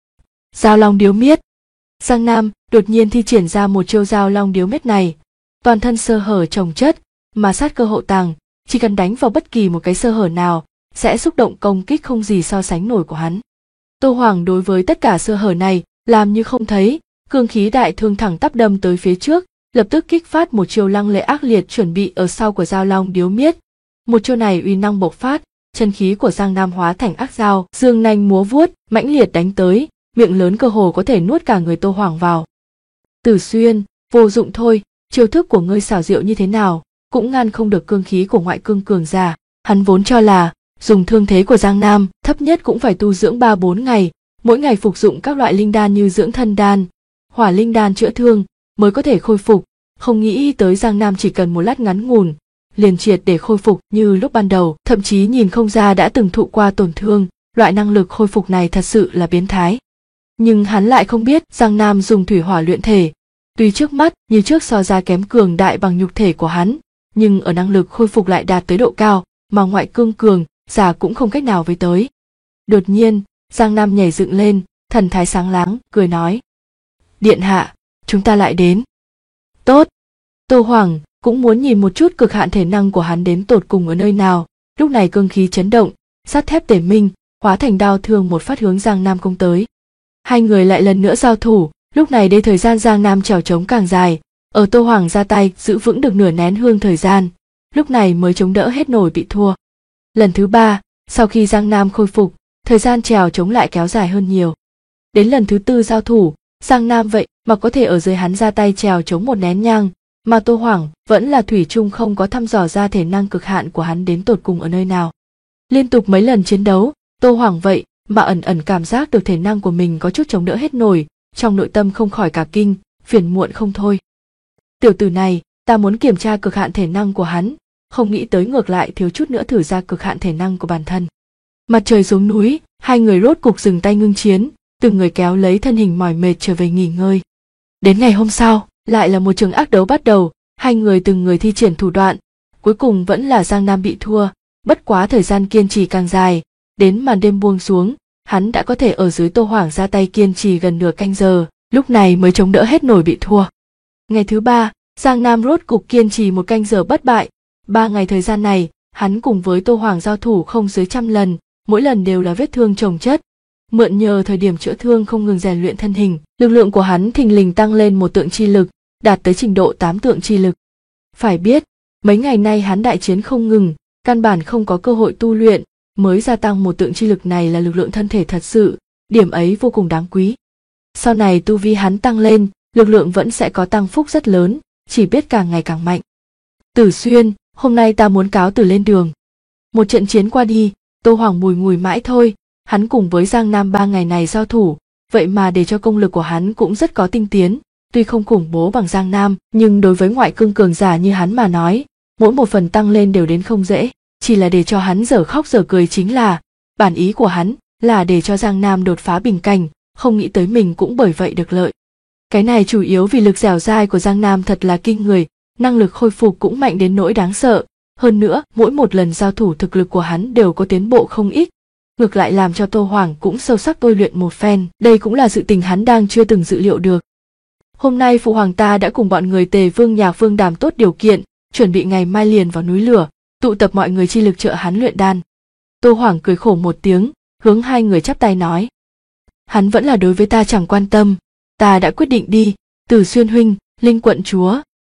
Dao long điếu miết. Giang Nam đột nhiên thi triển ra một chiêu dao long điếu miết này, toàn thân sơ hở chồng chất, mà sát cơ hậu tàng, chỉ cần đánh vào bất kỳ một cái sơ hở nào, sẽ xúc động công kích không gì so sánh nổi của hắn. Tô Hoàng đối với tất cả sơ hở này làm như không thấy, cương khí đại thương thẳng tắp đâm tới phía trước, lập tức kích phát một chiêu lăng lệ ác liệt chuẩn bị ở sau của dao long điếu miết. Một chiêu này uy năng bộc phát, chân khí của Giang Nam hóa thành ác dao, dương nanh múa vuốt, mãnh liệt đánh tới, miệng lớn cơ hồ có thể nuốt cả người Tô Hoàng vào. Tử Xuyên, vô dụng thôi, chiêu thức của ngươi xảo diệu như thế nào, cũng ngăn không được cương khí của ngoại cương cường giả. Hắn vốn cho là dùng thương thế của Giang Nam, thấp nhất cũng phải tu dưỡng 3-4 ngày, mỗi ngày phục dụng các loại linh đan như dưỡng thân đan, hỏa linh đan chữa thương mới có thể khôi phục, không nghĩ tới Giang Nam chỉ cần một lát ngắn ngủn liền triệt để khôi phục như lúc ban đầu, thậm chí nhìn không ra đã từng thụ qua tổn thương, loại năng lực khôi phục này thật sự là biến thái. Nhưng hắn lại không biết Giang Nam dùng thủy hỏa luyện thể, tuy trước mắt như trước so ra kém cường đại bằng nhục thể của hắn, nhưng ở năng lực khôi phục lại đạt tới độ cao mà ngoại cương cường giả cũng không cách nào với tới. Đột nhiên, Giang Nam nhảy dựng lên, thần thái sáng láng, cười nói: Điện hạ, chúng ta lại đến. Tốt. Tô Hoàng cũng muốn nhìn một chút cực hạn thể năng của hắn đến tột cùng ở nơi nào, lúc này cương khí chấn động, sắt thép tể minh, hóa thành đao thương một phát hướng Giang Nam công tới. Hai người lại lần nữa giao thủ, lúc này đây thời gian Giang Nam trèo trống càng dài, ở Tô Hoàng ra tay giữ vững được nửa nén hương thời gian, lúc này mới chống đỡ hết nổi bị thua. Lần thứ 3, sau khi Giang Nam khôi phục, thời gian trèo trống lại kéo dài hơn nhiều. Đến lần thứ 4 giao thủ, Giang Nam vậy mà có thể ở dưới hắn ra tay trèo trống một nén nhang, mà Tô Hoàng vẫn là thủy chung không có thăm dò ra thể năng cực hạn của hắn đến tột cùng ở nơi nào. Liên tục mấy lần chiến đấu, Tô Hoàng vậy mà ẩn ẩn cảm giác được thể năng của mình có chút chống đỡ hết nổi, trong nội tâm không khỏi cả kinh, phiền muộn không thôi. Tiểu tử này, ta muốn kiểm tra cực hạn thể năng của hắn, không nghĩ tới ngược lại thiếu chút nữa thử ra cực hạn thể năng của bản thân. Mặt trời xuống núi, hai người rốt cục dừng tay ngưng chiến, từng người kéo lấy thân hình mỏi mệt trở về nghỉ ngơi. Đến ngày hôm sau, lại là một trường ác đấu bắt đầu, hai người từng người thi triển thủ đoạn, cuối cùng vẫn là Giang Nam bị thua, bất quá thời gian kiên trì càng dài, đến màn đêm buông xuống, hắn đã có thể ở dưới Tô Hoàng ra tay kiên trì gần nửa canh giờ, lúc này mới chống đỡ hết nổi bị thua. Ngày thứ 3, Giang Nam rốt cục kiên trì một canh giờ bất bại, 3 ngày thời gian này, hắn cùng với Tô Hoàng giao thủ không dưới 100 lần, mỗi lần đều là vết thương chồng chất. Mượn nhờ thời điểm chữa thương không ngừng rèn luyện thân hình, lực lượng của hắn thình lình tăng lên một tượng chi lực, đạt tới trình độ 8 tượng chi lực. Phải biết, mấy ngày nay hắn đại chiến không ngừng, căn bản không có cơ hội tu luyện, mới gia tăng một tượng chi lực này là lực lượng thân thể thật sự, điểm ấy vô cùng đáng quý. Sau này tu vi hắn tăng lên, lực lượng vẫn sẽ có tăng phúc rất lớn, chỉ biết càng ngày càng mạnh. Tử Xuyên, hôm nay ta muốn cáo từ lên đường. Một trận chiến qua đi, Tô Hoàng bùi ngùi mãi thôi, hắn cùng với Giang Nam 3 ngày này giao thủ, vậy mà để cho công lực của hắn cũng rất có tinh tiến, tuy không khủng bố bằng Giang Nam, nhưng đối với ngoại cương cường giả như hắn mà nói, mỗi một phần tăng lên đều đến không dễ, chỉ là để cho hắn dở khóc dở cười chính là, bản ý của hắn là để cho Giang Nam đột phá bình cảnh, không nghĩ tới mình cũng bởi vậy được lợi. Cái này chủ yếu vì lực dẻo dai của Giang Nam thật là kinh người, năng lực khôi phục cũng mạnh đến nỗi đáng sợ, hơn nữa mỗi một lần giao thủ thực lực của hắn đều có tiến bộ không ít, ngược lại làm cho Tô Hoàng cũng sâu sắc tôi luyện một phen, đây cũng là sự tình hắn đang chưa từng dự liệu được. Hôm nay phụ hoàng ta đã cùng bọn người Tề Vương Nhạc Vương đàm tốt điều kiện, chuẩn bị ngày mai liền vào núi lửa, tụ tập mọi người chi lực trợ hắn luyện đan. Tô Hoàng cười khổ một tiếng, hướng hai người chắp tay nói: Hắn vẫn là đối với ta chẳng quan tâm, ta đã quyết định đi, Tử Xuyên huynh, Linh quận chúa,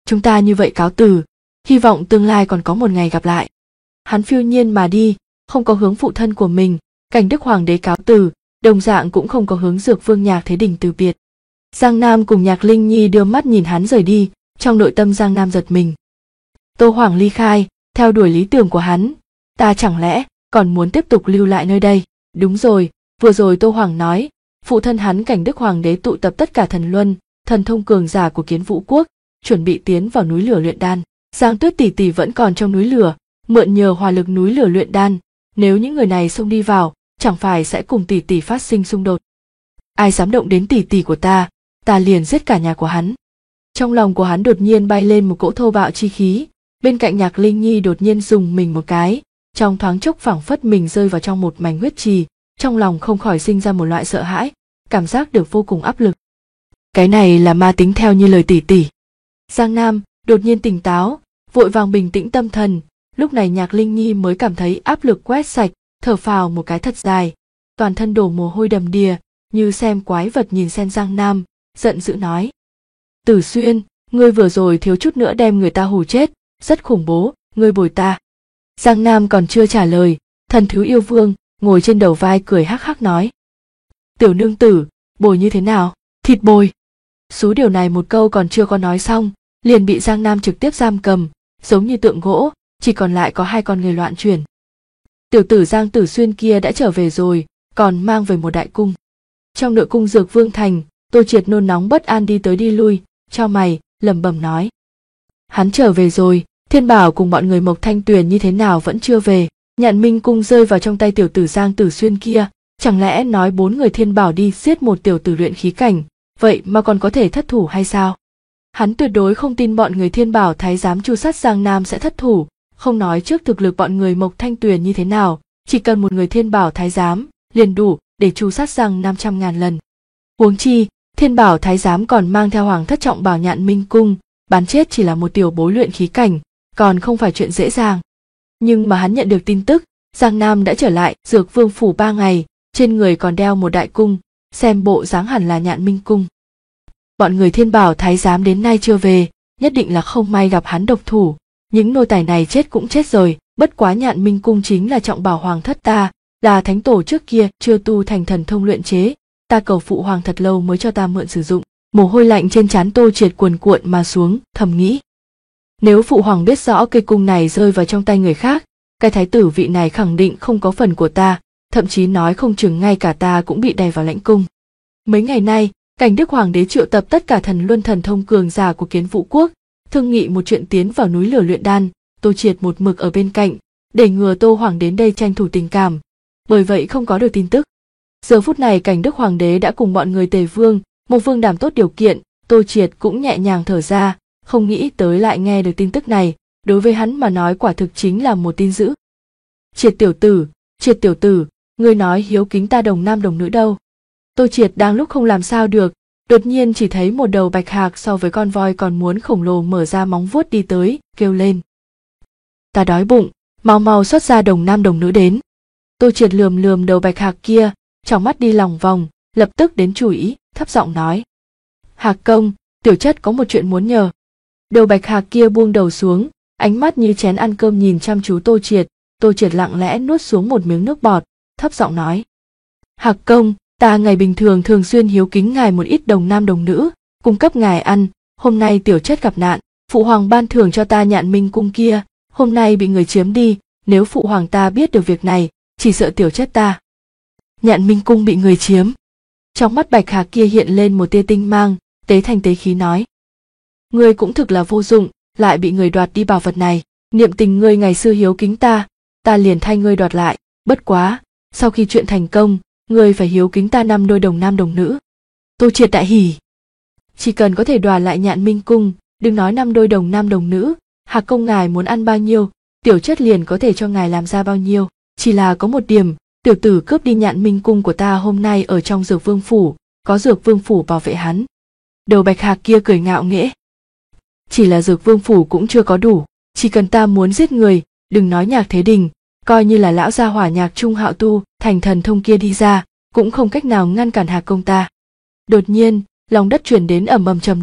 Chúng ta như vậy cáo từ, hy vọng tương lai còn có một ngày gặp lại. Hắn phiêu nhiên mà đi, không có hướng phụ thân của mình, Cảnh Đức Hoàng đế cáo từ, đồng dạng cũng không có hướng Dược Vương Nhạc Thế Đình từ biệt. Giang Nam cùng Nhạc Linh Nhi đưa mắt nhìn hắn rời đi, trong nội tâm Giang Nam giật mình. Tô Hoàng ly khai, theo đuổi lý tưởng của hắn, ta chẳng lẽ còn muốn tiếp tục lưu lại nơi đây? Đúng rồi, vừa rồi Tô Hoàng nói, phụ thân hắn Cảnh Đức Hoàng đế tụ tập tất cả thần luân, thần thông cường giả của Kiến Vũ quốc, chuẩn bị tiến vào núi lửa luyện đan. Giang Tuyết tỷ tỷ vẫn còn trong núi lửa, mượn nhờ hỏa lực núi lửa luyện đan, nếu những người này xông đi vào, chẳng phải sẽ cùng tỷ tỷ phát sinh xung đột. Ai dám động đến tỷ tỷ của ta liền giết cả nhà của hắn. Trong lòng của hắn đột nhiên bay lên một cỗ thô bạo chi khí, bên cạnh Nhạc Linh Nhi đột nhiên dùng mình một cái, trong thoáng chốc phảng phất mình rơi vào trong một mảnh huyết trì, trong lòng không khỏi sinh ra một loại sợ hãi, cảm giác được vô cùng áp lực. Cái này là ma tính theo như lời tỷ tỷ. Giang Nam đột nhiên tỉnh táo, vội vàng bình tĩnh tâm thần, lúc này Nhạc Linh Nhi mới cảm thấy áp lực quét sạch, thở phào một cái thật dài, toàn thân đổ mồ hôi đầm đìa, như xem quái vật nhìn xem Giang Nam, giận dữ nói: Tử Xuyên, ngươi vừa rồi thiếu chút nữa đem người ta hù chết, rất khủng bố, ngươi bồi ta. Giang Nam còn chưa trả lời, thần thú yêu vương ngồi trên đầu vai cười hắc hắc nói: Tiểu nương tử, bồi như thế nào? Thịt bồi. Số điều này một câu còn chưa có nói xong, liền bị Giang Nam trực tiếp giam cầm, giống như tượng gỗ, chỉ còn lại có hai con người loạn chuyển. Tiểu tử Giang Tử Xuyên kia đã trở về rồi, còn mang về một đại cung. Trong nội cung Dược Vương thành, Tô Triệt nôn nóng bất an đi tới đi lui, chau mày, lẩm bẩm nói: Hắn trở về rồi, Thiên Bảo cùng bọn người Mộc Thanh Tuyền như thế nào vẫn chưa về? Nhạn Minh cung rơi vào trong tay tiểu tử Giang Tử Xuyên kia, chẳng lẽ nói 4 người Thiên Bảo đi giết một tiểu tử luyện khí cảnh, vậy mà còn có thể thất thủ hay sao? Hắn tuyệt đối không tin bọn người Thiên Bảo thái giám tru sát Giang Nam sẽ thất thủ, không nói trước thực lực bọn người Mộc Thanh Tuyền như thế nào, chỉ cần một người Thiên Bảo thái giám liền đủ để tru sát Giang Nam 100.000 lần. Huống chi, Thiên Bảo thái giám còn mang theo hoàng thất trọng bảo Nhạn Minh cung, bắn chết chỉ là một tiểu bối luyện khí cảnh, còn không phải chuyện dễ dàng. Nhưng mà hắn nhận được tin tức, Giang Nam đã trở lại Dược Vương phủ 3 ngày, trên người còn đeo một đại cung, xem bộ dáng hẳn là Nhạn Minh cung. Bọn người Thiên Bảo thái giám đến nay chưa về, nhất định là không may gặp hắn độc thủ, những nô tài này chết cũng chết rồi, bất quá Nhạn Minh cung chính là trọng bảo hoàng thất ta, là thánh tổ trước kia chưa tu thành thần thông luyện chế, ta cầu phụ hoàng thật lâu mới cho ta mượn sử dụng. Mồ hôi lạnh trên trán Tô Triệt cuồn cuộn mà xuống, thầm nghĩ: nếu phụ hoàng biết rõ cây cung này rơi vào trong tay người khác, cái thái tử vị này khẳng định không có phần của ta, thậm chí nói không chừng ngay cả ta cũng bị đày vào lãnh cung. Mấy ngày nay, Cảnh Đức Hoàng đế triệu tập tất cả thần luân thần thông cường giả của Kiến Vũ quốc, thương nghị một chuyện tiến vào núi lửa luyện đan. Tô Triệt một mực ở bên cạnh, để ngừa Tô Hoàng đến đây tranh thủ tình cảm, bởi vậy không có được tin tức. Giờ phút này Cảnh Đức Hoàng đế đã cùng bọn người Tề Vương, Mộc Vương đàm tốt điều kiện, Tô Triệt cũng nhẹ nhàng thở ra, không nghĩ tới lại nghe được tin tức này, đối với hắn mà nói quả thực chính là một tin dữ. Triệt tiểu tử, ngươi nói hiếu kính ta đồng nam đồng nữ đâu? Tô Triệt đang lúc không làm sao được, đột nhiên chỉ thấy một đầu bạch hạc so với con voi còn muốn khổng lồ mở ra móng vuốt đi tới, kêu lên: Ta đói bụng, mau mau xuất ra đồng nam đồng nữ đến. Tô Triệt lườm lườm đầu bạch hạc kia, trong mắt đi lòng vòng, lập tức đến chủ ý, thấp giọng nói: Hạc công, tiểu chất có một chuyện muốn nhờ. Đầu bạch hạc kia buông đầu xuống, ánh mắt như chén ăn cơm nhìn chăm chú Tô Triệt. Tô Triệt lặng lẽ nuốt xuống một miếng nước bọt, thấp giọng nói: Hạc công, ta ngày bình thường thường xuyên hiếu kính ngài một ít đồng nam đồng nữ, cung cấp ngài ăn, hôm nay tiểu chất gặp nạn, phụ hoàng ban thưởng cho ta Nhạn Minh cung kia, hôm nay bị người chiếm đi, nếu phụ hoàng ta biết được việc này, chỉ sợ tiểu chất ta. Nhạn Minh cung bị người chiếm. Trong mắt bạch hạc kia hiện lên một tia tinh mang, tế thành tế khí nói: Ngươi cũng thực là vô dụng, lại bị người đoạt đi bảo vật này, niệm tình ngươi ngày xưa hiếu kính ta liền thay ngươi đoạt lại, bất quá, sau khi chuyện thành công, ngươi phải hiếu kính ta 5 đôi đồng nam đồng nữ. Tô Triệt đại hỉ. Chỉ cần có thể đoạt lại Nhạn Minh cung, đừng nói 5 đôi đồng nam đồng nữ, Hạc công ngài muốn ăn bao nhiêu, tiểu chất liền có thể cho ngài làm ra bao nhiêu, chỉ là có một điểm, tiểu tử cướp đi Nhạn Minh cung của ta hôm nay ở trong Dược Vương phủ, có Dược Vương phủ bảo vệ hắn. Đầu bạch hạc kia cười ngạo nghễ: Chỉ là Dược Vương phủ cũng chưa có đủ, chỉ cần ta muốn giết người, đừng nói Nhạc Thế Đình, coi như là lão gia hỏa Nhạc Trung Hạo tu thành thần thông kia đi ra, cũng không cách nào ngăn cản Hạc công ta. Đột nhiên, lòng đất truyền đến ầm ầm trầm đục,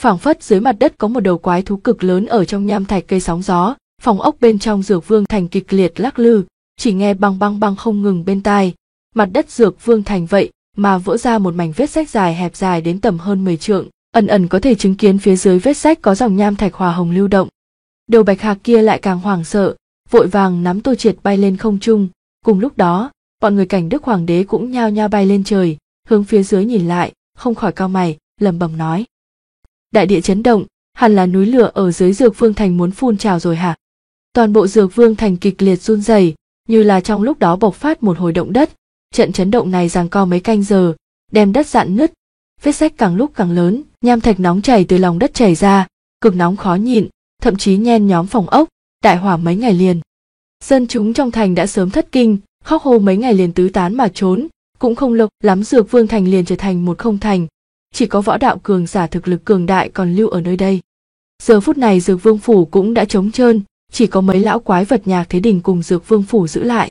phảng phất dưới mặt đất có một đầu quái thú cực lớn ở trong nham thạch gây sóng gió. Phòng ốc bên trong Dược Vương Thành kịch liệt lắc lư, chỉ nghe băng băng băng không ngừng bên tai. Mặt đất Dược Vương Thành vậy mà vỡ ra một mảnh vết rách dài hẹp dài đến tầm hơn 10 trượng, ẩn ẩn có thể chứng kiến phía dưới vết rách có dòng nham thạch hòa hồng lưu động. Đầu Bạch Hạc kia lại càng hoảng sợ, vội vàng nắm Tô Triệt bay lên không trung. Cùng lúc đó, bọn người Cảnh Đức Hoàng đế cũng nhao nhao bay lên trời, hướng phía dưới nhìn lại, không khỏi cau mày, lẩm bẩm nói: đại địa chấn động, hẳn là núi lửa ở dưới Dược Vương Thành muốn phun trào rồi hả? Toàn bộ Dược Vương Thành kịch liệt run rẩy, như là trong lúc đó bộc phát một hồi động đất. Trận chấn động này giằng co mấy canh giờ, đem đất rạn nứt, vết rách càng lúc càng lớn, nham thạch nóng chảy từ lòng đất chảy ra, cực nóng khó nhịn, thậm chí nhen nhóm phòng ốc, đại hỏa mấy ngày liền. Dân chúng trong thành đã sớm thất kinh, khóc hô mấy ngày liền tứ tán mà trốn, cũng không lâu lắm Dược Vương Thành liền trở thành một không thành, chỉ có võ đạo cường giả thực lực cường đại còn lưu ở nơi đây. Giờ phút này Dược Vương phủ cũng đã trống trơn, chỉ có mấy lão quái vật Nhạc Thế Đình cùng Dược Vương phủ giữ lại.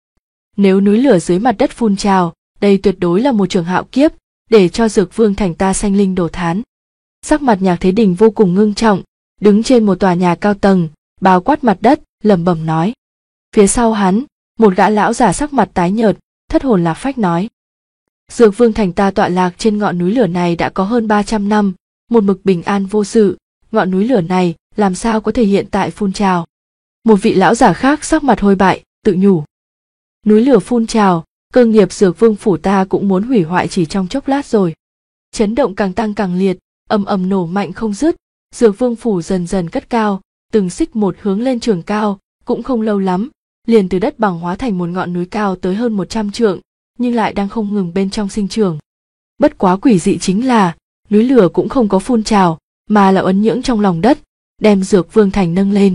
Nếu núi lửa dưới mặt đất phun trào, đây tuyệt đối là một trường hạo kiếp, để cho Dược Vương Thành ta sanh linh đổ thán. Sắc mặt Nhạc Thế Đình vô cùng ngưng trọng, đứng trên một tòa nhà cao tầng, bao quát mặt đất, lẩm bẩm nói. Phía sau hắn, một gã lão giả sắc mặt tái nhợt, thất hồn lạc phách nói: Dược Vương Thành ta tọa lạc trên ngọn núi lửa này đã có hơn 300 năm, một mực bình an vô sự, ngọn núi lửa này làm sao có thể hiện tại phun trào? Một vị lão giả khác sắc mặt hôi bại, tự nhủ: núi lửa phun trào, cơ nghiệp Dược Vương phủ ta cũng muốn hủy hoại chỉ trong chốc lát rồi. Chấn động càng tăng càng liệt, ầm ầm nổ mạnh không dứt, Dược Vương phủ dần dần cất cao, từng xích một hướng lên trường cao, cũng không lâu lắm, liền từ đất bằng hóa thành một ngọn núi cao tới hơn 100 trượng, nhưng lại đang không ngừng bên trong sinh trưởng. Bất quá quỷ dị chính là, núi lửa cũng không có phun trào, mà là uốn nhưỡng trong lòng đất, đem Dược Vương Thành nâng lên.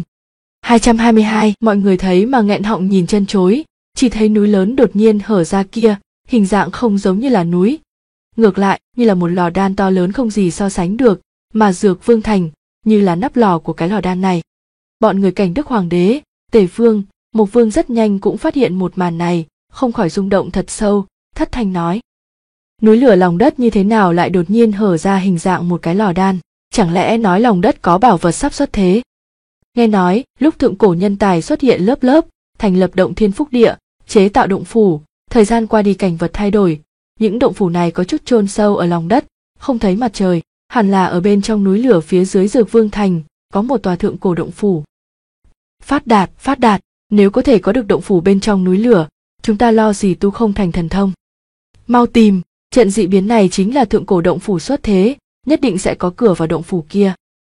222, mọi người thấy mà nghẹn họng nhìn chân chối, chỉ thấy núi lớn đột nhiên hở ra kia, hình dạng không giống như là núi, ngược lại như là một lò đan to lớn không gì so sánh được, mà Dược Vương Thành như là nắp lò của cái lò đan này. Bọn người Cảnh Đức Hoàng đế, Tề Vương, Mộc Vương rất nhanh cũng phát hiện một màn này, không khỏi rung động thật sâu, thất thanh nói: núi lửa lòng đất như thế nào lại đột nhiên hở ra hình dạng một cái lò đan, chẳng lẽ nói lòng đất có bảo vật sắp xuất thế? Nghe nói, lúc thượng cổ nhân tài xuất hiện lớp lớp, thành lập động thiên phúc địa, chế tạo động phủ, thời gian qua đi cảnh vật thay đổi, những động phủ này có chút chôn sâu ở lòng đất, không thấy mặt trời, hẳn là ở bên trong núi lửa phía dưới Dược Vương Thành, có một tòa thượng cổ động phủ. Phát đạt, nếu có thể có được động phủ bên trong núi lửa, chúng ta lo gì tu không thành thần thông. Mau tìm, trận dị biến này chính là thượng cổ động phủ xuất thế, nhất định sẽ có cửa vào động phủ kia.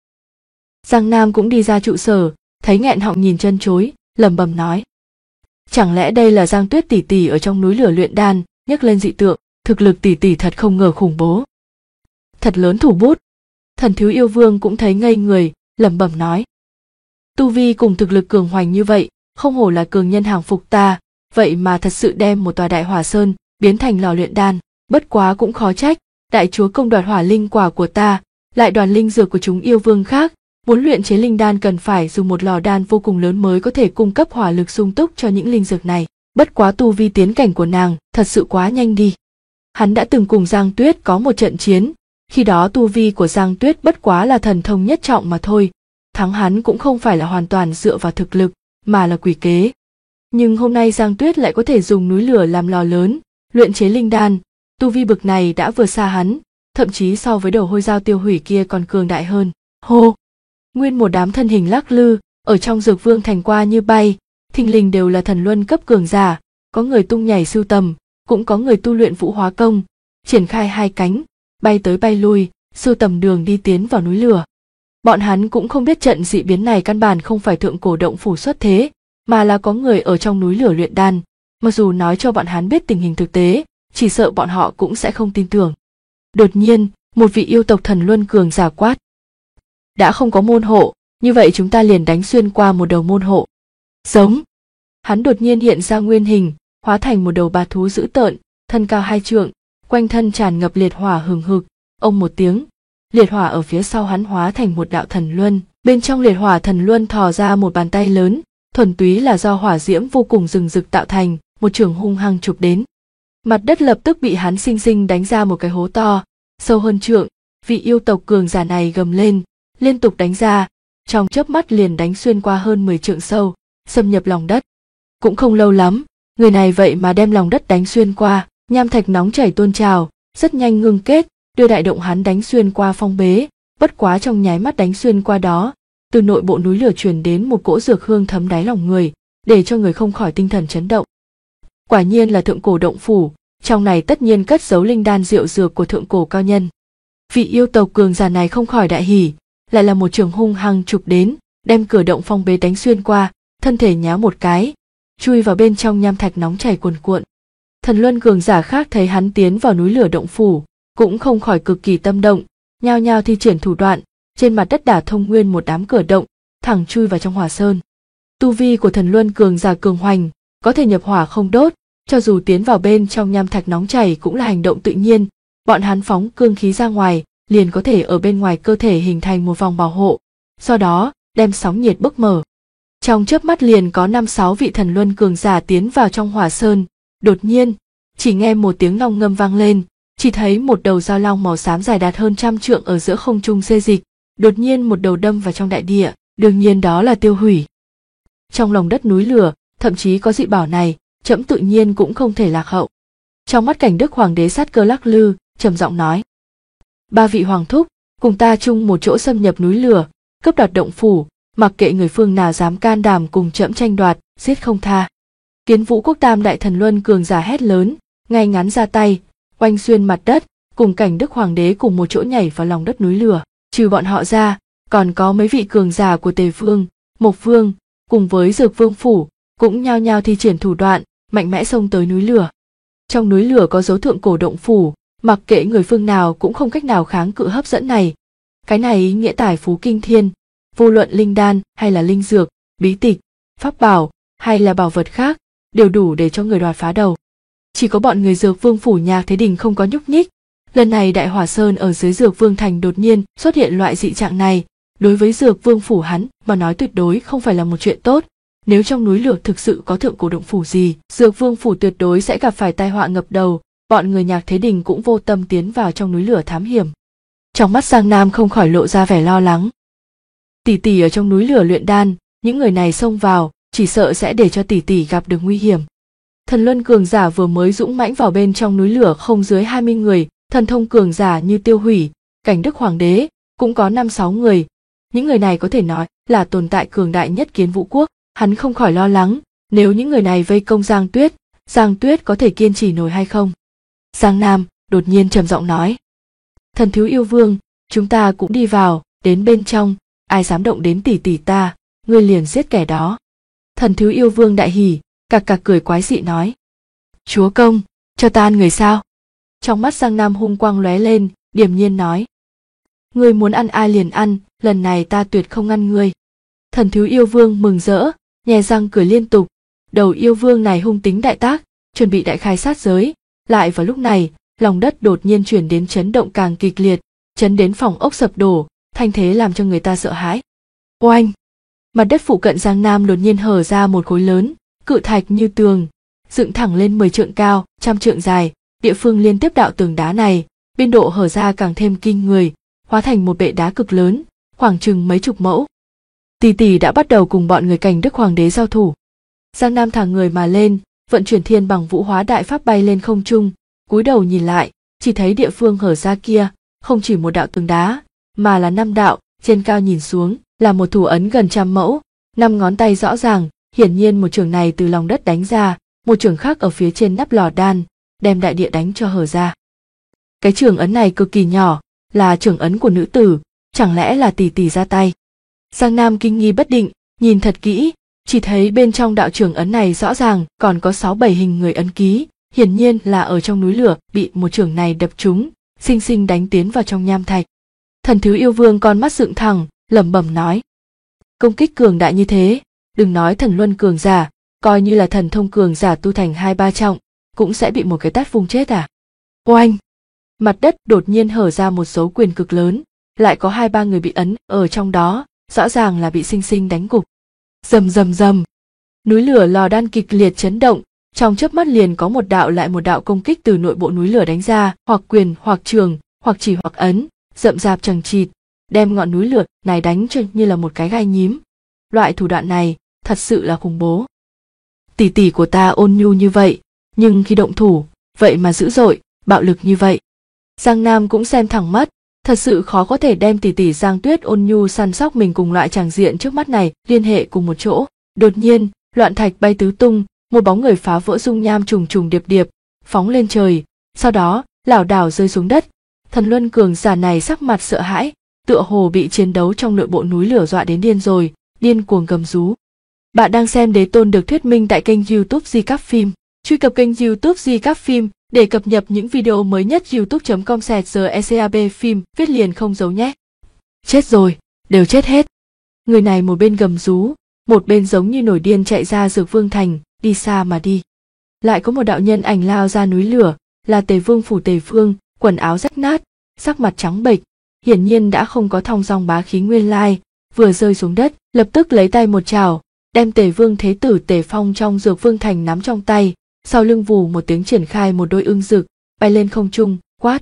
Giang Nam cũng đi ra trụ sở, thấy nghẹn họng nhìn chân chối, lẩm bẩm nói: chẳng lẽ đây là Giang Tuyết tỷ tỷ ở trong núi lửa luyện đan, nhấc lên dị tượng, thực lực tỷ tỷ thật không ngờ khủng bố. Thật lớn thủ bút. Thần Thiếu Yêu Vương cũng thấy ngây người, lẩm bẩm nói: tu vi cùng thực lực cường hoành như vậy, không hổ là cường nhân hàng phục ta, vậy mà thật sự đem một tòa đại hỏa sơn biến thành lò luyện đan, bất quá cũng khó trách, đại chúa công đoạt hỏa linh quả của ta, lại đoàn linh dược của chúng yêu vương khác, muốn luyện chế linh đan cần phải dùng một lò đan vô cùng lớn mới có thể cung cấp hỏa lực sung túc cho những linh dược này, bất quá tu vi tiến cảnh của nàng thật sự quá nhanh đi. Hắn đã từng cùng Giang Tuyết có một trận chiến, khi đó tu vi của Giang Tuyết bất quá là thần thông nhất trọng mà thôi, thắng hắn cũng không phải là hoàn toàn dựa vào thực lực, mà là quỷ kế. Nhưng hôm nay Giang Tuyết lại có thể dùng núi lửa làm lò lớn, luyện chế linh đan, tu vi bực này đã vượt xa hắn, thậm chí so với đầu hôi dao tiêu hủy kia còn cường đại hơn. Hô! Nguyên một đám thân hình lắc lư, ở trong Dược Vương Thành qua như bay, thình lình đều là thần luân cấp cường giả, có người tung nhảy sưu tầm, cũng có người tu luyện vũ hóa công, triển khai hai cánh, bay tới bay lui, sưu tầm đường đi tiến vào núi lửa. Bọn hắn cũng không biết trận dị biến này căn bản không phải thượng cổ động phủ xuất thế, mà là có người ở trong núi lửa luyện đan, mặc dù nói cho bọn hắn biết tình hình thực tế, chỉ sợ bọn họ cũng sẽ không tin tưởng. Đột nhiên, một vị yêu tộc thần luân cường giả quát: đã không có môn hộ, như vậy chúng ta liền đánh xuyên qua một đầu môn hộ. Giống! Hắn đột nhiên hiện ra nguyên hình, hóa thành một đầu bá thú dữ tợn, thân cao 2 trượng, quanh thân tràn ngập liệt hỏa hừng hực, ông một tiếng, liệt hỏa ở phía sau hắn hóa thành một đạo thần luân, bên trong liệt hỏa thần luân thò ra một bàn tay lớn, thuần túy là do hỏa diễm vô cùng rừng rực tạo thành, một trường hung hăng chụp đến. Mặt đất lập tức bị hắn sinh sinh đánh ra một cái hố to, sâu hơn trượng, Vị yêu tộc cường giả này gầm lên, liên tục đánh ra, trong chớp mắt liền đánh xuyên qua hơn 10 trượng sâu, xâm nhập lòng đất. Cũng không lâu lắm, người này vậy mà đem lòng đất đánh xuyên qua, nham thạch nóng chảy tuôn trào, rất nhanh ngưng kết, đưa đại động hắn đánh xuyên qua phong bế, bất quá trong nháy mắt đánh xuyên qua đó, từ nội bộ núi lửa truyền đến một cỗ dược hương thấm đáy lòng người, để cho người không khỏi tinh thần chấn động. Quả nhiên là thượng cổ động phủ, trong này tất nhiên cất giấu linh đan diệu dược của thượng cổ cao nhân. Vị yêu tộc cường giả này không khỏi đại hỉ, lại là một trường hung hăng chụp đến, đem cửa động phong bế đánh xuyên qua, thân thể nháo một cái, chui vào bên trong nham thạch nóng chảy cuồn cuộn. Thần luân cường giả khác thấy hắn tiến vào núi lửa động phủ, cũng không khỏi cực kỳ tâm động, nhao nhao thi triển thủ đoạn, trên mặt đất đả thông nguyên một đám cửa động, thẳng chui vào trong hỏa sơn. Tu vi của thần luân cường giả cường hoành, có thể nhập hỏa không đốt, cho dù tiến vào bên trong nham thạch nóng chảy cũng là hành động tự nhiên, bọn hắn phóng cương khí ra ngoài, liền có thể ở bên ngoài cơ thể hình thành một vòng bảo hộ, sau đó đem sóng nhiệt bức mở. Trong chớp mắt liền có 5-6 vị thần luân cường giả tiến vào trong hỏa sơn, đột nhiên, chỉ nghe một tiếng long ngâm vang lên, chỉ thấy một đầu dao long màu xám dài đạt hơn 100 trượng ở giữa không trung xê dịch, đột nhiên một đầu đâm vào trong đại địa, đương nhiên đó là tiêu hủy. Trong lòng đất núi lửa, thậm chí có dị bảo này, trẫm tự nhiên cũng không thể lạc hậu. Trong mắt Cảnh Đức Hoàng đế sát cơ lắc lư, trầm giọng nói: "Ba vị hoàng thúc, cùng ta chung một chỗ xâm nhập núi lửa, cướp đoạt động phủ, mặc kệ người phương nào dám can đảm cùng trẫm tranh đoạt, giết không tha." Kiến Vũ Quốc Tam đại thần luân cường giả hét lớn, ngay ngắn ra tay, oanh xuyên mặt đất, cùng Cảnh Đức Hoàng đế cùng một chỗ nhảy vào lòng đất núi lửa. Trừ bọn họ ra, còn có mấy vị cường giả của Tề Vương, Mộc Vương, cùng với Dược Vương phủ, cũng nhao nhao thi triển thủ đoạn, mạnh mẽ xông tới núi lửa. Trong núi lửa có dấu thượng cổ động phủ, mặc kệ người phương nào cũng không cách nào kháng cự hấp dẫn này. Cái này ý nghĩa tài phú kinh thiên, vô luận linh đan hay là linh dược, bí tịch, pháp bảo hay là bảo vật khác, đều đủ để cho người đoạt phá đầu. Chỉ có bọn người Dược Vương phủ Nhạc Thế Đình không có nhúc nhích. Lần này Đại Hỏa Sơn ở dưới Dược Vương thành đột nhiên xuất hiện loại dị trạng này, đối với Dược Vương phủ hắn mà nói tuyệt đối không phải là một chuyện tốt. Nếu trong núi lửa thực sự có thượng cổ động phủ gì, Dược Vương phủ tuyệt đối sẽ gặp phải tai họa ngập đầu. Bọn người Nhạc Thế Đình cũng vô tâm tiến vào trong núi lửa thám hiểm. Trong mắt Giang Nam không khỏi lộ ra vẻ lo lắng. Tỷ tỷ ở trong núi lửa luyện đan, những người này xông vào, chỉ sợ sẽ để cho tỷ tỷ gặp được nguy hiểm. Thần luân cường giả vừa mới dũng mãnh vào bên trong núi lửa không dưới 20 người, thần thông cường giả như Tiêu Hủy, Cảnh Đức Hoàng đế, cũng có 5-6 người. Những người này có thể nói là tồn tại cường đại nhất Kiến Vũ Quốc. Hắn không khỏi lo lắng, nếu những người này vây công Giang Tuyết có thể kiên trì nổi hay không. Giang Nam đột nhiên trầm giọng nói: "Thần thiếu yêu vương, chúng ta cũng đi vào, đến bên trong, ai dám động đến tỷ tỷ ta, ngươi liền giết kẻ đó." Thần thiếu yêu vương đại hỉ, cặc cặc cười quái dị nói: "Chúa công, cho ta ăn người sao?" Trong mắt Giang Nam hung quang lóe lên, điềm nhiên nói: "Ngươi muốn ăn ai liền ăn, lần này ta tuyệt không ngăn ngươi." Thần thiếu yêu vương mừng rỡ, nhè răng cười liên tục. Đầu yêu vương này hung tính đại tác, chuẩn bị đại khai sát giới. Lại vào lúc này, lòng đất đột nhiên chuyển đến chấn động càng kịch liệt, chấn đến phòng ốc sập đổ, thanh thế làm cho người ta sợ hãi. Oanh! Mặt đất phụ cận Giang Nam đột nhiên hở ra một khối lớn, cự thạch như tường, dựng thẳng lên 10 trượng cao, 100 trượng dài. Địa phương liên tiếp đạo tường đá này, biên độ hở ra càng thêm kinh người, hóa thành một bệ đá cực lớn, khoảng chừng mấy chục mẫu. Tỷ tỷ đã bắt đầu cùng bọn người Cảnh Đức Hoàng đế giao thủ. Giang Nam thả người mà lên, vận chuyển thiên bằng vũ hóa đại pháp bay lên không trung, cúi đầu nhìn lại, chỉ thấy địa phương hở ra kia, không chỉ một đạo tường đá, mà là 5 đạo, trên cao nhìn xuống, là một thủ ấn gần 100 mẫu, 5 ngón tay rõ ràng, hiển nhiên một chưởng này từ lòng đất đánh ra, một chưởng khác ở phía trên nắp lò đan, đem đại địa đánh cho hở ra. Cái chưởng ấn này cực kỳ nhỏ, là chưởng ấn của nữ tử, chẳng lẽ là tỷ tỷ ra tay? Giang Nam kinh nghi bất định, nhìn thật kỹ, chỉ thấy bên trong đạo chưởng ấn này rõ ràng còn có 6-7 hình người ấn ký, hiển nhiên là ở trong núi lửa bị một chưởng này đập trúng, xinh xinh đánh tiến vào trong nham thạch. Thần thiếu yêu vương con mắt dựng thẳng, lẩm bẩm nói: "Công kích cường đại như thế, đừng nói thần luân cường giả, coi như là thần thông cường giả tu thành 2-3 trọng, cũng sẽ bị một cái tát vung chết à?" Oanh! Mặt đất đột nhiên hở ra một dấu quyền cực lớn, lại có 2-3 người bị ấn ở trong đó, rõ ràng là bị xinh xinh đánh gục. Rầm rầm rầm, núi lửa lò đan kịch liệt chấn động, trong chớp mắt liền có một đạo lại một đạo công kích từ nội bộ núi lửa đánh ra, hoặc quyền hoặc trường, hoặc chỉ hoặc ấn, rậm rạp chằng chịt, đem ngọn núi lửa này đánh cho như là một cái gai nhím. Loại thủ đoạn này thật sự là khủng bố. Tỷ tỷ của ta ôn nhu như vậy, nhưng khi động thủ, vậy mà dữ dội, bạo lực như vậy. Giang Nam cũng xem thẳng mắt, thật sự khó có thể đem tỷ tỷ Giang Tuyết ôn nhu săn sóc mình cùng loại tràng diện trước mắt này liên hệ cùng một chỗ. Đột nhiên, loạn thạch bay tứ tung, một bóng người phá vỡ dung nham trùng trùng điệp điệp, phóng lên trời, sau đó lảo đảo rơi xuống đất. Thần luân cường giả này sắc mặt sợ hãi, tựa hồ bị chiến đấu trong nội bộ núi lửa dọa đến điên rồi, điên cuồng gầm rú. Bạn đang xem Đế Tôn được thuyết minh tại kênh YouTube Di Cáp Phim. Truy cập kênh YouTube Di Cáp Phim để cập nhật những video mới nhất. youtube.com/GECAB phim viết liền không giấu nhé. Chết rồi, đều chết hết. Người này một bên gầm rú, một bên giống như nổi điên chạy ra Dược Vương Thành, đi xa mà đi. Lại có một đạo nhân ảnh lao ra núi lửa, là Tề Vương phủ Tề Vương, quần áo rách nát, sắc mặt trắng bệch, hiển nhiên đã không có thong dong bá khí nguyên lai, vừa rơi xuống đất, lập tức lấy tay một chảo, đem Tề Vương Thế tử Tề Phong trong Dược Vương Thành nắm trong tay, sau lưng vù một tiếng triển khai một đôi ưng rực, bay lên không trung, quát.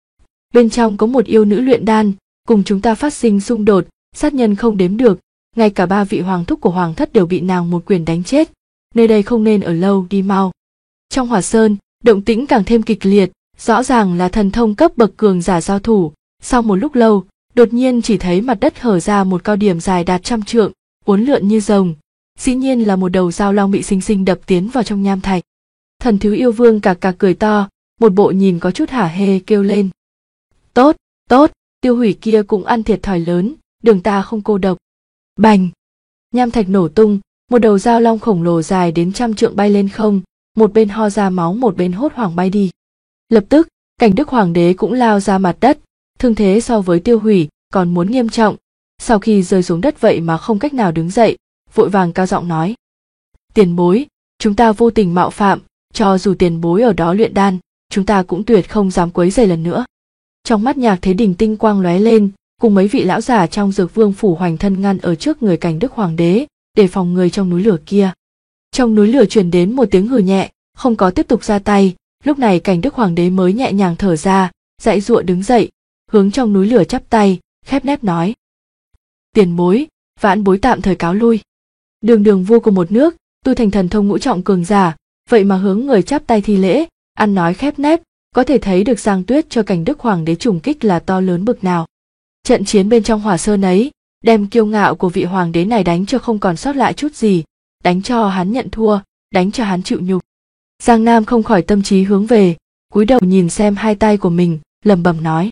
Bên trong có một yêu nữ luyện đan, cùng chúng ta phát sinh xung đột, sát nhân không đếm được, ngay cả 3 vị hoàng thúc của hoàng thất đều bị nàng một quyền đánh chết, nơi đây không nên ở lâu, đi mau. Trong Hỏa Sơn, động tĩnh càng thêm kịch liệt, rõ ràng là thần thông cấp bậc cường giả giao thủ. Sau một lúc lâu, đột nhiên chỉ thấy mặt đất hở ra một cao điểm dài đạt 100 trượng, uốn lượn như rồng. Dĩ nhiên là một đầu dao long bị xinh xinh đập tiến vào trong nham thạch. Thần Thiếu Yêu Vương cạc cạc cười to, một bộ nhìn có chút hả hê kêu lên. Tốt, tốt, Tiêu Hủy kia cũng ăn thiệt thòi lớn, đường ta không cô độc. Bành! Nham thạch nổ tung, một đầu dao long khổng lồ dài đến 100 trượng bay lên không, một bên ho ra máu một bên hốt hoảng bay đi. Lập tức, Cảnh Đức Hoàng đế cũng lao ra mặt đất, thương thế so với Tiêu Hủy còn muốn nghiêm trọng, sau khi rơi xuống đất vậy mà không cách nào đứng dậy, vội vàng cao giọng nói. Tiền bối, chúng ta vô tình mạo phạm, cho dù tiền bối ở đó luyện đan, chúng ta cũng tuyệt không dám quấy rầy lần nữa. Trong mắt Nhạc Thế Đình tinh quang lóe lên, cùng mấy vị lão giả trong Dược Vương phủ hoành thân ngăn ở trước người Cảnh Đức Hoàng đế, để phòng người trong núi lửa kia. Trong núi lửa truyền đến một tiếng hừ nhẹ, không có tiếp tục ra tay, lúc này Cảnh Đức Hoàng đế mới nhẹ nhàng thở ra, giãy giụa đứng dậy, hướng trong núi lửa chắp tay, khép nép nói. Tiền bối, vãn bối tạm thời cáo lui. Đường vua của một nước, tu thành thần thông ngũ trọng cường giả, vậy mà hướng người chắp tay thi lễ, ăn nói khép nép, có thể thấy được Giang Tuyết cho Cảnh Đức Hoàng đế trùng kích là to lớn bực nào. Trận chiến bên trong Hỏa Sơn ấy, đem kiêu ngạo của vị hoàng đế này đánh cho không còn sót lại chút gì, đánh cho hắn nhận thua, đánh cho hắn chịu nhục. Giang Nam không khỏi tâm trí hướng về, cúi đầu nhìn xem hai tay của mình, lẩm bẩm nói.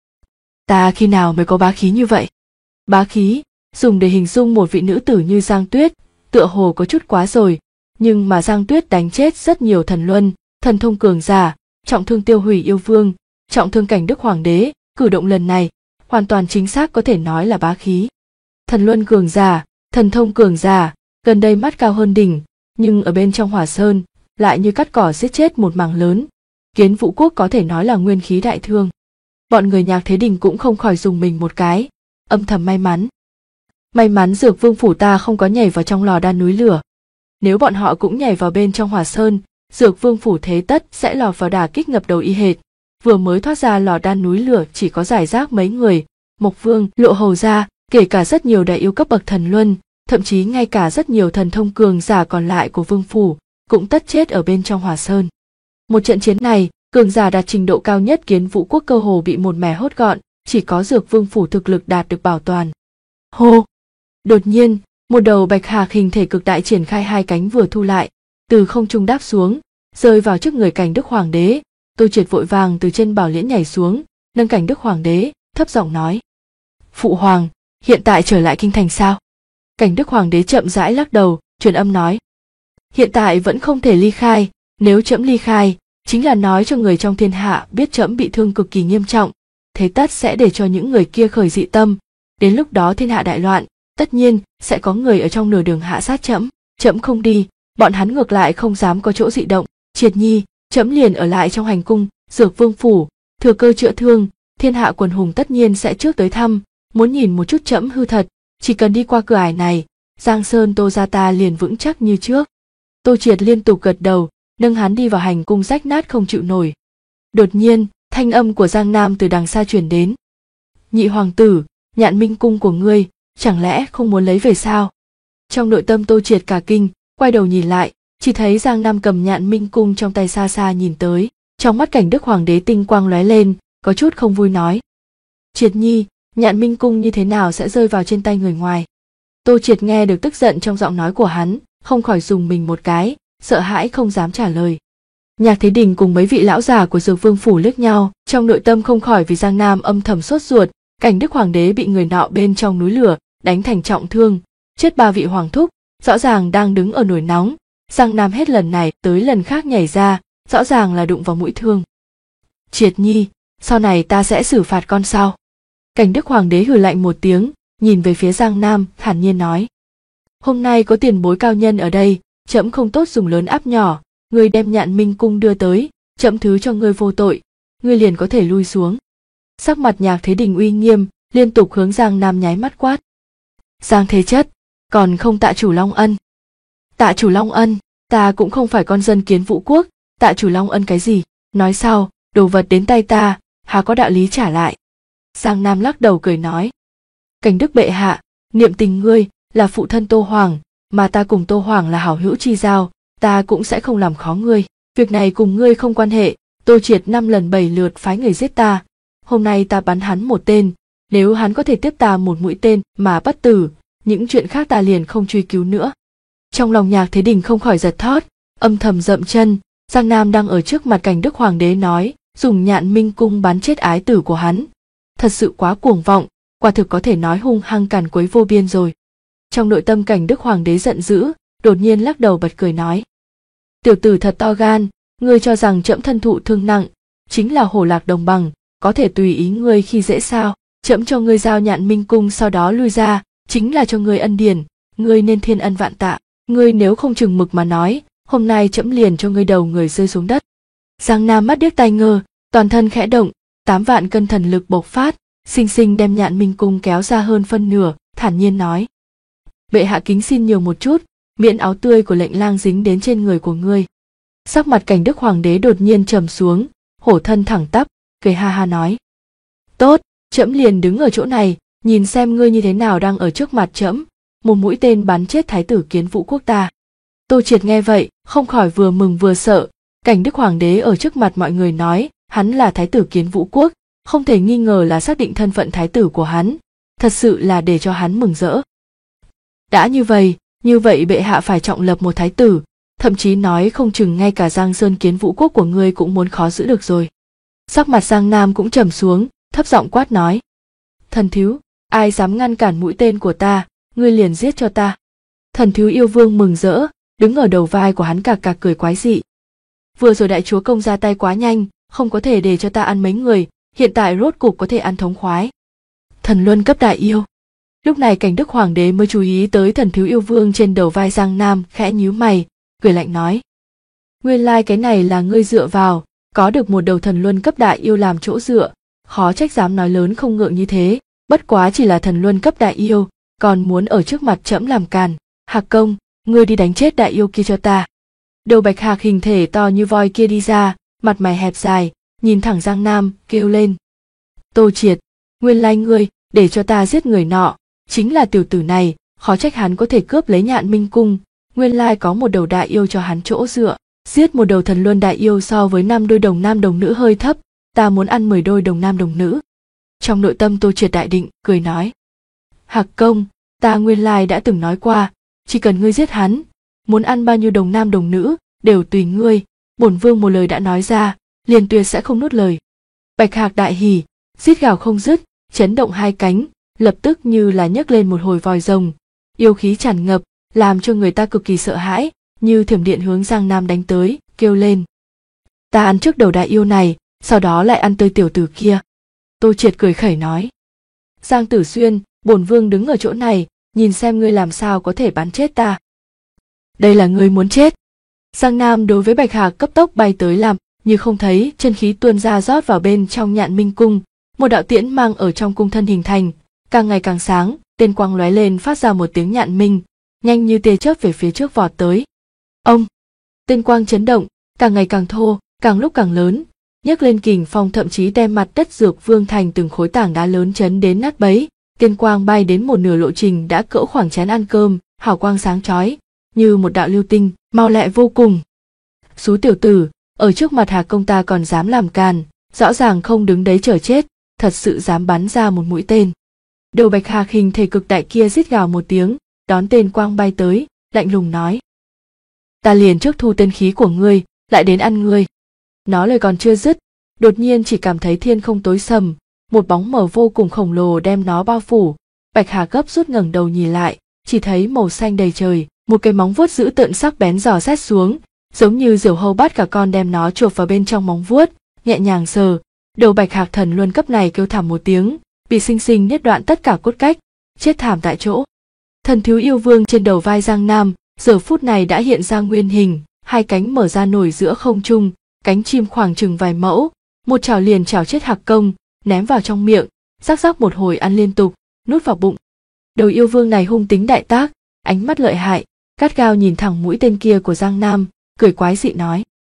Ta khi nào mới có bá khí như vậy? Bá khí, dùng để hình dung một vị nữ tử như Giang Tuyết, tựa hồ có chút quá rồi, nhưng mà Giang Tuyết đánh chết rất nhiều thần luân, thần thông cường giả, trọng thương Tiêu Hủy yêu vương, trọng thương Cảnh Đức Hoàng đế, cử động lần này, hoàn toàn chính xác có thể nói là bá khí. Thần luân cường giả, thần thông cường giả, gần đây mắt cao hơn đỉnh, nhưng ở bên trong Hỏa Sơn, lại như cắt cỏ giết chết một mảng lớn. Kiến Vũ Quốc có thể nói là nguyên khí đại thương. Bọn người Nhạc Thế Đình cũng không khỏi dùng mình một cái, âm thầm may mắn. May mắn Dược Vương phủ ta không có nhảy vào trong lò đan núi lửa. Nếu bọn họ cũng nhảy vào bên trong Hỏa Sơn, Dược Vương phủ thế tất sẽ lọt vào đả kích ngập đầu y hệt. Vừa mới thoát ra lò đan núi lửa chỉ có giải rác mấy người, Mộc Vương, Lộ Hầu gia, kể cả rất nhiều đại yêu cấp bậc thần luân, thậm chí ngay cả rất nhiều thần thông cường giả còn lại của Vương phủ, cũng tất chết ở bên trong Hỏa Sơn. Một trận chiến này, cường giả đạt trình độ cao nhất Kiến Vũ Quốc cơ hồ bị một mẻ hốt gọn, chỉ có Dược Vương phủ thực lực đạt được bảo toàn. Hô! Đột nhiên, một đầu bạch hạc hình thể cực đại triển khai hai cánh vừa thu lại, từ không trung đáp xuống, rơi vào trước người Cảnh Đức Hoàng đế. Tô Triệt vội vàng từ trên bảo liễn nhảy xuống, nâng Cảnh Đức Hoàng đế, thấp giọng nói. Phụ hoàng, hiện tại trở lại kinh thành sao? Cảnh Đức Hoàng đế chậm rãi lắc đầu, truyền âm nói. Hiện tại vẫn không thể ly khai, nếu trẫm ly khai, chính là nói cho người trong thiên hạ biết trẫm bị thương cực kỳ nghiêm trọng, thế tất sẽ để cho những người kia khởi dị tâm, đến lúc đó thiên hạ đại loạn, tất nhiên sẽ có người ở trong nửa đường hạ sát trẫm. Trẫm không đi, bọn hắn ngược lại không dám có chỗ dị động. Triệt nhi, trẫm liền ở lại trong hành cung Dược Vương phủ, thừa cơ chữa thương, thiên hạ quần hùng tất nhiên sẽ trước tới thăm, muốn nhìn một chút trẫm hư thật, chỉ cần đi qua cửa ải này, Giang Sơn Tô gia ta liền vững chắc như trước. Tô Triệt liên tục gật đầu, nâng hắn đi vào hành cung rách nát không chịu nổi. Đột nhiên, thanh âm của Giang Nam từ đằng xa truyền đến. Nhị hoàng tử, Nhạn Minh cung của ngươi, chẳng lẽ không muốn lấy về sao? Trong nội tâm Tô Triệt cả kinh, quay đầu nhìn lại, chỉ thấy Giang Nam cầm Nhạn Minh cung trong tay xa xa nhìn tới, trong mắt Cảnh Đức hoàng đế tinh quang lóe lên, có chút không vui nói: Triệt nhi, Nhạn Minh cung như thế nào sẽ rơi vào trên tay người ngoài? Tô Triệt nghe được tức giận trong giọng nói của hắn, không khỏi rùng mình một cái, sợ hãi không dám trả lời. Nhạc Thế Đình cùng mấy vị lão già của Dược Vương phủ liếc nhau, trong nội tâm không khỏi vì Giang Nam âm thầm sốt ruột. Cảnh Đức hoàng đế bị người nọ bên trong núi lửa đánh thành trọng thương, chết 3 vị hoàng thúc, rõ ràng đang đứng ở nổi nóng. Giang Nam hết lần này tới lần khác nhảy ra, rõ ràng là đụng vào mũi thương. Triệt nhi, sau này ta sẽ xử phạt con sau. Cảnh Đức hoàng đế hừ lạnh một tiếng, nhìn về phía Giang Nam, thản nhiên nói: Hôm nay có tiền bối cao nhân ở đây, trẫm không tốt dùng lớn áp nhỏ, ngươi đem Nhạn Minh cung đưa tới, trẫm thứ cho ngươi vô tội, ngươi liền có thể lui xuống. Sắc mặt Nhạc Thế Đình uy nghiêm, liên tục hướng Giang Nam nháy mắt quát: Giang Thế Chất, còn không tạ chủ Long Ân? Tạ chủ Long Ân, ta cũng không phải con dân Kiến Vũ quốc, tạ chủ Long Ân cái gì? Nói sau, đồ vật đến tay ta, há có đạo lý trả lại. Giang Nam lắc đầu cười nói: Cảnh Đức bệ hạ, niệm tình ngươi là phụ thân Tô Hoàng, mà ta cùng Tô Hoàng là hảo hữu chi giao, ta cũng sẽ không làm khó ngươi. Việc này cùng ngươi không quan hệ. Tô Triệt 5 lần 7 lượt phái người giết ta, hôm nay ta bắn hắn một tên, nếu hắn có thể tiếp ta một mũi tên mà bất tử, những chuyện khác ta liền không truy cứu nữa. Trong lòng Nhạc Thế Đình không khỏi giật thót, âm thầm dậm chân. Giang Nam đang ở trước mặt Cảnh Đức hoàng đế nói dùng Nhạn Minh cung bắn chết ái tử của hắn, thật sự quá cuồng vọng, quả thực có thể nói hung hăng càn quấy vô biên rồi. Trong nội tâm Cảnh Đức hoàng đế giận dữ, đột nhiên lắc đầu bật cười nói: Tiểu tử thật to gan, ngươi cho rằng trẫm thân thụ thương nặng, chính là hổ lạc đồng bằng, có thể tùy ý ngươi khi dễ sao? Trẫm cho ngươi giao Nhạn Minh cung sau đó lui ra, chính là cho ngươi ân điển, ngươi nên thiên ân vạn tạ. Ngươi nếu không chừng mực mà nói, hôm nay trẫm liền cho ngươi đầu người rơi xuống đất. Giang Nam mắt điếc tai ngơ, toàn thân khẽ động, 8 vạn cân thần lực bộc phát, sinh sinh đem Nhạn Minh cung kéo ra hơn phân nửa, thản nhiên nói: Bệ hạ kính xin nhiều một chút, miễn áo tươi của lệnh lang dính đến trên người của ngươi. Sắc mặt Cảnh Đức hoàng đế đột nhiên trầm xuống, hổ thân thẳng tắp, cười ha ha nói: Tốt, trẫm liền đứng ở chỗ này, nhìn xem ngươi như thế nào đang ở trước mặt trẫm, một mũi tên bắn chết thái tử Kiến Vũ quốc ta. Tô Triệt nghe vậy, không khỏi vừa mừng vừa sợ. Cảnh Đức hoàng đế ở trước mặt mọi người nói hắn là thái tử Kiến Vũ quốc, không thể nghi ngờ là xác định thân phận thái tử của hắn, thật sự là để cho hắn mừng rỡ. Đã như vậy bệ hạ phải trọng lập một thái tử, thậm chí nói không chừng ngay cả Giang Sơn Kiến Vũ quốc của ngươi cũng muốn khó giữ được rồi. Sắc mặt Giang Nam cũng trầm xuống, thấp giọng quát nói: Thần thiếu, ai dám ngăn cản mũi tên của ta, ngươi liền giết cho ta. Thần thiếu yêu vương mừng rỡ, đứng ở đầu vai của hắn cạc cạc cười quái dị. Vừa rồi đại chúa công ra tay quá nhanh, không có thể để cho ta ăn mấy người, hiện tại rốt cục có thể ăn thống khoái. Thần luân cấp đại yêu. Lúc này Cảnh Đức hoàng đế mới chú ý tới thần thiếu yêu vương trên đầu vai Giang Nam, khẽ nhíu mày, cười lạnh nói: Nguyên lai cái này là ngươi dựa vào, có được một đầu thần luân cấp đại yêu làm chỗ dựa, khó trách dám nói lớn không ngượng như thế, bất quá chỉ là thần luân cấp đại yêu, còn muốn ở trước mặt trẫm làm càn. Hạc công, ngươi đi đánh chết đại yêu kia cho ta. Đầu bạch hạc hình thể to như voi kia đi ra, mặt mày hẹp dài, nhìn thẳng Giang Nam, kêu lên: Tô Triệt, nguyên lai ngươi để cho ta giết người nọ, chính là tiểu tử này, khó trách hắn có thể cướp lấy Nhạn Minh cung, nguyên lai có một đầu đại yêu cho hắn chỗ dựa. Giết một đầu thần luân đại yêu so với 5 đôi đồng nam đồng nữ hơi thấp, ta muốn ăn 10 đôi đồng nam đồng nữ. Trong nội tâm Tô Triệt đại định, cười nói: Hạc công, ta nguyên lai đã từng nói qua, chỉ cần ngươi giết hắn, muốn ăn bao nhiêu đồng nam đồng nữ đều tùy ngươi, bổn vương một lời đã nói ra, liền tuyệt sẽ không nuốt lời. Bạch hạc đại hỉ, rít gào không dứt, chấn động hai cánh, lập tức như là nhấc lên một hồi vòi rồng, yêu khí tràn ngập, làm cho người ta cực kỳ sợ hãi, như thiểm điện hướng Giang Nam đánh tới, kêu lên: Ta ăn trước đầu đại yêu này, sau đó lại ăn tươi tiểu tử kia. Tô Triệt cười khẩy nói: Giang Tử Xuyên, bổn vương đứng ở chỗ này, nhìn xem ngươi làm sao có thể bắn chết ta. Đây là ngươi muốn chết. Giang Nam đối với Bạch Hạc cấp tốc bay tới làm như không thấy, chân khí tuôn ra rót vào bên trong Nhạn Minh cung, một đạo tiễn mang ở trong cung thân hình thành, càng ngày càng sáng, tên quang lóe lên phát ra một tiếng nhạn minh, nhanh như tia chớp về phía trước vọt tới. Ông! Tên quang chấn động, càng ngày càng thô, càng lúc càng lớn, nhấc lên kình phong thậm chí đem mặt đất Dược Vương thành từng khối tảng đá lớn chấn đến nát bấy. Tiên quang bay đến một nửa lộ trình đã cỡ khoảng chén ăn cơm, hào quang sáng chói như một đạo lưu tinh, mau lẹ vô cùng. Xú tiểu tử, ở trước mặt Hà công ta còn dám làm càn, rõ ràng không đứng đấy chờ chết, thật sự dám bắn ra một mũi tên. Đầu Bạch Hạc hình thể cực đại kia rít gào một tiếng, đón tên quang bay tới, lạnh lùng nói: ta liền trước thu tên khí của ngươi, lại đến ăn ngươi. Nó lời còn chưa dứt, đột nhiên chỉ cảm thấy thiên không tối sầm, một bóng mờ vô cùng khổng lồ đem nó bao phủ. Bạch Hạc gấp rút ngẩng đầu nhìn lại, chỉ thấy màu xanh đầy trời, một cái móng vuốt dữ tợn sắc bén dò xét xuống, giống như diều hâu bắt cả con đem nó chộp vào bên trong móng vuốt, nhẹ nhàng sờ. Đầu Bạch Hạc thần luân cấp này kêu thảm một tiếng, bị sinh sinh niết đoạn tất cả cốt cách, chết thảm tại chỗ. Thần thiếu yêu vương trên đầu vai Giang Nam giờ phút này đã hiện ra nguyên hình, hai cánh mở ra nổi giữa không trung, cánh chim khoảng chừng vài mẫu, một chảo liền chảo chết Hạc công, ném vào trong miệng, rắc rắc một hồi ăn liên tục, nuốt vào bụng. Đầu yêu vương này hung tính đại tác, ánh mắt lợi hại, gắt gao nhìn thẳng mũi tên kia của Giang Nam, cười quái dị nói: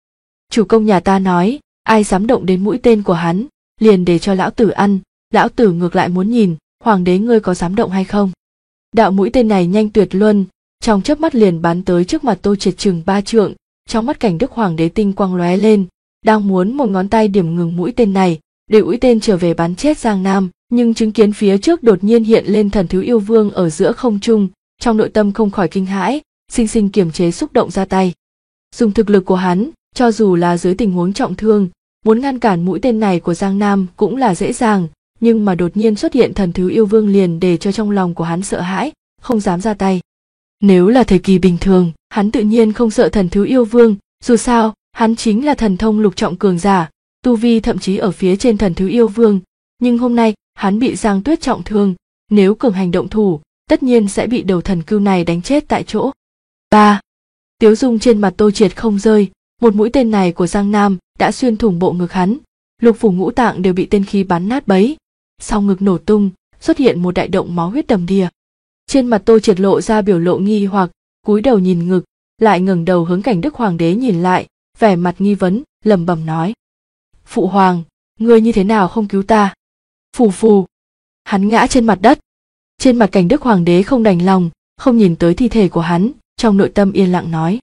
chủ công nhà ta nói, ai dám động đến mũi tên của hắn, liền để cho lão tử ăn. Lão tử ngược lại muốn nhìn, hoàng đế ngươi có dám động hay không. Đạo mũi tên này nhanh tuyệt luân, trong chớp mắt liền bắn tới trước mặt Tô Triệt chừng 3 trượng, trong mắt Cảnh Đức hoàng đế tinh quang lóe lên, đang muốn một ngón tay điểm ngừng mũi tên này, để mũi tên trở về bắn chết Giang Nam, nhưng chứng kiến phía trước đột nhiên hiện lên thần thiếu yêu vương ở giữa không trung, trong nội tâm không khỏi kinh hãi, sinh sinh kiềm chế xúc động ra tay. Dùng thực lực của hắn, cho dù là dưới tình huống trọng thương, muốn ngăn cản mũi tên này của Giang Nam cũng là dễ dàng, nhưng mà đột nhiên xuất hiện thần thiếu yêu vương liền để cho trong lòng của hắn sợ hãi, không dám ra tay. Nếu là thời kỳ bình thường, hắn tự nhiên không sợ thần thiếu yêu vương, dù sao, hắn chính là thần thông lục trọng cường giả, tu vi thậm chí ở phía trên thần thiếu yêu vương, nhưng hôm nay, hắn bị Giang Tuyết trọng thương, nếu cường hành động thủ, tất nhiên sẽ bị đầu thần cưu này đánh chết tại chỗ. 3. Tiếu dung trên mặt Tô Triệt không rơi, một mũi tên này của Giang Nam đã xuyên thủng bộ ngực hắn, lục phủ ngũ tạng đều bị tên khí bắn nát bấy, sau ngực nổ tung, xuất hiện một đại động máu huyết đầm đìa. Trên mặt Tô Triệt lộ ra biểu lộ nghi hoặc, cúi đầu nhìn ngực, lại ngẩng đầu hướng Cảnh Đức hoàng đế nhìn lại, vẻ mặt nghi vấn, lẩm bẩm nói: phụ hoàng, ngươi như thế nào không cứu ta? Phù phù. Hắn ngã trên mặt đất. Trên mặt Cảnh Đức hoàng đế không đành lòng, không nhìn tới thi thể của hắn, trong nội tâm yên lặng nói: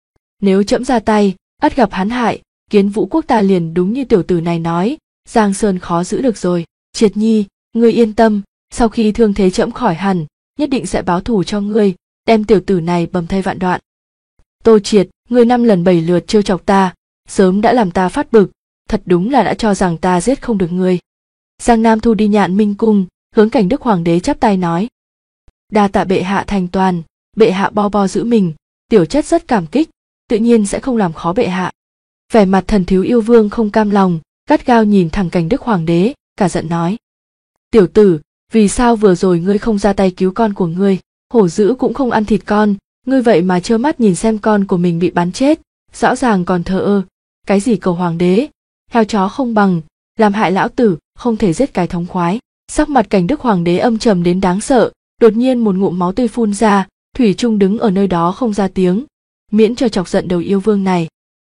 nếu trẫm ra tay, ắt gặp hắn hại. Kiến Vũ quốc ta liền đúng như tiểu tử này nói, Giang Sơn khó giữ được rồi. Triệt nhi, ngươi yên tâm, sau khi thương thế trẫm khỏi hẳn, nhất định sẽ báo thù cho ngươi, đem tiểu tử này bầm thây vạn đoạn. Tô Triệt, ngươi 5 lần 7 lượt trêu chọc ta, sớm đã làm ta phát bực, thật đúng là đã cho rằng ta giết không được ngươi. Giang Nam thu đi Nhạn Minh cung, hướng Cảnh Đức hoàng đế chắp tay nói: đa tạ bệ hạ thành toàn, bệ hạ bo bo giữ mình, tiểu chất rất cảm kích, tự nhiên sẽ không làm khó bệ hạ. Vẻ mặt thần thiếu yêu vương không cam lòng, gắt gao nhìn thẳng Cảnh Đức hoàng đế, cả giận nói: tiểu tử, vì sao vừa rồi ngươi không ra tay cứu con của ngươi? Hổ dữ cũng không ăn thịt con, ngươi vậy mà trơ mắt nhìn xem con của mình bị bắn chết, rõ ràng còn thờ ơ. Cái gì cầu hoàng đế, heo chó không bằng, làm hại lão tử, không thể giết cái thống khoái. Sắc mặt Cảnh Đức hoàng đế âm trầm đến đáng sợ, đột nhiên một ngụm máu tươi phun ra, thủy chung đứng ở nơi đó không ra tiếng, miễn cho chọc giận đầu yêu vương này.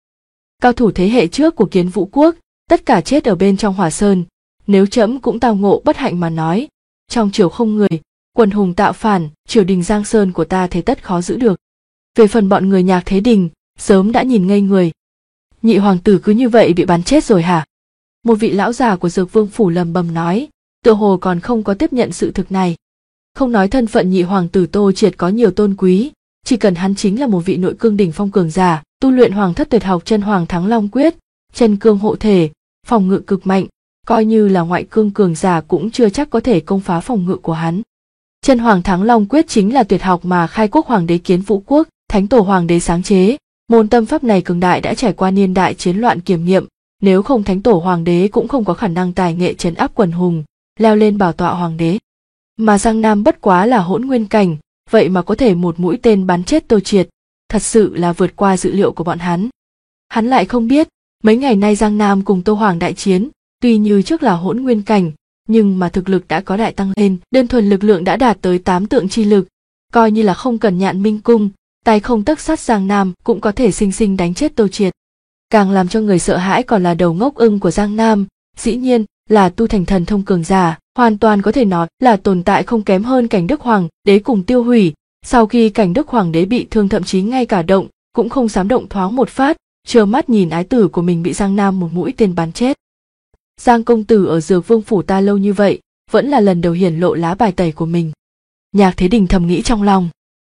Cao thủ thế hệ trước của Kiến Vũ quốc, tất cả chết ở bên trong Hỏa Sơn, nếu trẫm cũng tao ngộ bất hạnh mà nói, trong triều không người, quần hùng tạo phản, triều đình Giang Sơn của ta thế tất khó giữ được. Về phần bọn người Nhạc Thế Đình, sớm đã nhìn ngây người. Nhị hoàng tử cứ như vậy bị bắn chết rồi hả? Một vị lão già của Dược Vương phủ lầm bầm nói, tựa hồ còn không có tiếp nhận sự thực này. Không nói thân phận nhị hoàng tử Tô Triệt có nhiều tôn quý, chỉ cần hắn chính là một vị nội cương đỉnh phong cường giả, tu luyện hoàng thất tuyệt học chân hoàng thắng long quyết, chân cương hộ thể, phòng ngự cực mạnh, coi như là ngoại cương cường giả cũng chưa chắc có thể công phá phòng ngự của hắn. Chân hoàng thắng long quyết chính là tuyệt học mà khai quốc hoàng đế Kiến Vũ quốc, thánh tổ hoàng đế sáng chế. Môn tâm pháp này cường đại đã trải qua niên đại chiến loạn kiểm nghiệm, nếu không thánh tổ hoàng đế cũng không có khả năng tài nghệ trấn áp quần hùng, leo lên bảo tọa hoàng đế. Mà Giang Nam bất quá là hỗn nguyên cảnh, vậy mà có thể một mũi tên bắn chết Tô Triệt, thật sự là vượt qua dự liệu của bọn hắn. Hắn lại không biết, mấy ngày nay Giang Nam cùng Tô Hoàng đại chiến, tuy như trước là hỗn nguyên cảnh, nhưng mà thực lực đã có đại tăng lên, đơn thuần lực lượng đã đạt tới 8 tượng chi lực, coi như là không cần Nhạn Minh cung, tay không tấc sắt Giang Nam cũng có thể sinh sinh đánh chết Tô Triệt. Càng làm cho người sợ hãi còn là đầu ngốc ưng của Giang Nam, dĩ nhiên là tu thành thần thông cường giả, hoàn toàn có thể nói là tồn tại không kém hơn Cảnh Đức Hoàng đế cùng Tiêu Hủy. Sau khi Cảnh Đức Hoàng đế bị thương thậm chí ngay cả động cũng không dám động thoáng một phát, trơ mắt nhìn ái tử của mình bị Giang Nam một mũi tên bắn chết. Giang công tử ở Dược Vương phủ ta lâu như vậy, vẫn là lần đầu hiển lộ lá bài tẩy của mình. Nhạc Thế Đình thầm nghĩ trong lòng.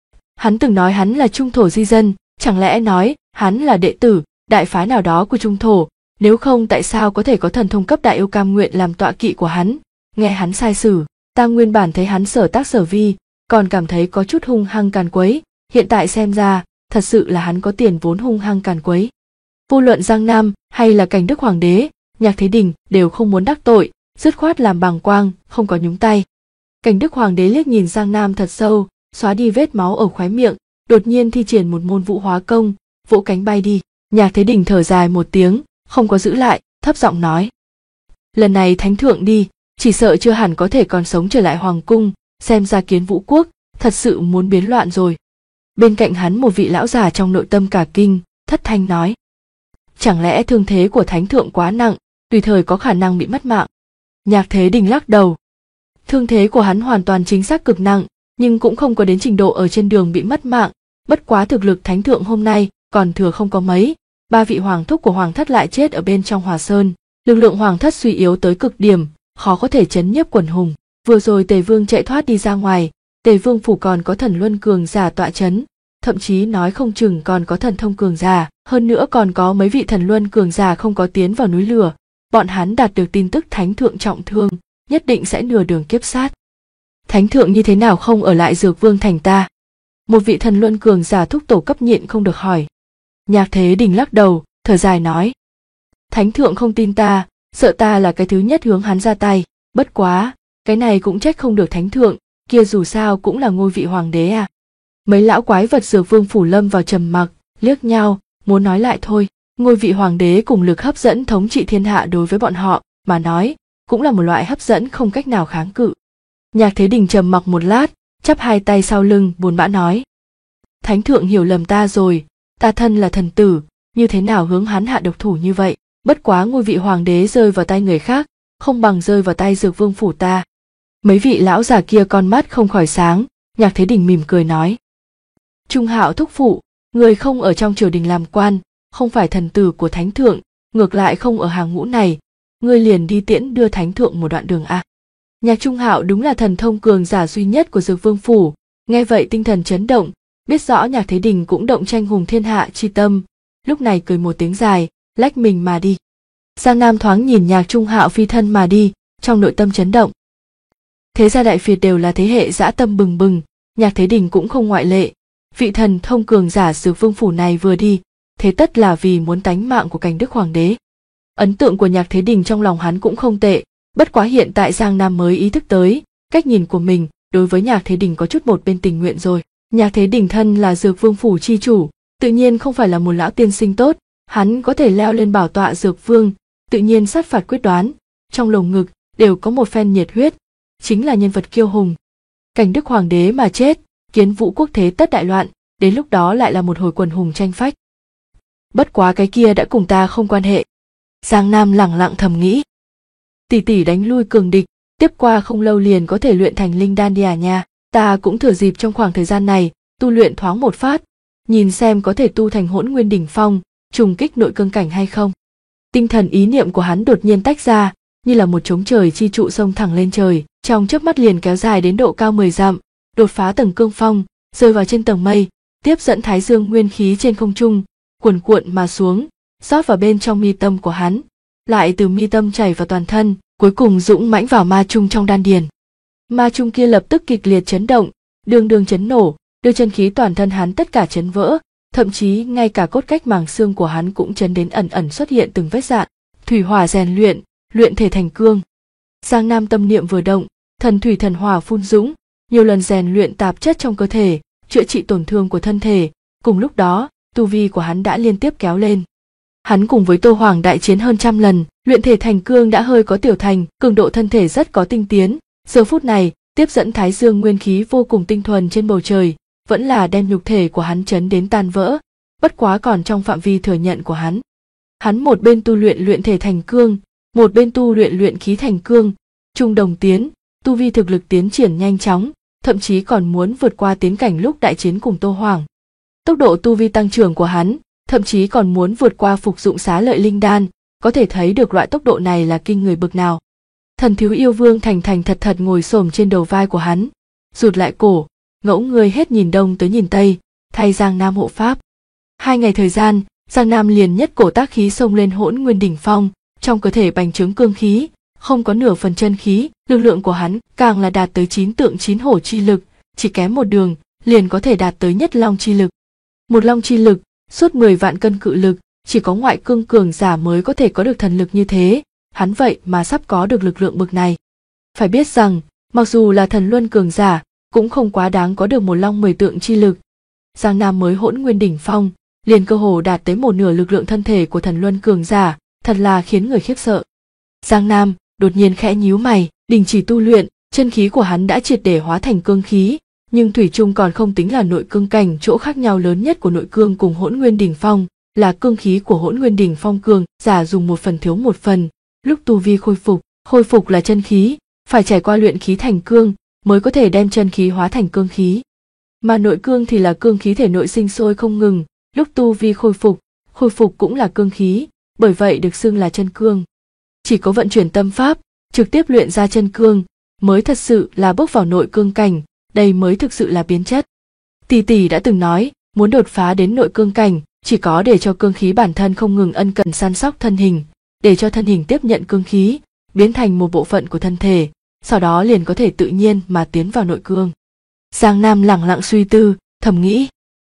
Hắn từng nói hắn là trung thổ di dân, chẳng lẽ nói hắn là đệ tử đại phái nào đó của trung thổ, nếu không tại sao có thể có thần thông cấp đại yêu cam nguyện làm tọa kỵ của hắn. Nghe hắn sai sử, ta nguyên bản thấy hắn sở tác sở vi, còn cảm thấy có chút hung hăng càn quấy, hiện tại xem ra, thật sự là hắn có tiền vốn hung hăng càn quấy. Vô luận Giang Nam hay là Cảnh Đức Hoàng đế, Nhạc Thế Đình đều không muốn đắc tội, dứt khoát làm bàng quang, không có nhúng tay. Cảnh Đức Hoàng đế liếc nhìn Giang Nam thật sâu, xóa đi vết máu ở khóe miệng, đột nhiên thi triển một môn vũ hóa công, vỗ cánh bay đi. Nhạc Thế Đình thở dài một tiếng, không có giữ lại, thấp giọng nói: lần này thánh thượng đi, chỉ sợ chưa hẳn có thể còn sống trở lại hoàng cung, xem ra Kiến Vũ quốc thật sự muốn biến loạn rồi. Bên cạnh hắn một vị lão già trong nội tâm cả kinh, thất thanh nói: chẳng lẽ thương thế của thánh thượng quá nặng, tùy thời có khả năng bị mất mạng? Nhạc Thế Đình lắc đầu. Thương thế của hắn hoàn toàn chính xác cực nặng, nhưng cũng không có đến trình độ ở trên đường bị mất mạng, bất quá thực lực thánh thượng hôm nay còn thừa không có mấy, 3 vị hoàng thúc của hoàng thất lại chết ở bên trong Hòa Sơn, lực lượng hoàng thất suy yếu tới cực điểm, khó có thể chấn nhiếp quần hùng. Vừa rồi Tề Vương chạy thoát đi ra ngoài, Tề Vương phủ còn có thần luân cường giả tọa chấn, thậm chí nói không chừng còn có thần thông cường giả, hơn nữa còn có mấy vị thần luân cường giả không có tiến vào núi lửa. Bọn hắn đạt được tin tức thánh thượng trọng thương, nhất định sẽ nửa đường kiếp sát. Thánh thượng như thế nào không ở lại Dược Vương thành ta? Một vị thần luân cường giả thúc tổ cấp nhịn không được hỏi. Nhạc Thế Đình lắc đầu, thở dài nói: thánh thượng không tin ta, sợ ta là cái thứ nhất hướng hắn ra tay, bất quá, cái này cũng trách không được thánh thượng, kia dù sao cũng là ngôi vị hoàng đế à. Mấy lão quái vật Dược Vương phủ lâm vào trầm mặc, liếc nhau, muốn nói lại thôi. Ngôi vị hoàng đế cùng lực hấp dẫn thống trị thiên hạ đối với bọn họ mà nói, cũng là một loại hấp dẫn không cách nào kháng cự. Nhạc Thế Đình trầm mặc một lát, chắp hai tay sau lưng buồn bã nói: thánh thượng hiểu lầm ta rồi, ta thân là thần tử, như thế nào hướng hắn hạ độc thủ như vậy, bất quá ngôi vị hoàng đế rơi vào tay người khác, không bằng rơi vào tay Dược Vương phủ ta. Mấy vị lão già kia con mắt không khỏi sáng, Nhạc Thế Đình mỉm cười nói: Trung Hạo thúc phụ, người không ở trong triều đình làm quan, không phải thần tử của thánh thượng, ngược lại không ở hàng ngũ này, ngươi liền đi tiễn đưa thánh thượng một đoạn đường a. Nhạc Trung Hạo đúng là thần thông cường giả duy nhất của Dược Vương phủ, nghe vậy tinh thần chấn động, biết rõ Nhạc Thế Đình cũng động tranh hùng thiên hạ chi tâm, lúc này cười một tiếng dài, lách mình mà đi. Giang Nam thoáng nhìn Nhạc Trung Hạo phi thân mà đi, trong nội tâm chấn động. Thế gia đại phiệt đều là thế hệ dã tâm bừng bừng, Nhạc Thế Đình cũng không ngoại lệ. Vị thần thông cường giả Dược Vương phủ này vừa đi, thế tất là vì muốn tánh mạng của Cảnh Đức Hoàng đế. Ấn tượng của Nhạc Thế Đình trong lòng hắn cũng không tệ, bất quá hiện tại Giang Nam mới ý thức tới, cách nhìn của mình đối với Nhạc Thế Đình có chút một bên tình nguyện rồi. Nhạc Thế Đình thân là Dược Vương phủ chi chủ, tự nhiên không phải là một lão tiên sinh tốt, hắn có thể leo lên bảo tọa Dược Vương, tự nhiên sát phạt quyết đoán, trong lồng ngực đều có một phen nhiệt huyết, chính là nhân vật kiêu hùng. Cảnh Đức Hoàng đế mà chết, Kiến Vũ quốc thế tất đại loạn, đến lúc đó lại là một hồi quần hùng tranh phách. Bất quá cái kia đã cùng ta không quan hệ. Giang Nam lẳng lặng thầm nghĩ. Tỷ tỷ đánh lui cường địch, tiếp qua không lâu liền có thể luyện thành linh đan đi à nha. Ta cũng thừa dịp trong khoảng thời gian này, tu luyện thoáng một phát, nhìn xem có thể tu thành Hỗn Nguyên đỉnh phong, trùng kích nội cương cảnh hay không. Tinh thần ý niệm của hắn đột nhiên tách ra, như là một trống trời chi trụ xông thẳng lên trời, trong chớp mắt liền kéo dài đến độ cao 10 dặm, đột phá tầng cương phong, rơi vào trên tầng mây, tiếp dẫn Thái Dương nguyên khí trên không trung, cuồn cuộn mà xuống, rót vào bên trong mi tâm của hắn, lại từ mi tâm chảy vào toàn thân, cuối cùng dũng mãnh vào ma trung trong đan điền. Ma trung kia lập tức kịch liệt chấn động, đường đường chấn nổ, đưa chân khí toàn thân hắn tất cả chấn vỡ, thậm chí ngay cả cốt cách màng xương của hắn cũng chấn đến ẩn ẩn xuất hiện từng vết rạn. Thủy hỏa rèn luyện, luyện thể thành cương. Giang Nam tâm niệm vừa động, thần thủy thần hỏa phun dũng, nhiều lần rèn luyện tạp chất trong cơ thể, chữa trị tổn thương của thân thể. Cùng lúc đó, tu vi của hắn đã liên tiếp kéo lên. Hắn cùng với Tô Hoàng đại chiến hơn 100 lần, luyện thể thành cương đã hơi có tiểu thành, cường độ thân thể rất có tinh tiến. Giờ phút này, tiếp dẫn Thái Dương nguyên khí vô cùng tinh thuần trên bầu trời, vẫn là đem nhục thể của hắn chấn đến tan vỡ, bất quá còn trong phạm vi thừa nhận của hắn. Hắn một bên tu luyện luyện thể thành cương, một bên tu luyện luyện khí thành cương, trung đồng tiến, tu vi thực lực tiến triển nhanh chóng, thậm chí còn muốn vượt qua tiến cảnh lúc đại chiến cùng Tô Hoàng. Tốc độ tu vi tăng trưởng của hắn, thậm chí còn muốn vượt qua phục dụng xá lợi linh đan, có thể thấy được loại tốc độ này là kinh người bực nào. Thần thiếu yêu vương thành thành thật thật ngồi xổm trên đầu vai của hắn, rụt lại cổ, ngẫu người hết nhìn đông tới nhìn tây, thay Giang Nam hộ pháp. 2 ngày thời gian, Giang Nam liền nhất cổ tác khí xông lên hỗn nguyên đỉnh phong, trong cơ thể bành trướng cương khí, không có nửa phần chân khí, lực lượng của hắn càng là đạt tới 9 tượng 9 hổ chi lực, chỉ kém một đường, liền có thể đạt tới nhất long chi lực. Một long chi lực, suốt 10 vạn cân cự lực, chỉ có ngoại cương cường giả mới có thể có được thần lực như thế, hắn vậy mà sắp có được lực lượng bực này. Phải biết rằng, mặc dù là thần luân cường giả, cũng không quá đáng có được một long 10 tượng chi lực. Giang Nam mới hỗn nguyên đỉnh phong, liền cơ hồ đạt tới một nửa lực lượng thân thể của thần luân cường giả, thật là khiến người khiếp sợ. Giang Nam đột nhiên khẽ nhíu mày, đình chỉ tu luyện, chân khí của hắn đã triệt để hóa thành cương khí, nhưng thủy chung còn không tính là nội cương cảnh. Chỗ khác nhau lớn nhất của nội cương cùng hỗn nguyên đỉnh phong là cương khí của hỗn nguyên đỉnh phong cường giả dùng một phần thiếu một phần, lúc tu vi khôi phục là chân khí, phải trải qua luyện khí thành cương mới có thể đem chân khí hóa thành cương khí. Mà nội cương thì là cương khí thể nội sinh sôi không ngừng, lúc tu vi khôi phục cũng là cương khí, bởi vậy được xưng là chân cương. Chỉ có vận chuyển tâm pháp, trực tiếp luyện ra chân cương, mới thật sự là bước vào nội cương cảnh, đây mới thực sự là biến chất. Tỷ tỷ đã từng nói, muốn đột phá đến nội cương cảnh, chỉ có để cho cương khí bản thân không ngừng ân cần săn sóc thân hình, để cho thân hình tiếp nhận cương khí, biến thành một bộ phận của thân thể, sau đó liền có thể tự nhiên mà tiến vào nội cương. Giang Nam lẳng lặng suy tư, thầm nghĩ.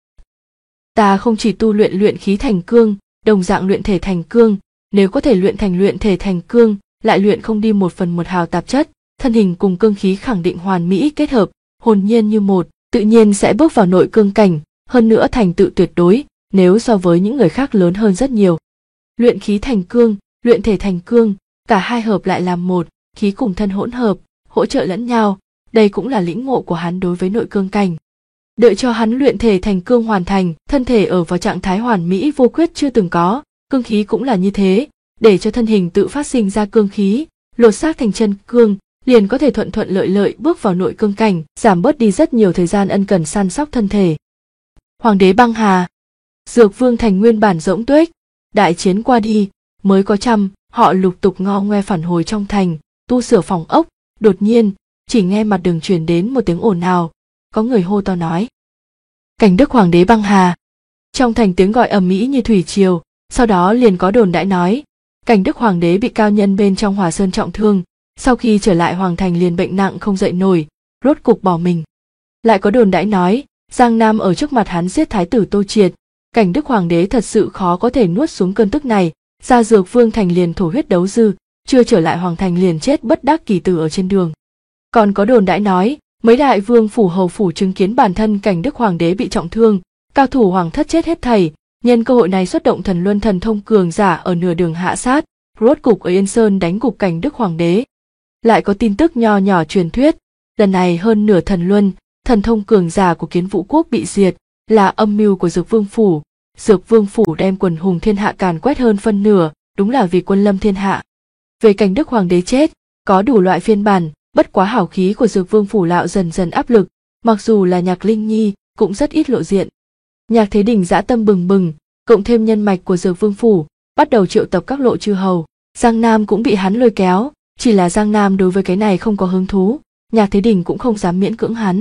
Ta không chỉ tu luyện luyện khí thành cương, đồng dạng luyện thể thành cương, nếu có thể luyện thành luyện thể thành cương, lại luyện không đi 1/1 tạp chất, thân hình cùng cương khí khẳng định hoàn mỹ kết hợp, hồn nhiên như một, tự nhiên sẽ bước vào nội cương cảnh, hơn nữa thành tựu tuyệt đối, nếu so với những người khác lớn hơn rất nhiều. Luyện khí thành cương, luyện thể thành cương, cả hai hợp lại làm một, khí cùng thân hỗn hợp, hỗ trợ lẫn nhau, đây cũng là lĩnh ngộ của hắn đối với nội cương cảnh. Đợi cho hắn luyện thể thành cương hoàn thành, thân thể ở vào trạng thái hoàn mỹ vô khuyết chưa từng có, cương khí cũng là như thế, để cho thân hình tự phát sinh ra cương khí, lột xác thành chân cương, liền có thể thuận thuận lợi lợi bước vào nội cương cảnh, giảm bớt đi rất nhiều thời gian ân cần săn sóc thân thể. Hoàng đế băng hà, Dược Vương thành nguyên bản rỗng tuếch, đại chiến qua đi, mới có họ lục tục ngo ngoe phản hồi trong thành, tu sửa phòng ốc, đột nhiên, chỉ nghe mặt đường truyền đến một tiếng ồn ào, có người hô to nói. Cảnh đức hoàng đế băng hà. Trong thành tiếng gọi ầm ĩ như thủy triều, sau đó liền có đồn đãi nói, cảnh đức hoàng đế bị cao nhân bên trong Hỏa Sơn trọng thương, sau khi trở lại hoàng thành liền bệnh nặng không dậy nổi, rốt cục bỏ mình. Lại có đồn đãi nói, Giang Nam ở trước mặt hắn giết thái tử Tô Triệt, cảnh đức hoàng đế thật sự khó có thể nuốt xuống cơn tức này, ra Dược Vương thành liền thổ huyết đấu dư, chưa trở lại hoàng thành liền chết bất đắc kỳ tử ở trên đường. Còn có đồn đãi nói, mấy đại vương phủ hầu phủ chứng kiến bản thân cảnh đức hoàng đế bị trọng thương, cao thủ hoàng thất chết hết thảy, nhân cơ hội này xuất động thần luân thần thông cường giả ở nửa đường hạ sát, rốt cục ở Yên Sơn đánh gục cảnh đức hoàng đế. Lại có tin tức nho nhỏ truyền thuyết, lần này hơn nửa thần luân thần thông cường giả của Kiến Vũ quốc bị diệt, là âm mưu của Dược Vương phủ. Dược Vương phủ đem quần hùng thiên hạ càn quét hơn phân nửa, đúng là vì quân lâm thiên hạ. Về cảnh đức hoàng đế chết, có đủ loại phiên bản, bất quá hào khí của Dược Vương phủ lạo dần dần áp lực, mặc dù là Nhạc Linh Nhi cũng rất ít lộ diện. Nhạc Thế Đình dã tâm bừng bừng, cộng thêm nhân mạch của Dược Vương phủ, bắt đầu triệu tập các lộ chư hầu. Giang Nam cũng bị hắn lôi kéo, chỉ là Giang Nam đối với cái này không có hứng thú, Nhạc Thế Đình cũng không dám miễn cưỡng hắn.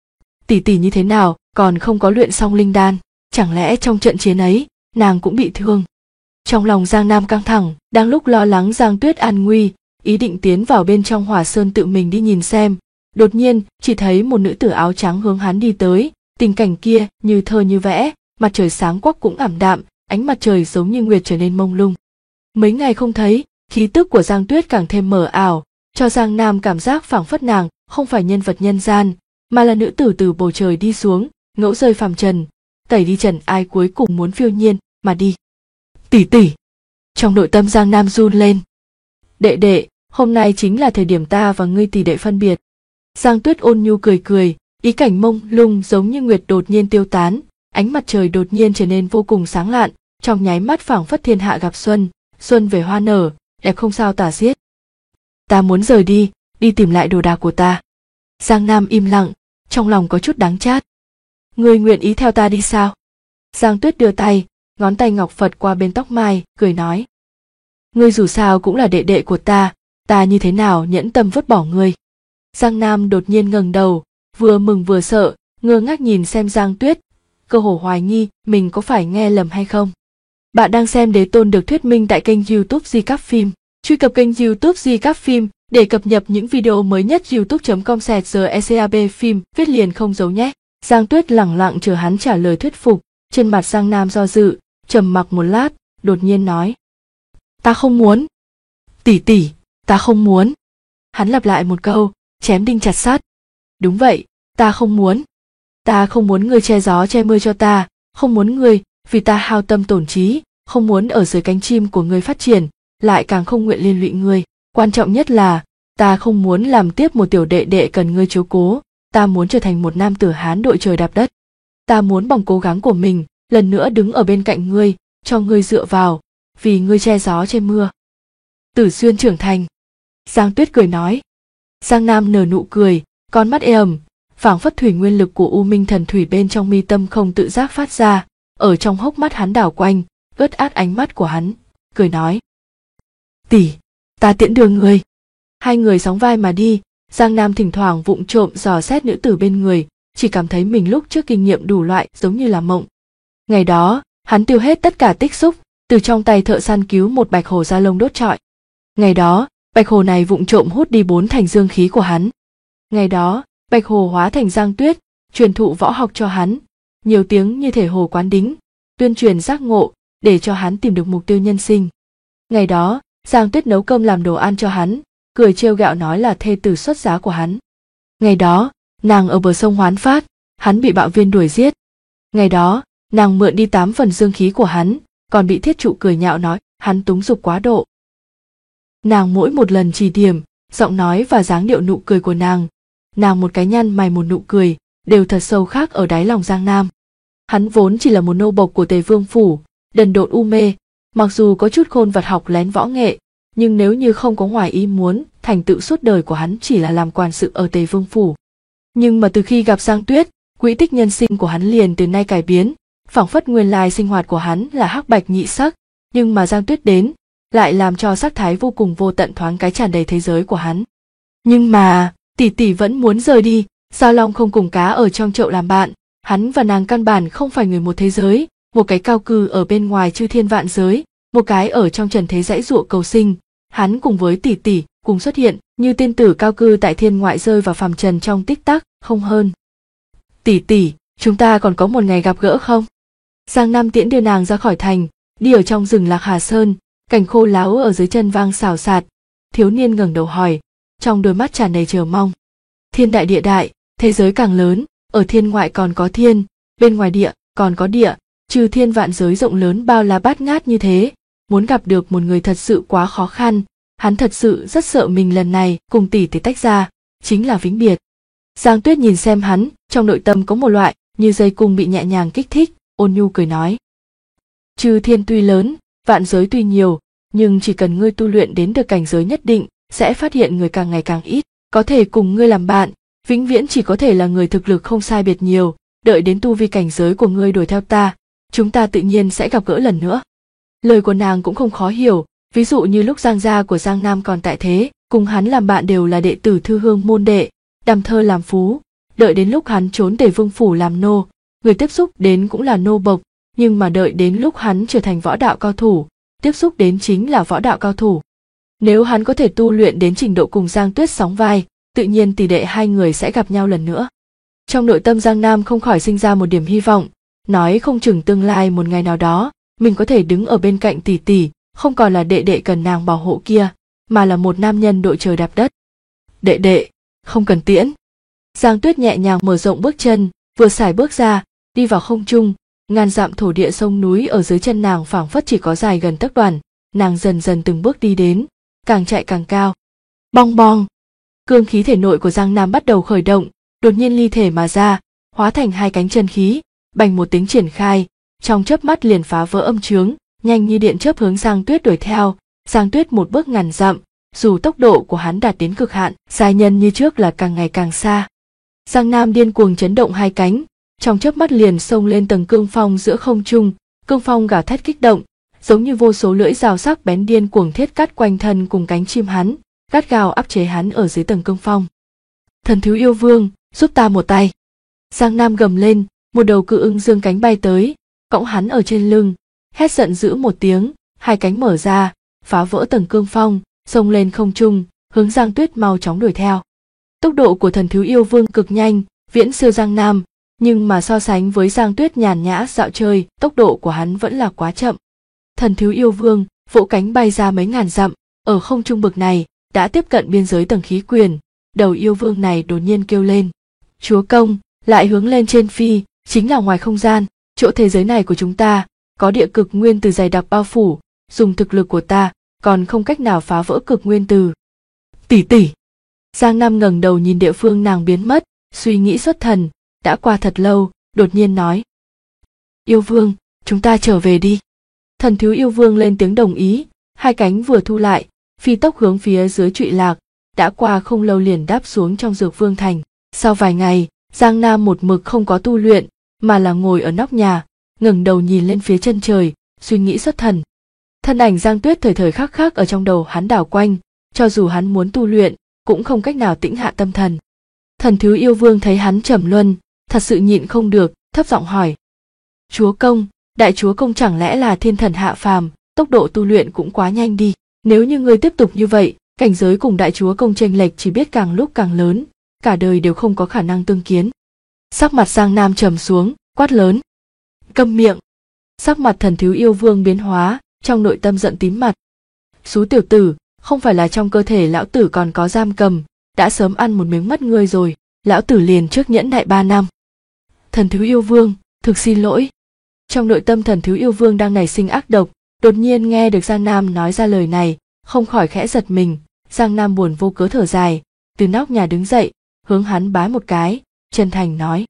Tỷ tỷ như thế nào, còn không có luyện xong linh đan, chẳng lẽ trong trận chiến ấy, nàng cũng bị thương. Trong lòng Giang Nam căng thẳng, đang lúc lo lắng Giang Tuyết an nguy, ý định tiến vào bên trong Hỏa Sơn tự mình đi nhìn xem, đột nhiên chỉ thấy một nữ tử áo trắng hướng hắn đi tới, tình cảnh kia như thơ như vẽ, mặt trời sáng quắc cũng ảm đạm, ánh mặt trời giống như nguyệt trở nên mông lung. Mấy ngày không thấy, khí tức của Giang Tuyết càng thêm mờ ảo, cho Giang Nam cảm giác phảng phất nàng không phải nhân vật nhân gian, mà là nữ tử từ bầu trời đi xuống, ngẫu rơi phàm trần, tẩy đi trần ai cuối cùng muốn phiêu nhiên mà đi. Tỷ tỷ. Trong nội tâm Giang Nam run lên. Đệ đệ, hôm nay chính là thời điểm ta và ngươi tỷ đệ phân biệt. Giang Tuyết ôn nhu cười cười, ý cảnh mông lung giống như nguyệt đột nhiên tiêu tán, ánh mặt trời đột nhiên trở nên vô cùng sáng lạn, trong nháy mắt phảng phất thiên hạ gặp xuân, xuân về hoa nở, đẹp không sao tả xiết. Ta muốn rời đi, đi tìm lại đồ đạc của ta. Giang Nam im lặng, trong lòng có chút đắng chát. Ngươi nguyện ý theo ta đi sao? Giang Tuyết đưa tay, ngón tay ngọc phật qua bên tóc mai, cười nói. Ngươi dù sao cũng là đệ đệ của ta như thế nào nhẫn tâm vứt bỏ ngươi. Giang Nam đột nhiên ngẩng đầu, vừa mừng vừa sợ, ngơ ngác nhìn xem Giang Tuyết, cơ hồ hoài nghi mình có phải nghe lầm hay không. Bạn đang xem Đế Tôn được thuyết minh tại kênh YouTube Di Cáp Phim. Truy cập kênh YouTube Di Cáp Phim để cập nhật những video mới nhất. youtube.com/GECAB phim viết liền không giấu nhé. Giang Tuyết lẳng lặng chờ hắn trả lời thuyết phục, trên mặt Giang Nam do dự, trầm mặc một lát, đột nhiên nói. Ta không muốn. Tỷ tỷ, ta không muốn. Hắn lặp lại một câu, chém đinh chặt sắt. Đúng vậy, ta không muốn. Ta không muốn ngươi che gió che mưa cho ta, không muốn ngươi vì ta hao tâm tổn trí, không muốn ở dưới cánh chim của ngươi phát triển, lại càng không nguyện liên lụy ngươi. Quan trọng nhất là, ta không muốn làm tiếp một tiểu đệ đệ cần ngươi chiếu cố, ta muốn trở thành một nam tử Hán đội trời đạp đất. Ta muốn bằng cố gắng của mình, lần nữa đứng ở bên cạnh ngươi, cho ngươi dựa vào, vì ngươi che gió che mưa. Tử Xuyên trưởng thành. Giang Tuyết cười nói. Giang Nam nở nụ cười, con mắt ầm, phảng phất thủy nguyên lực của U Minh thần thủy bên trong mi tâm không tự giác phát ra, ở trong hốc mắt hắn đảo quanh, ướt át ánh mắt của hắn, cười nói. Tỷ, ta tiễn đưa ngươi. Hai người sóng vai mà đi, Giang Nam thỉnh thoảng vụng trộm dò xét nữ tử bên người, chỉ cảm thấy mình lúc trước kinh nghiệm đủ loại giống như là mộng. Ngày đó, hắn tiêu hết tất cả tích xúc, từ trong tay thợ săn cứu một bạch hổ da lông đốt trọi. Ngày đó, bạch hổ này vụng trộm hút đi 4 thành dương khí của hắn. Ngày đó, bạch hổ hóa thành Giang Tuyết, truyền thụ võ học cho hắn, nhiều tiếng như thể hồ quán đính, tuyên truyền giác ngộ, để cho hắn tìm được mục tiêu nhân sinh. Ngày đó, Giang Tuyết nấu cơm làm đồ ăn cho hắn, cười trêu ghẹo nói là thê tử xuất giá của hắn. Ngày đó, nàng ở bờ sông Hoán Phát, hắn bị bạo viên đuổi giết. Ngày đó, nàng mượn đi 8 phần dương khí của hắn, còn bị thiết trụ cười nhạo nói hắn túng dục quá độ. Nàng mỗi một lần chỉ điểm, giọng nói và dáng điệu nụ cười của nàng một cái nhăn mày một nụ cười, đều thật sâu khắc ở đáy lòng Giang Nam. Hắn vốn chỉ là một nô bộc của Tề Vương phủ, đần độn u mê, mặc dù có chút khôn vật học lén võ nghệ, nhưng nếu như không có ngoài ý muốn, thành tựu suốt đời của hắn chỉ là làm quan sự ở Tề Vương phủ. Nhưng mà từ khi gặp Giang Tuyết, quỹ tích nhân sinh của hắn liền từ nay cải biến, phảng phất nguyên lai sinh hoạt của hắn là hắc bạch nhị sắc, nhưng mà Giang Tuyết đến, lại làm cho sắc thái vô cùng vô tận thoáng cái tràn đầy thế giới của hắn. Nhưng mà, tỷ tỷ vẫn muốn rời đi, Giao Long không cùng cá ở trong chậu làm bạn, hắn và nàng căn bản không phải người một thế giới, một cái cao cư ở bên ngoài chư thiên vạn giới, một cái ở trong trần thế dãy dụa cầu sinh, hắn cùng với tỷ tỷ cùng xuất hiện, như tiên tử cao cư tại thiên ngoại rơi vào phàm trần trong tích tắc, không hơn. Tỷ tỷ, chúng ta còn có một ngày gặp gỡ không? Giang Nam tiễn đưa nàng ra khỏi thành, đi ở trong rừng Lạc Hà Sơn, cảnh khô láo ở dưới chân vang xào xạc. Thiếu niên ngẩng đầu hỏi, trong đôi mắt tràn đầy chờ mong. Thiên đại địa đại, thế giới càng lớn, ở thiên ngoại còn có thiên, bên ngoài địa còn có địa, trừ thiên vạn giới rộng lớn bao la bát ngát như thế, muốn gặp được một người thật sự quá khó khăn. Hắn thật sự rất sợ mình lần này cùng tỷ tỷ tách ra, chính là vĩnh biệt. Giang Tuyết nhìn xem hắn, trong nội tâm có một loại như dây cung bị nhẹ nhàng kích thích, ôn nhu cười nói. Chư thiên tuy lớn, vạn giới tuy nhiều, nhưng chỉ cần ngươi tu luyện đến được cảnh giới nhất định, sẽ phát hiện người càng ngày càng ít, có thể cùng ngươi làm bạn, vĩnh viễn chỉ có thể là người thực lực không sai biệt nhiều, đợi đến tu vi cảnh giới của ngươi đuổi theo ta, chúng ta tự nhiên sẽ gặp gỡ lần nữa. Lời của nàng cũng không khó hiểu, ví dụ như lúc Giang gia của Giang Nam còn tại thế, cùng hắn làm bạn đều là đệ tử Thư Hương môn đệ, đàm thơ làm phú, đợi đến lúc hắn trốn Tề Vương phủ làm nô, người tiếp xúc đến cũng là nô bộc, nhưng mà đợi đến lúc hắn trở thành võ đạo cao thủ, tiếp xúc đến chính là võ đạo cao thủ. Nếu hắn có thể tu luyện đến trình độ cùng Giang Tuyết sóng vai, tự nhiên tỷ đệ hai người sẽ gặp nhau lần nữa. Trong nội tâm Giang Nam không khỏi sinh ra một điểm hy vọng, nói không chừng tương lai một ngày nào đó, mình có thể đứng ở bên cạnh tỷ tỷ, không còn là đệ đệ cần nàng bảo hộ kia, mà là một nam nhân đội trời đạp đất. Đệ đệ, không cần tiễn. Giang Tuyết nhẹ nhàng mở rộng bước chân, vừa xài bước ra, đi vào không trung, ngàn dặm thổ địa sông núi ở dưới chân nàng phảng phất chỉ có dài gần tấc đoản, nàng dần dần từng bước đi đến, càng chạy càng cao. Bong bong, cương khí thể nội của Giang Nam bắt đầu khởi động, đột nhiên ly thể mà ra, hóa thành hai cánh chân khí, bành một tiếng triển khai, trong chớp mắt liền phá vỡ âm chướng, nhanh như điện chớp hướng Giang Tuyết đuổi theo. Giang Tuyết một bước ngàn dặm, dù tốc độ của hắn đạt đến cực hạn, giai nhân như trước là càng ngày càng xa. Giang Nam điên cuồng chấn động hai cánh, trong chớp mắt liền xông lên tầng cương phong giữa không trung, cương phong gào thét kích động, giống như vô số lưỡi dao sắc bén điên cuồng thiết cắt quanh thân cùng cánh chim hắn, gắt gao áp chế hắn ở dưới tầng cương phong. Thần thiếu yêu vương, giúp ta một tay. Giang Nam gầm lên, một đầu cự ưng dương cánh bay tới, cõng hắn ở trên lưng, hét giận dữ một tiếng, hai cánh mở ra, phá vỡ tầng cương phong, xông lên không trung, hướng Giang Tuyết mau chóng đuổi theo. Tốc độ của thần thiếu yêu vương cực nhanh, viễn siêu Giang Nam, nhưng mà so sánh với Giang Tuyết nhàn nhã dạo chơi, tốc độ của hắn vẫn là quá chậm. Thần thiếu yêu vương vỗ cánh bay ra mấy ngàn dặm, ở không trung bực này đã tiếp cận biên giới tầng khí quyển. Đầu yêu vương này đột nhiên kêu lên, chúa công, lại hướng lên trên phi, chính là ngoài không gian. Chỗ thế giới này của chúng ta có địa cực nguyên tử dày đặc bao phủ, dùng thực lực của ta còn không cách nào phá vỡ cực nguyên tử. Tỷ tỷ. Giang Nam ngẩng đầu nhìn địa phương nàng biến mất, suy nghĩ xuất thần, đã qua thật lâu, đột nhiên nói, yêu vương, chúng ta trở về đi. Thần thiếu yêu vương lên tiếng đồng ý, hai cánh vừa thu lại, phi tốc hướng phía dưới trụy lạc, đã qua không lâu liền đáp xuống trong Dược Vương thành. Sau vài ngày, Giang Nam một mực không có tu luyện, mà là ngồi ở nóc nhà, ngẩng đầu nhìn lên phía chân trời, suy nghĩ xuất thần. Thân ảnh Giang Tuyết thời thời khắc khắc ở trong đầu hắn đảo quanh, cho dù hắn muốn tu luyện, cũng không cách nào tĩnh hạ tâm thần. Thần thiếu yêu vương thấy hắn trầm luân, thật sự nhịn không được, thấp giọng hỏi, chúa công, đại chúa công chẳng lẽ là thiên thần hạ phàm, tốc độ tu luyện cũng quá nhanh đi. Nếu như ngươi tiếp tục như vậy, cảnh giới cùng đại chúa công chênh lệch chỉ biết càng lúc càng lớn, cả đời đều không có khả năng tương kiến. Sắc mặt Giang Nam trầm xuống, quát lớn, câm miệng. Sắc mặt thần thiếu yêu vương biến hóa, trong nội tâm giận tím mặt. Xú tiểu tử, không phải là trong cơ thể lão tử còn có giam cầm, đã sớm ăn một miếng mất ngươi rồi, lão tử liền trước nhẫn nại 3 năm. Thần thiếu yêu vương, thực xin lỗi. Trong nội tâm thần thiếu yêu vương đang nảy sinh ác độc, đột nhiên nghe được Giang Nam nói ra lời này, không khỏi khẽ giật mình. Giang Nam buồn vô cớ thở dài, từ nóc nhà đứng dậy, hướng hắn bái một cái, chân thành nói,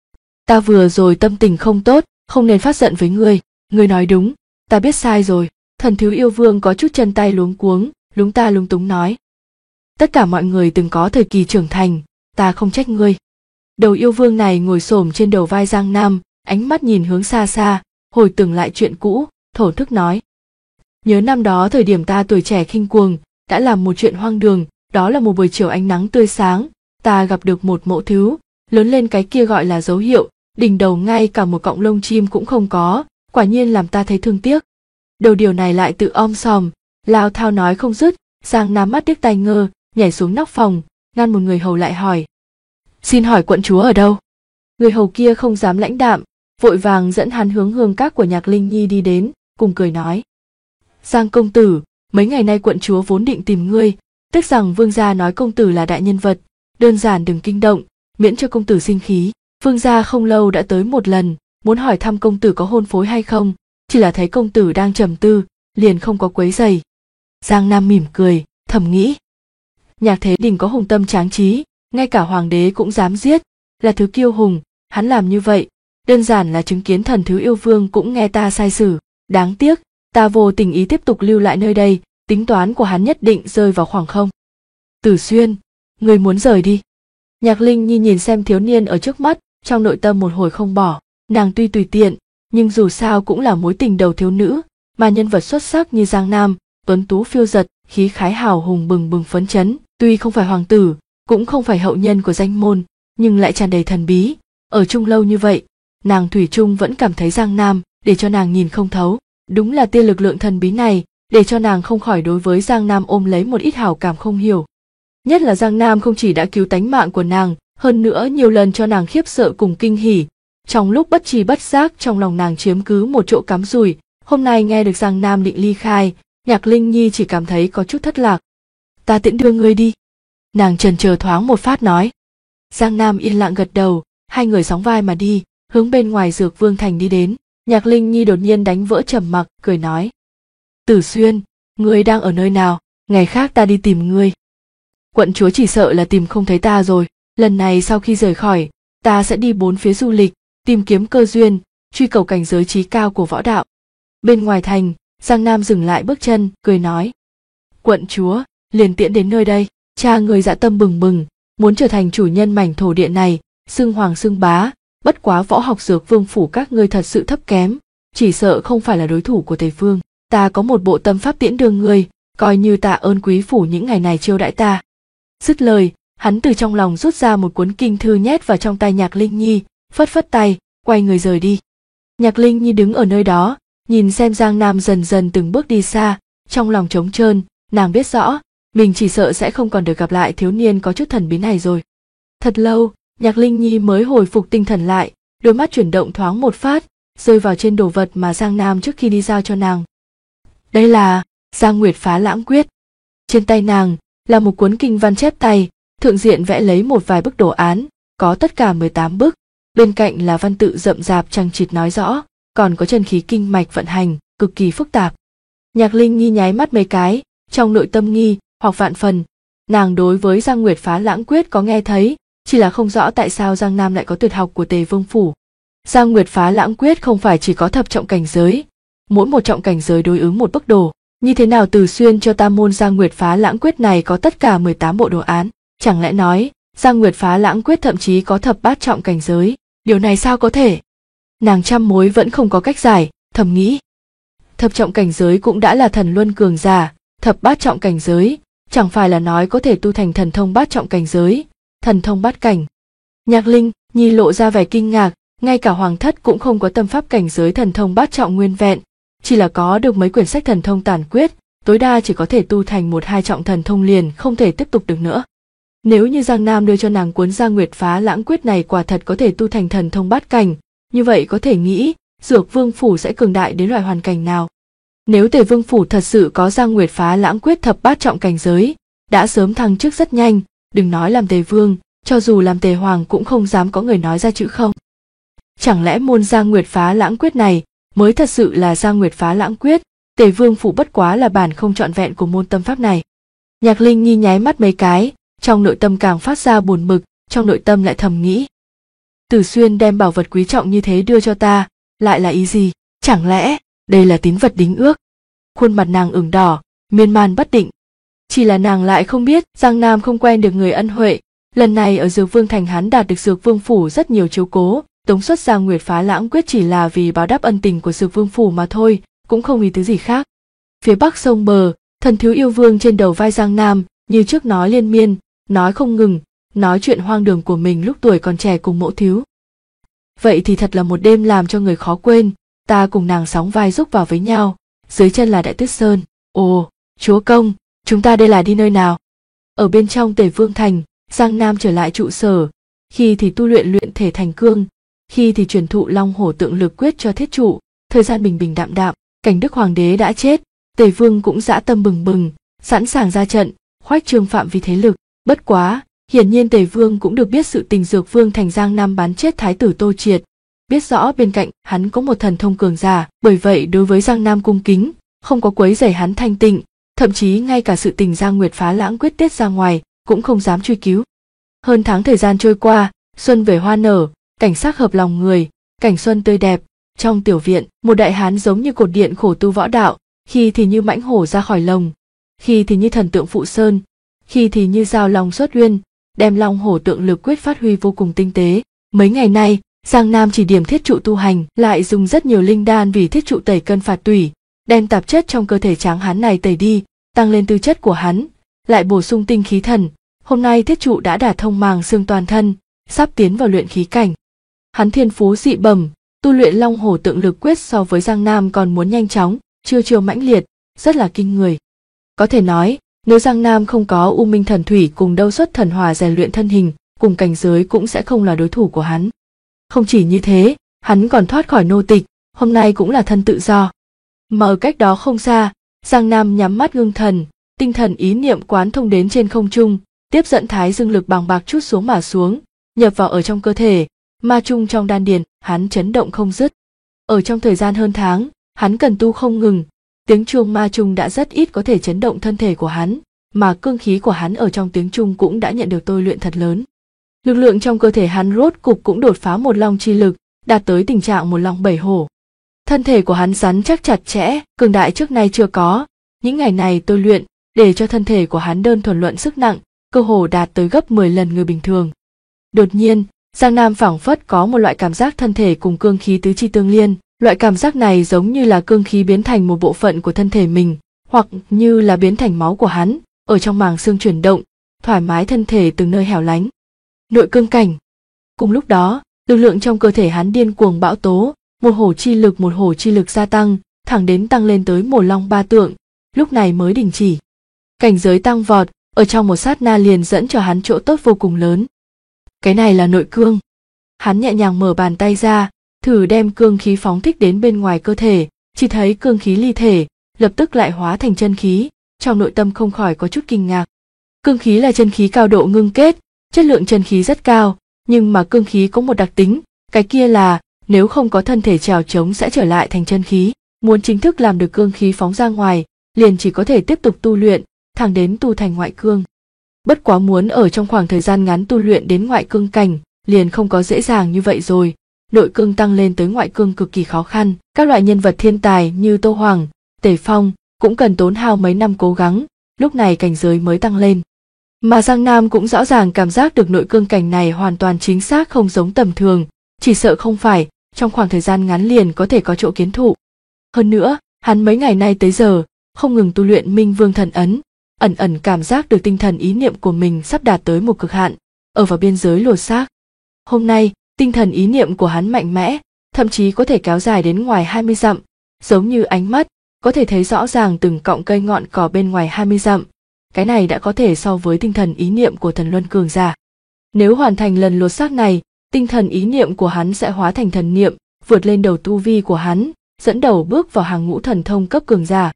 ta vừa rồi tâm tình không tốt, không nên phát giận với ngươi nói đúng, ta biết sai rồi. Thần thiếu yêu vương có chút chân tay luống cuống, lúng ta lúng túng nói, tất cả mọi người từng có thời kỳ trưởng thành, ta không trách ngươi. Đầu yêu vương này ngồi xổm trên đầu vai Giang Nam, ánh mắt nhìn hướng xa xa, hồi tưởng lại chuyện cũ, thổn thức nói, nhớ năm đó thời điểm ta tuổi trẻ khinh cuồng, đã làm một chuyện hoang đường. Đó là một buổi chiều ánh nắng tươi sáng, ta gặp được một mẫu thú, lớn lên cái kia gọi là dấu hiệu, đỉnh đầu ngay cả một cọng lông chim cũng không có, quả nhiên làm ta thấy thương tiếc. Đầu điều này lại tự om sòm, lao thao nói không dứt. Giang Nam mắt điếc tai ngơ, nhảy xuống nóc phòng, ngăn một người hầu lại hỏi, xin hỏi quận chúa ở đâu? Người hầu kia không dám lãnh đạm, vội vàng dẫn hắn hướng hương các của Nhạc Linh Nhi đi đến, cùng cười nói, Giang công tử, mấy ngày nay quận chúa vốn định tìm ngươi, tiếc rằng vương gia nói công tử là đại nhân vật, đơn giản đừng kinh động, miễn cho công tử sinh khí. Vương gia không lâu đã tới một lần, muốn hỏi thăm công tử có hôn phối hay không, chỉ là thấy công tử đang trầm tư, liền không có quấy rầy. Giang Nam mỉm cười, thầm nghĩ, Nhạc Thế Đình có hùng tâm tráng trí, ngay cả hoàng đế cũng dám giết, là thứ kiêu hùng, hắn làm như vậy, đơn giản là chứng kiến thần thiếu yêu vương cũng nghe ta sai sử. Đáng tiếc, ta vô tình ý tiếp tục lưu lại nơi đây, tính toán của hắn nhất định rơi vào khoảng không. Tử Xuyên, người muốn rời đi. Nhạc Linh Nhi nhìn xem thiếu niên ở trước mắt, trong nội tâm một hồi không bỏ. Nàng tuy tùy tiện, nhưng dù sao cũng là mối tình đầu thiếu nữ, mà nhân vật xuất sắc như Giang Nam, tuấn tú phiêu giật, khí khái hào hùng bừng bừng phấn chấn, tuy không phải hoàng tử, cũng không phải hậu nhân của danh môn, nhưng lại tràn đầy thần bí. Ở chung lâu như vậy, nàng thủy chung vẫn cảm thấy Giang Nam để cho nàng nhìn không thấu. Đúng là tia lực lượng thần bí này, để cho nàng không khỏi đối với Giang Nam ôm lấy một ít hảo cảm không hiểu. Nhất là Giang Nam không chỉ đã cứu tánh mạng của nàng, hơn nữa nhiều lần cho nàng khiếp sợ cùng kinh hỉ. Trong lúc bất tri bất giác trong lòng nàng chiếm cứ một chỗ cắm rủi, hôm nay nghe được Giang Nam định ly khai, Nhạc Linh Nhi chỉ cảm thấy có chút thất lạc. Ta tiễn đưa ngươi đi. Nàng chần chờ thoáng một phát nói. Giang Nam yên lặng gật đầu, hai người sóng vai mà đi, hướng bên ngoài Dược Vương thành đi đến. Nhạc Linh Nhi đột nhiên đánh vỡ trầm mặc, cười nói, Tử Xuyên, ngươi đang ở nơi nào, ngày khác ta đi tìm ngươi. Quận chúa chỉ sợ là tìm không thấy ta rồi, lần này sau khi rời khỏi, ta sẽ đi bốn phía du lịch, tìm kiếm cơ duyên, truy cầu cảnh giới chí cao của võ đạo. Bên ngoài thành, Giang Nam dừng lại bước chân, cười nói: "Quận chúa, liền tiễn đến nơi đây." Cha người dã tâm bừng bừng, muốn trở thành chủ nhân mảnh thổ địa này, xưng hoàng xưng bá, bất quá võ học Dược Vương phủ các ngươi thật sự thấp kém, chỉ sợ không phải là đối thủ của Tề Vương. Ta có một bộ tâm pháp tiễn đưa ngươi, coi như tạ ơn quý phủ những ngày này chiêu đãi ta. Dứt lời, hắn từ trong lòng rút ra một cuốn kinh thư nhét vào trong tay Nhạc Linh Nhi, phất phất tay, quay người rời đi. Nhạc Linh Nhi đứng ở nơi đó, nhìn xem Giang Nam dần dần từng bước đi xa, trong lòng trống trơn, nàng biết rõ, mình chỉ sợ sẽ không còn được gặp lại thiếu niên có chút thần bí này rồi. Thật lâu, Nhạc Linh Nhi mới hồi phục tinh thần lại, đôi mắt chuyển động thoáng một phát, rơi vào trên đồ vật mà Giang Nam trước khi đi giao cho nàng. Đây là Giang Nguyệt Phá Lãng Quyết. Trên tay nàng là một cuốn kinh văn chép tay, thượng diện vẽ lấy một vài bức đồ án, có tất cả 18 bức, bên cạnh là văn tự rậm rạp chằng chịt nói rõ, còn có chân khí kinh mạch vận hành, cực kỳ phức tạp. Nhạc Linh Nhi nháy mắt mấy cái, trong nội tâm nghi hoặc vạn phần, nàng đối với Giang Nguyệt Phá Lãng Quyết có nghe thấy, chỉ là không rõ tại sao Giang Nam lại có tuyệt học của Tề Vương phủ. Giang Nguyệt Phá Lãng Quyết không phải chỉ có thập trọng cảnh giới, mỗi một trọng cảnh giới đối ứng một bức đồ, như thế nào Từ Xuyên cho ta môn Giang Nguyệt Phá Lãng Quyết này có tất cả 18 bộ đồ án, chẳng lẽ nói Giang Nguyệt Phá Lãng Quyết thậm chí có thập bát trọng cảnh giới, điều này sao có thể? Nàng trăm mối vẫn không có cách giải, thầm nghĩ. Thập trọng cảnh giới cũng đã là thần luân cường giả, thập bát trọng cảnh giới, chẳng phải là nói có thể tu thành thần thông bát trọng cảnh giới, thần thông bát cảnh. Nhạc Linh Nhi lộ ra vẻ kinh ngạc, ngay cả hoàng thất cũng không có tâm pháp cảnh giới thần thông bát trọng nguyên vẹn, chỉ là có được mấy quyển sách thần thông tàn quyết, tối đa chỉ có thể tu thành 1-2 trọng thần thông liền không thể tiếp tục được nữa. Nếu như Giang Nam đưa cho nàng cuốn Giang Nguyệt Phá Lãng Quyết này quả thật có thể tu thành thần thông bát cảnh, như vậy có thể nghĩ Dược Vương phủ sẽ cường đại đến loại hoàn cảnh nào. Nếu Tề Vương phủ thật sự có Giang Nguyệt Phá Lãng Quyết thập bát trọng cảnh giới, đã sớm thăng chức rất nhanh, đừng nói làm Tề Vương, cho dù làm Tề Hoàng cũng không dám có người nói ra chữ không. Chẳng lẽ môn Giang Nguyệt Phá Lãng Quyết này mới thật sự là Giang Nguyệt Phá Lãng Quyết, Tề Vương phủ bất quá là bản không trọn vẹn của môn tâm pháp này. Nhạc Linh Nhi nháy mắt mấy cái, trong nội tâm càng phát ra buồn bực, trong nội tâm lại thầm nghĩ. Từ Xuyên đem bảo vật quý trọng như thế đưa cho ta, lại là ý gì? Chẳng lẽ đây là tín vật đính ước? Khuôn mặt nàng ửng đỏ, miên man bất định. Chỉ là nàng lại không biết Giang Nam không quen được người ân huệ, lần này ở Dược Vương thành hắn đạt được Dược Vương phủ rất nhiều chiếu cố, tống xuất Giang Nguyệt Phá Lãng Quyết chỉ là vì báo đáp ân tình của Dược Vương phủ mà thôi, cũng không ý tứ gì khác. Phía bắc sông bờ, thần thiếu yêu vương trên đầu vai Giang Nam như trước nói liên miên, nói không ngừng, nói chuyện hoang đường của mình lúc tuổi còn trẻ cùng mẫu thiếu. Vậy thì thật là một đêm làm cho người khó quên, ta cùng nàng sóng vai rúc vào với nhau, dưới chân là Đại Tuyết Sơn. Ồ, chúa công, chúng ta đây là đi nơi nào? Ở bên trong Tề Vương thành, Giang Nam trở lại trụ sở, khi thì tu luyện thể thành cương, khi thì truyền thụ Long Hổ Tượng Lực Quyết cho thiết trụ. Thời gian bình bình đạm đạm, Cảnh Đức hoàng đế đã chết, Tề Vương cũng dã tâm bừng bừng, sẵn sàng ra trận, khoách trương phạm vi thế lực. Bất quá, hiển nhiên Tề Vương cũng được biết sự tình Dược Vương thành Giang Nam bắn chết thái tử Tô Triệt, biết rõ bên cạnh hắn có một thần thông cường giả, bởi vậy đối với Giang Nam cung kính, không có quấy rầy hắn thanh tịnh, thậm chí ngay cả sự tình Giang Nguyệt Phá Lãng Quyết tiết ra ngoài cũng không dám truy cứu. Hơn tháng thời gian trôi qua, xuân về hoa nở, cảnh sắc hợp lòng người, cảnh xuân tươi đẹp. Trong tiểu viện, một đại hán giống như cột điện khổ tu võ đạo, khi thì như mãnh hổ ra khỏi lồng, khi thì như thần tượng phụ sơn, khi thì như dao long xuất uyên, đem Long Hổ Tượng Lực Quyết phát huy vô cùng tinh tế. Mấy ngày nay, Giang Nam chỉ điểm thiết trụ tu hành, lại dùng rất nhiều linh đan vì thiết trụ tẩy cân phạt tủy, đem tạp chất trong cơ thể tráng hán này tẩy đi, tăng lên tư chất của hắn, lại bổ sung tinh khí thần. Hôm nay thiết trụ đã đả thông màng xương toàn thân, sắp tiến vào luyện khí cảnh. Hắn thiên phú dị bẩm, tu luyện Long Hổ Tượng Lực Quyết so với Giang Nam còn muốn nhanh chóng, chiêu mãnh liệt, rất là kinh người. Có thể nói, nếu Giang Nam không có U Minh Thần Thủy cùng Đâu Xuất Thần Hỏa rèn luyện thân hình, cùng cảnh giới cũng sẽ không là đối thủ của hắn. Không chỉ như thế, hắn còn thoát khỏi nô tịch, hôm nay cũng là thân tự do. Mà ở cách đó không xa, Giang Nam nhắm mắt ngưng thần, tinh thần ý niệm quán thông đến trên không trung, tiếp dẫn thái dương lực bàng bạc chút xuống mà xuống, nhập vào ở trong cơ thể, ma chung trong đan điền, hắn chấn động không dứt. Ở trong thời gian hơn tháng, hắn cần tu không ngừng, tiếng chuông ma chung đã rất ít có thể chấn động thân thể của hắn, mà cương khí của hắn ở trong tiếng chuông cũng đã nhận được tôi luyện thật lớn. Lực lượng trong cơ thể hắn rốt cục cũng đột phá một long chi lực, đạt tới tình trạng một long bảy hổ. Thân thể của hắn rắn chắc chặt chẽ, cường đại trước nay chưa có. Những ngày này tôi luyện để cho thân thể của hắn đơn thuần luận sức nặng, cơ hồ đạt tới gấp 10 lần người bình thường. Đột nhiên, Giang Nam phảng phất có một loại cảm giác thân thể cùng cương khí tứ chi tương liên, loại cảm giác này giống như là cương khí biến thành một bộ phận của thân thể mình, hoặc như là biến thành máu của hắn, ở trong màng xương chuyển động, thoải mái thân thể từng nơi hẻo lánh. Nội cương cảnh. Cùng lúc đó, lực lượng trong cơ thể hắn điên cuồng bão tố, một hổ chi lực gia tăng, thẳng đến tăng lên tới một long ba tượng, lúc này mới đình chỉ. Cảnh giới tăng vọt, ở trong một sát na liền dẫn cho hắn chỗ tốt vô cùng lớn. Cái này là nội cương. Hắn nhẹ nhàng mở bàn tay ra, thử đem cương khí phóng thích đến bên ngoài cơ thể, chỉ thấy cương khí ly thể, lập tức lại hóa thành chân khí, trong nội tâm không khỏi có chút kinh ngạc. Cương khí là chân khí cao độ ngưng kết, chất lượng chân khí rất cao, nhưng mà cương khí có một đặc tính, cái kia là nếu không có thân thể trèo trống sẽ trở lại thành chân khí. Muốn chính thức làm được cương khí phóng ra ngoài, liền chỉ có thể tiếp tục tu luyện, thẳng đến tu thành ngoại cương. Bất quá muốn ở trong khoảng thời gian ngắn tu luyện đến ngoại cương cảnh, liền không có dễ dàng như vậy rồi. Nội cương tăng lên tới ngoại cương cực kỳ khó khăn, các loại nhân vật thiên tài như Tô Hoàng, Tề Phong cũng cần tốn hao mấy năm cố gắng, lúc này cảnh giới mới tăng lên. Mà Giang Nam cũng rõ ràng cảm giác được nội cương cảnh này hoàn toàn chính xác không giống tầm thường, chỉ sợ không phải trong khoảng thời gian ngắn liền có thể có chỗ kiến thụ. Hơn nữa, hắn mấy ngày nay tới giờ không ngừng tu luyện Minh Vương Thần Ấn, ẩn ẩn cảm giác được tinh thần ý niệm của mình sắp đạt tới một cực hạn, ở vào biên giới lột xác. Hôm nay, tinh thần ý niệm của hắn mạnh mẽ, thậm chí có thể kéo dài đến ngoài 20 dặm, giống như ánh mắt, có thể thấy rõ ràng từng cọng cây ngọn cỏ bên ngoài 20 dặm. Cái này đã có thể so với tinh thần ý niệm của thần luân cường giả. Nếu hoàn thành lần lột xác này, tinh thần ý niệm của hắn sẽ hóa thành thần niệm, vượt lên đầu tu vi của hắn, dẫn đầu bước vào hàng ngũ thần thông cấp cường giả.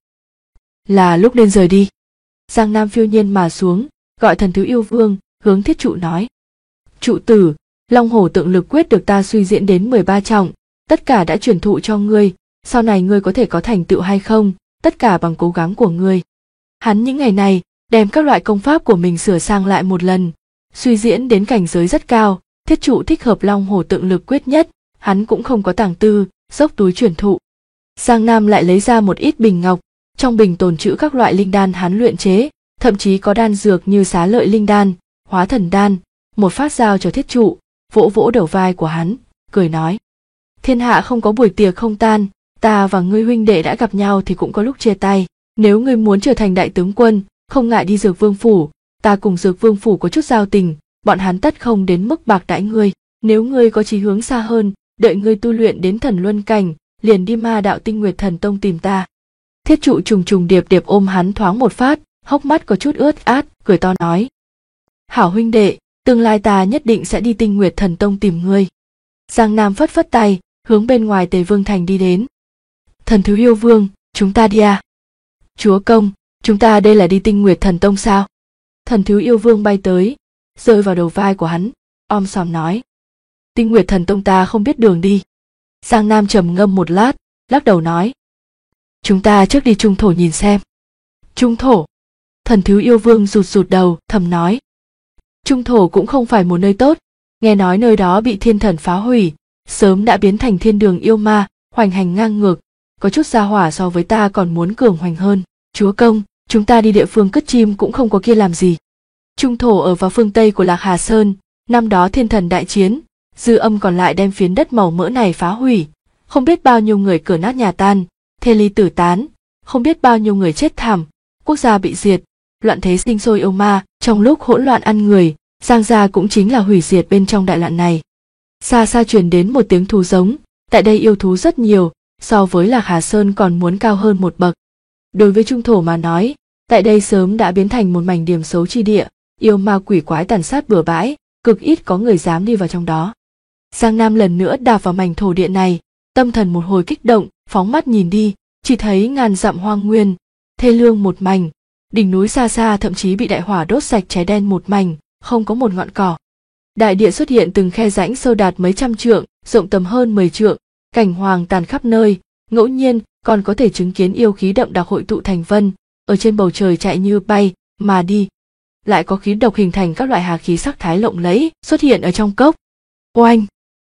Là lúc nên rời đi. Giang Nam phiêu nhiên mà xuống, gọi Thần Thứ Yêu Vương, hướng Thiết Trụ nói: Trụ tử, Long Hổ Tượng Lực Quyết được ta suy diễn đến 13 trọng, tất cả đã truyền thụ cho ngươi, sau này ngươi có thể có thành tựu hay không, tất cả bằng cố gắng của ngươi. Hắn những ngày này đem các loại công pháp của mình sửa sang lại một lần, suy diễn đến cảnh giới rất cao. Thiết Trụ thích hợp Long Hổ Tượng Lực Quyết nhất, hắn cũng không có tàng tư, dốc túi truyền thụ. Giang Nam lại lấy ra một ít bình ngọc, trong bình tồn trữ các loại linh đan hắn luyện chế, thậm chí có đan dược như Xá Lợi Linh Đan, Hóa Thần Đan, một phát giao cho Thiết Trụ, vỗ vỗ đầu vai của hắn, cười nói: Thiên hạ không có buổi tiệc không tan, ta và ngươi huynh đệ đã gặp nhau thì cũng có lúc chia tay. Nếu ngươi muốn trở thành đại tướng quân, không ngại đi Dược Vương phủ, ta cùng Dược Vương phủ có chút giao tình, bọn hắn tất không đến mức bạc đãi ngươi. Nếu ngươi có chí hướng xa hơn, đợi ngươi tu luyện đến thần luân cảnh, liền đi Ma Đạo Tinh Nguyệt Thần Tông tìm ta. Thiết Trụ trùng trùng điệp điệp ôm hắn thoáng một phát, hốc mắt có chút ướt át, cười to nói: Hảo huynh đệ, tương lai ta nhất định sẽ đi Tinh Nguyệt Thần Tông tìm ngươi. Giang Nam phất phất tay, hướng bên ngoài Tề Vương thành đi đến. Thần Thứ Yêu Vương, chúng ta đi à? Chúa công, chúng ta đây là đi Tinh Nguyệt Thần Tông sao? Thần Thứ Yêu Vương bay tới, rơi vào đầu vai của hắn, om sòm nói: Tinh Nguyệt Thần Tông ta không biết đường đi. Giang Nam trầm ngâm một lát, lắc đầu nói: Chúng ta trước đi Trung Thổ nhìn xem. Trung Thổ? Thần Thứ Yêu Vương rụt rụt đầu, thầm nói: Trung Thổ cũng không phải một nơi tốt, nghe nói nơi đó bị thiên thần phá hủy, sớm đã biến thành thiên đường yêu ma, hoành hành ngang ngược, có chút gia hỏa so với ta còn muốn cường hoành hơn. Chúa công, chúng ta đi địa phương cất chim cũng không có kia làm gì. Trung Thổ ở vào phương Tây của Lạc Hà Sơn, năm đó thiên thần đại chiến, dư âm còn lại đem phiến đất màu mỡ này phá hủy, không biết bao nhiêu người cửa nát nhà tan, thê ly tử tán, không biết bao nhiêu người chết thảm, quốc gia bị diệt, loạn thế sinh sôi yêu ma, trong lúc hỗn loạn ăn người, Giang gia cũng chính là hủy diệt bên trong đại loạn này. Xa xa truyền đến một tiếng thú giống, tại đây yêu thú rất nhiều, so với Lạc Hà Sơn còn muốn cao hơn một bậc. Đối với Trung Thổ mà nói, tại đây sớm đã biến thành một mảnh điểm xấu chi địa, yêu ma quỷ quái tàn sát bừa bãi, cực ít có người dám đi vào trong đó. Giang Nam lần nữa đạp vào mảnh thổ địa này, tâm thần một hồi kích động, phóng mắt nhìn đi, chỉ thấy ngàn dặm hoang nguyên, thê lương một mảnh, đỉnh núi xa xa thậm chí bị đại hỏa đốt sạch cháy đen một mảnh, không có một ngọn cỏ. Đại địa xuất hiện từng khe rãnh sâu đạt mấy trăm trượng, rộng tầm hơn 10 trượng, cảnh hoàng tàn khắp nơi, ngẫu nhiên còn có thể chứng kiến yêu khí đậm đặc hội tụ thành vân, ở trên bầu trời chạy như bay mà đi. Lại có khí độc hình thành các loại hà khí sắc thái lộng lẫy xuất hiện ở trong cốc. Oanh!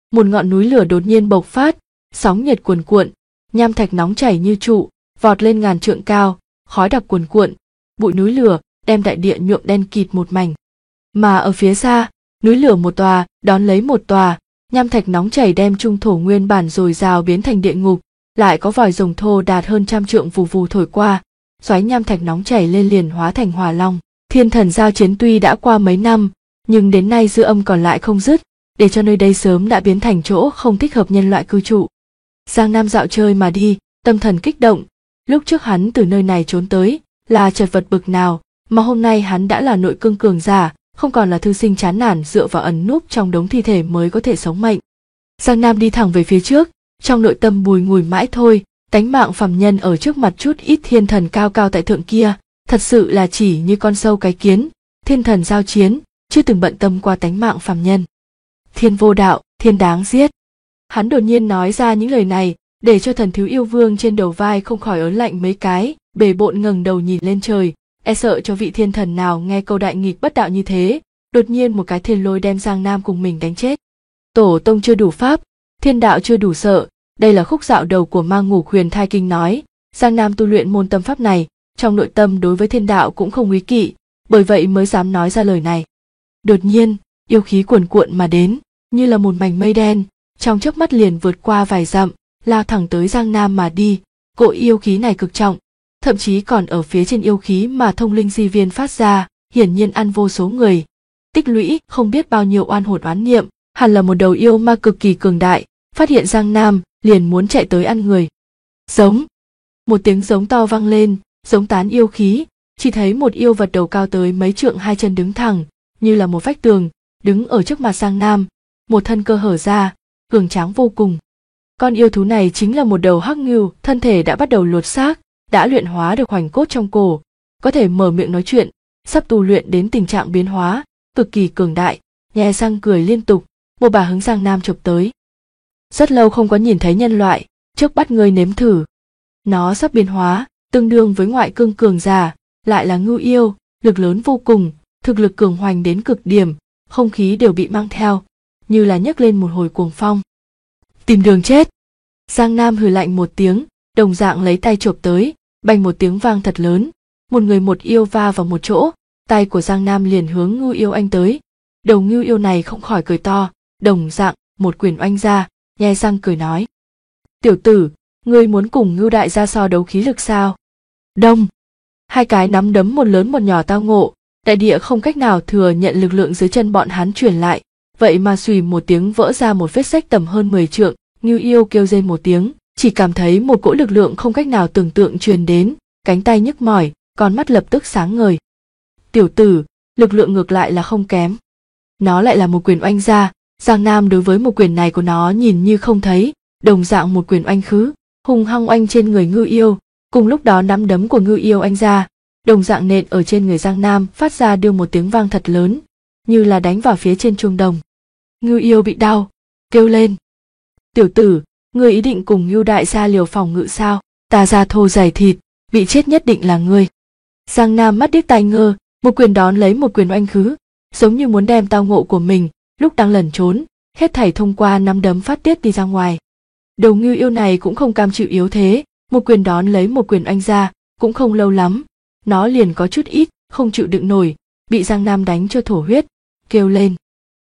Một ngọn núi lửa đột nhiên bộc phát, sóng nhiệt cuồn cuộn, nham thạch nóng chảy như trụ, vọt lên ngàn trượng cao, khói đặc cuồn cuộn, bụi núi lửa đem đại địa nhuộm đen kịt một mảnh. Mà ở phía xa, núi lửa một tòa đón lấy một tòa, nham thạch nóng chảy đem trung thổ nguyên bản dồi dào biến thành địa ngục, lại có vòi rồng thô đạt hơn 100 trượng vù vù thổi qua, xoáy nham thạch nóng chảy lên liền hóa thành hỏa long. Thiên thần giao chiến tuy đã qua mấy năm, nhưng đến nay dư âm còn lại không dứt, để cho nơi đây sớm đã biến thành chỗ không thích hợp nhân loại cư trụ. Giang Nam dạo chơi mà đi, tâm thần kích động, lúc trước hắn từ nơi này trốn tới, là chật vật bực nào, mà hôm nay hắn đã là nội cương cường giả, không còn là thư sinh chán nản dựa vào ẩn núp trong đống thi thể mới có thể sống mệnh. Giang Nam đi thẳng về phía trước, trong nội tâm bùi ngùi mãi thôi, tánh mạng phàm nhân ở trước mặt chút ít thiên thần cao cao tại thượng kia, thật sự là chỉ như con sâu cái kiến, thiên thần giao chiến, chưa từng bận tâm qua tánh mạng phàm nhân. Thiên vô đạo, thiên đáng giết. Hắn đột nhiên nói ra những lời này, để cho thần thiếu yêu vương trên đầu vai không khỏi ớn lạnh mấy cái, bề bộn ngẩng đầu nhìn lên trời, e sợ cho vị thiên thần nào nghe câu đại nghịch bất đạo như thế, đột nhiên một cái thiên lôi đem Giang Nam cùng mình đánh chết. Tổ tông chưa đủ pháp, thiên đạo chưa đủ sợ, đây là khúc dạo đầu của Mang Ngủ Huyền Thai Kinh nói, Giang Nam tu luyện môn tâm pháp này, trong nội tâm đối với thiên đạo cũng không úy kỵ, bởi vậy mới dám nói ra lời này. Đột nhiên, yêu khí cuồn cuộn mà đến, như là một mảnh mây đen, trong chớp mắt liền vượt qua vài dặm, lao thẳng tới Giang Nam mà đi. Cỗ yêu khí này cực trọng, thậm chí còn ở phía trên yêu khí mà thông linh di viên phát ra, hiển nhiên ăn vô số người, tích lũy không biết bao nhiêu oan hồn oán niệm, hẳn là một đầu yêu ma cực kỳ cường đại, phát hiện Giang Nam liền muốn chạy tới ăn người. Giống, một tiếng giống to vang lên, giống tán yêu khí, chỉ thấy một yêu vật đầu cao tới mấy trượng, hai chân đứng thẳng, như là một vách tường, đứng ở trước mặt Giang Nam, một thân cơ hở ra, cường tráng vô cùng. Con yêu thú này chính là một đầu hắc ngưu, thân thể đã bắt đầu lột xác, đã luyện hóa được hoành cốt trong cổ, có thể mở miệng nói chuyện, sắp tu luyện đến tình trạng biến hóa, cực kỳ cường đại, nhe răng cười liên tục, một bà hướng Giang Nam chụp tới. Rất lâu không có nhìn thấy nhân loại, trước bắt ngươi nếm thử. Nó sắp biến hóa, tương đương với ngoại cương cường giả, lại là ngưu yêu, lực lớn vô cùng, thực lực cường hoành đến cực điểm, không khí đều bị mang theo, như là nhấc lên một hồi cuồng phong. Tìm đường chết. Giang Nam hừ lạnh một tiếng, đồng dạng lấy tay chộp tới, bành một tiếng vang thật lớn, một người một yêu va vào một chỗ, tay của Giang Nam liền hướng ngưu yêu anh tới. Đầu ngưu yêu này không khỏi cười to, đồng dạng một quyền oanh ra, nhe răng cười nói: "Tiểu tử, ngươi muốn cùng ngưu đại gia so đấu khí lực sao?" Đông, hai cái nắm đấm một lớn một nhỏ tao ngộ, đại địa không cách nào thừa nhận lực lượng dưới chân bọn hắn truyền lại, vậy mà xùy một tiếng vỡ ra một vết rách tầm hơn 10 trượng. Ngưu yêu kêu rên một tiếng, chỉ cảm thấy một cỗ lực lượng không cách nào tưởng tượng truyền đến, cánh tay nhức mỏi, con mắt lập tức sáng ngời. Tiểu tử, lực lượng ngược lại là không kém. Nó lại là một quyền oanh ra, Giang Nam đối với một quyền này của nó nhìn như không thấy, đồng dạng một quyền oanh khứ, hung hăng oanh trên người ngưu yêu, cùng lúc đó nắm đấm của ngưu yêu oanh ra, đồng dạng nện ở trên người Giang Nam phát ra đưa một tiếng vang thật lớn, như là đánh vào phía trên chuông đồng. Ngưu yêu bị đau, kêu lên: "Tiểu tử, ngươi ý định cùng Ngưu đại gia liều phòng ngự sao? Ta da thô dày thịt, bị chết nhất định là ngươi." Giang Nam mắt điếc tai ngơ, một quyền đón lấy một quyền oanh khứ, giống như muốn đem tao ngộ của mình lúc đang lẩn trốn, hết thảy thông qua nắm đấm phát tiết đi ra ngoài. Đầu Ngưu yêu này cũng không cam chịu yếu thế, một quyền đón lấy một quyền oanh ra, cũng không lâu lắm, nó liền có chút ít không chịu đựng nổi, bị Giang Nam đánh cho thổ huyết, kêu lên: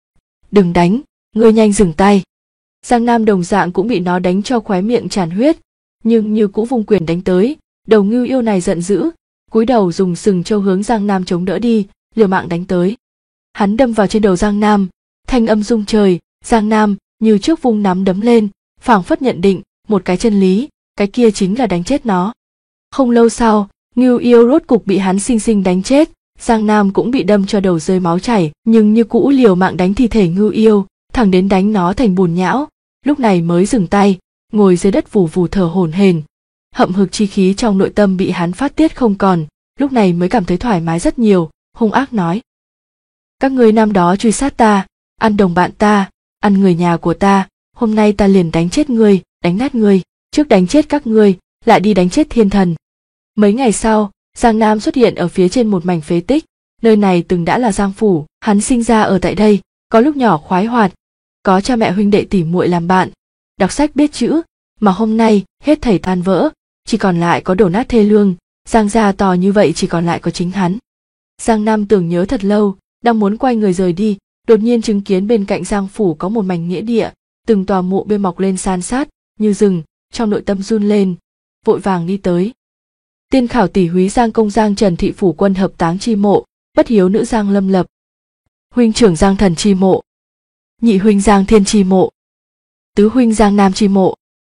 "Đừng đánh, ngươi nhanh dừng tay." Giang Nam đồng dạng cũng bị nó đánh cho khóe miệng tràn huyết, nhưng như cũ vung quyền đánh tới. Đầu ngưu yêu này giận dữ, cúi đầu dùng sừng trâu hướng Giang Nam chống đỡ đi, liều mạng đánh tới. Hắn đâm vào trên đầu Giang Nam, thanh âm rung trời. Giang Nam như trước vung nắm đấm lên, phảng phất nhận định một cái chân lý, cái kia chính là đánh chết nó. Không lâu sau, ngưu yêu rốt cục bị hắn xinh xinh đánh chết. Giang Nam cũng bị đâm cho đầu rơi máu chảy, nhưng như cũ liều mạng đánh thi thể ngưu yêu, thẳng đến đánh nó thành bùn nhão, lúc này mới dừng tay, ngồi dưới đất vù vù thở hổn hển. Hậm hực chi khí trong nội tâm bị hắn phát tiết không còn, lúc này mới cảm thấy thoải mái rất nhiều, hung ác nói: "Các ngươi năm đó truy sát ta, ăn đồng bạn ta, ăn người nhà của ta, hôm nay ta liền đánh chết ngươi, đánh nát ngươi, trước đánh chết các ngươi, lại đi đánh chết thiên thần." Mấy ngày sau, Giang Nam xuất hiện ở phía trên một mảnh phế tích, nơi này từng đã là Giang phủ, hắn sinh ra ở tại đây, có lúc nhỏ khoái hoạt, có cha mẹ huynh đệ tỉ muội làm bạn, đọc sách biết chữ, mà hôm nay hết thảy tan vỡ, chỉ còn lại có đổ nát thê lương, Giang gia to như vậy chỉ còn lại có chính hắn. Giang Nam tưởng nhớ thật lâu, đang muốn quay người rời đi, đột nhiên chứng kiến bên cạnh Giang phủ có một mảnh nghĩa địa, từng tòa mộ bia mọc lên san sát như rừng, trong nội tâm run lên, vội vàng đi tới. Tiên khảo tỷ húy Giang công Giang Trần thị phủ quân hợp táng chi mộ, bất hiếu nữ Giang Lâm lập, huynh trưởng Giang Thần chi mộ, nhị huynh Giang Thiên chi mộ, tứ huynh Giang Nam chi mộ.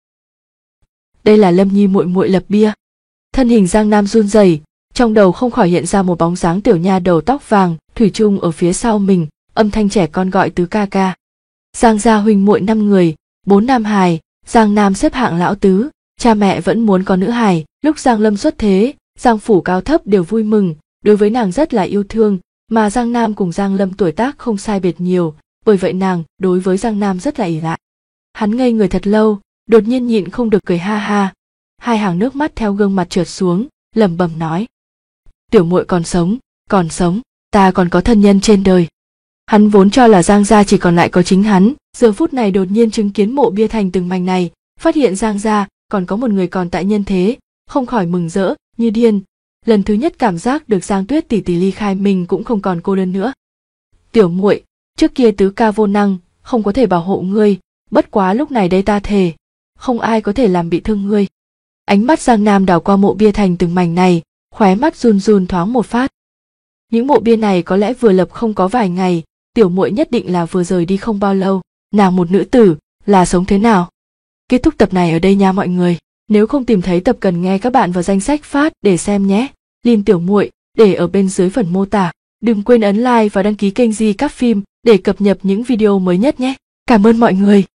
Đây là Lâm Nhi muội muội lập bia. Thân hình Giang Nam run rẩy, trong đầu không khỏi hiện ra một bóng dáng tiểu nha đầu tóc vàng, thủy chung ở phía sau mình, âm thanh trẻ con gọi tứ ca ca. Giang gia huynh muội 5 người, 4 nam hài, Giang Nam xếp hạng lão tứ, cha mẹ vẫn muốn có nữ hài. Lúc Giang Lâm xuất thế, Giang phủ cao thấp đều vui mừng, đối với nàng rất là yêu thương, mà Giang Nam cùng Giang Lâm tuổi tác không sai biệt nhiều, bởi vậy nàng đối với Giang Nam rất là ỷ lại. Hắn ngây người thật lâu, đột nhiên nhịn không được cười ha ha, hai hàng nước mắt theo gương mặt trượt xuống, lẩm bẩm nói: tiểu muội còn sống, ta còn có thân nhân trên đời. Hắn vốn cho là Giang gia chỉ còn lại có chính hắn, giờ phút này đột nhiên chứng kiến mộ bia thành từng mảnh này, phát hiện Giang gia còn có một người còn tại nhân thế, không khỏi mừng rỡ như điên. Lần thứ nhất cảm giác được Giang Tuyết tỷ tỷ ly khai mình cũng không còn cô đơn nữa. Tiểu muội, trước kia tứ ca vô năng, không có thể bảo hộ ngươi, bất quá lúc này đây ta thề, không ai có thể làm bị thương ngươi. Ánh mắt Giang Nam đảo qua mộ bia thành từng mảnh này, khóe mắt run run thoáng một phát. Những mộ bia này có lẽ vừa lập không có vài ngày, tiểu muội nhất định là vừa rời đi không bao lâu. Nàng một nữ tử, là sống thế nào? Kết thúc tập này ở đây nha mọi người. Nếu không tìm thấy tập cần nghe các bạn vào danh sách phát để xem nhé. Link tiểu muội để ở bên dưới phần mô tả. Đừng quên ấn like và đăng ký kênh Di Các Phim để cập nhật những video mới nhất nhé. Cảm ơn mọi người.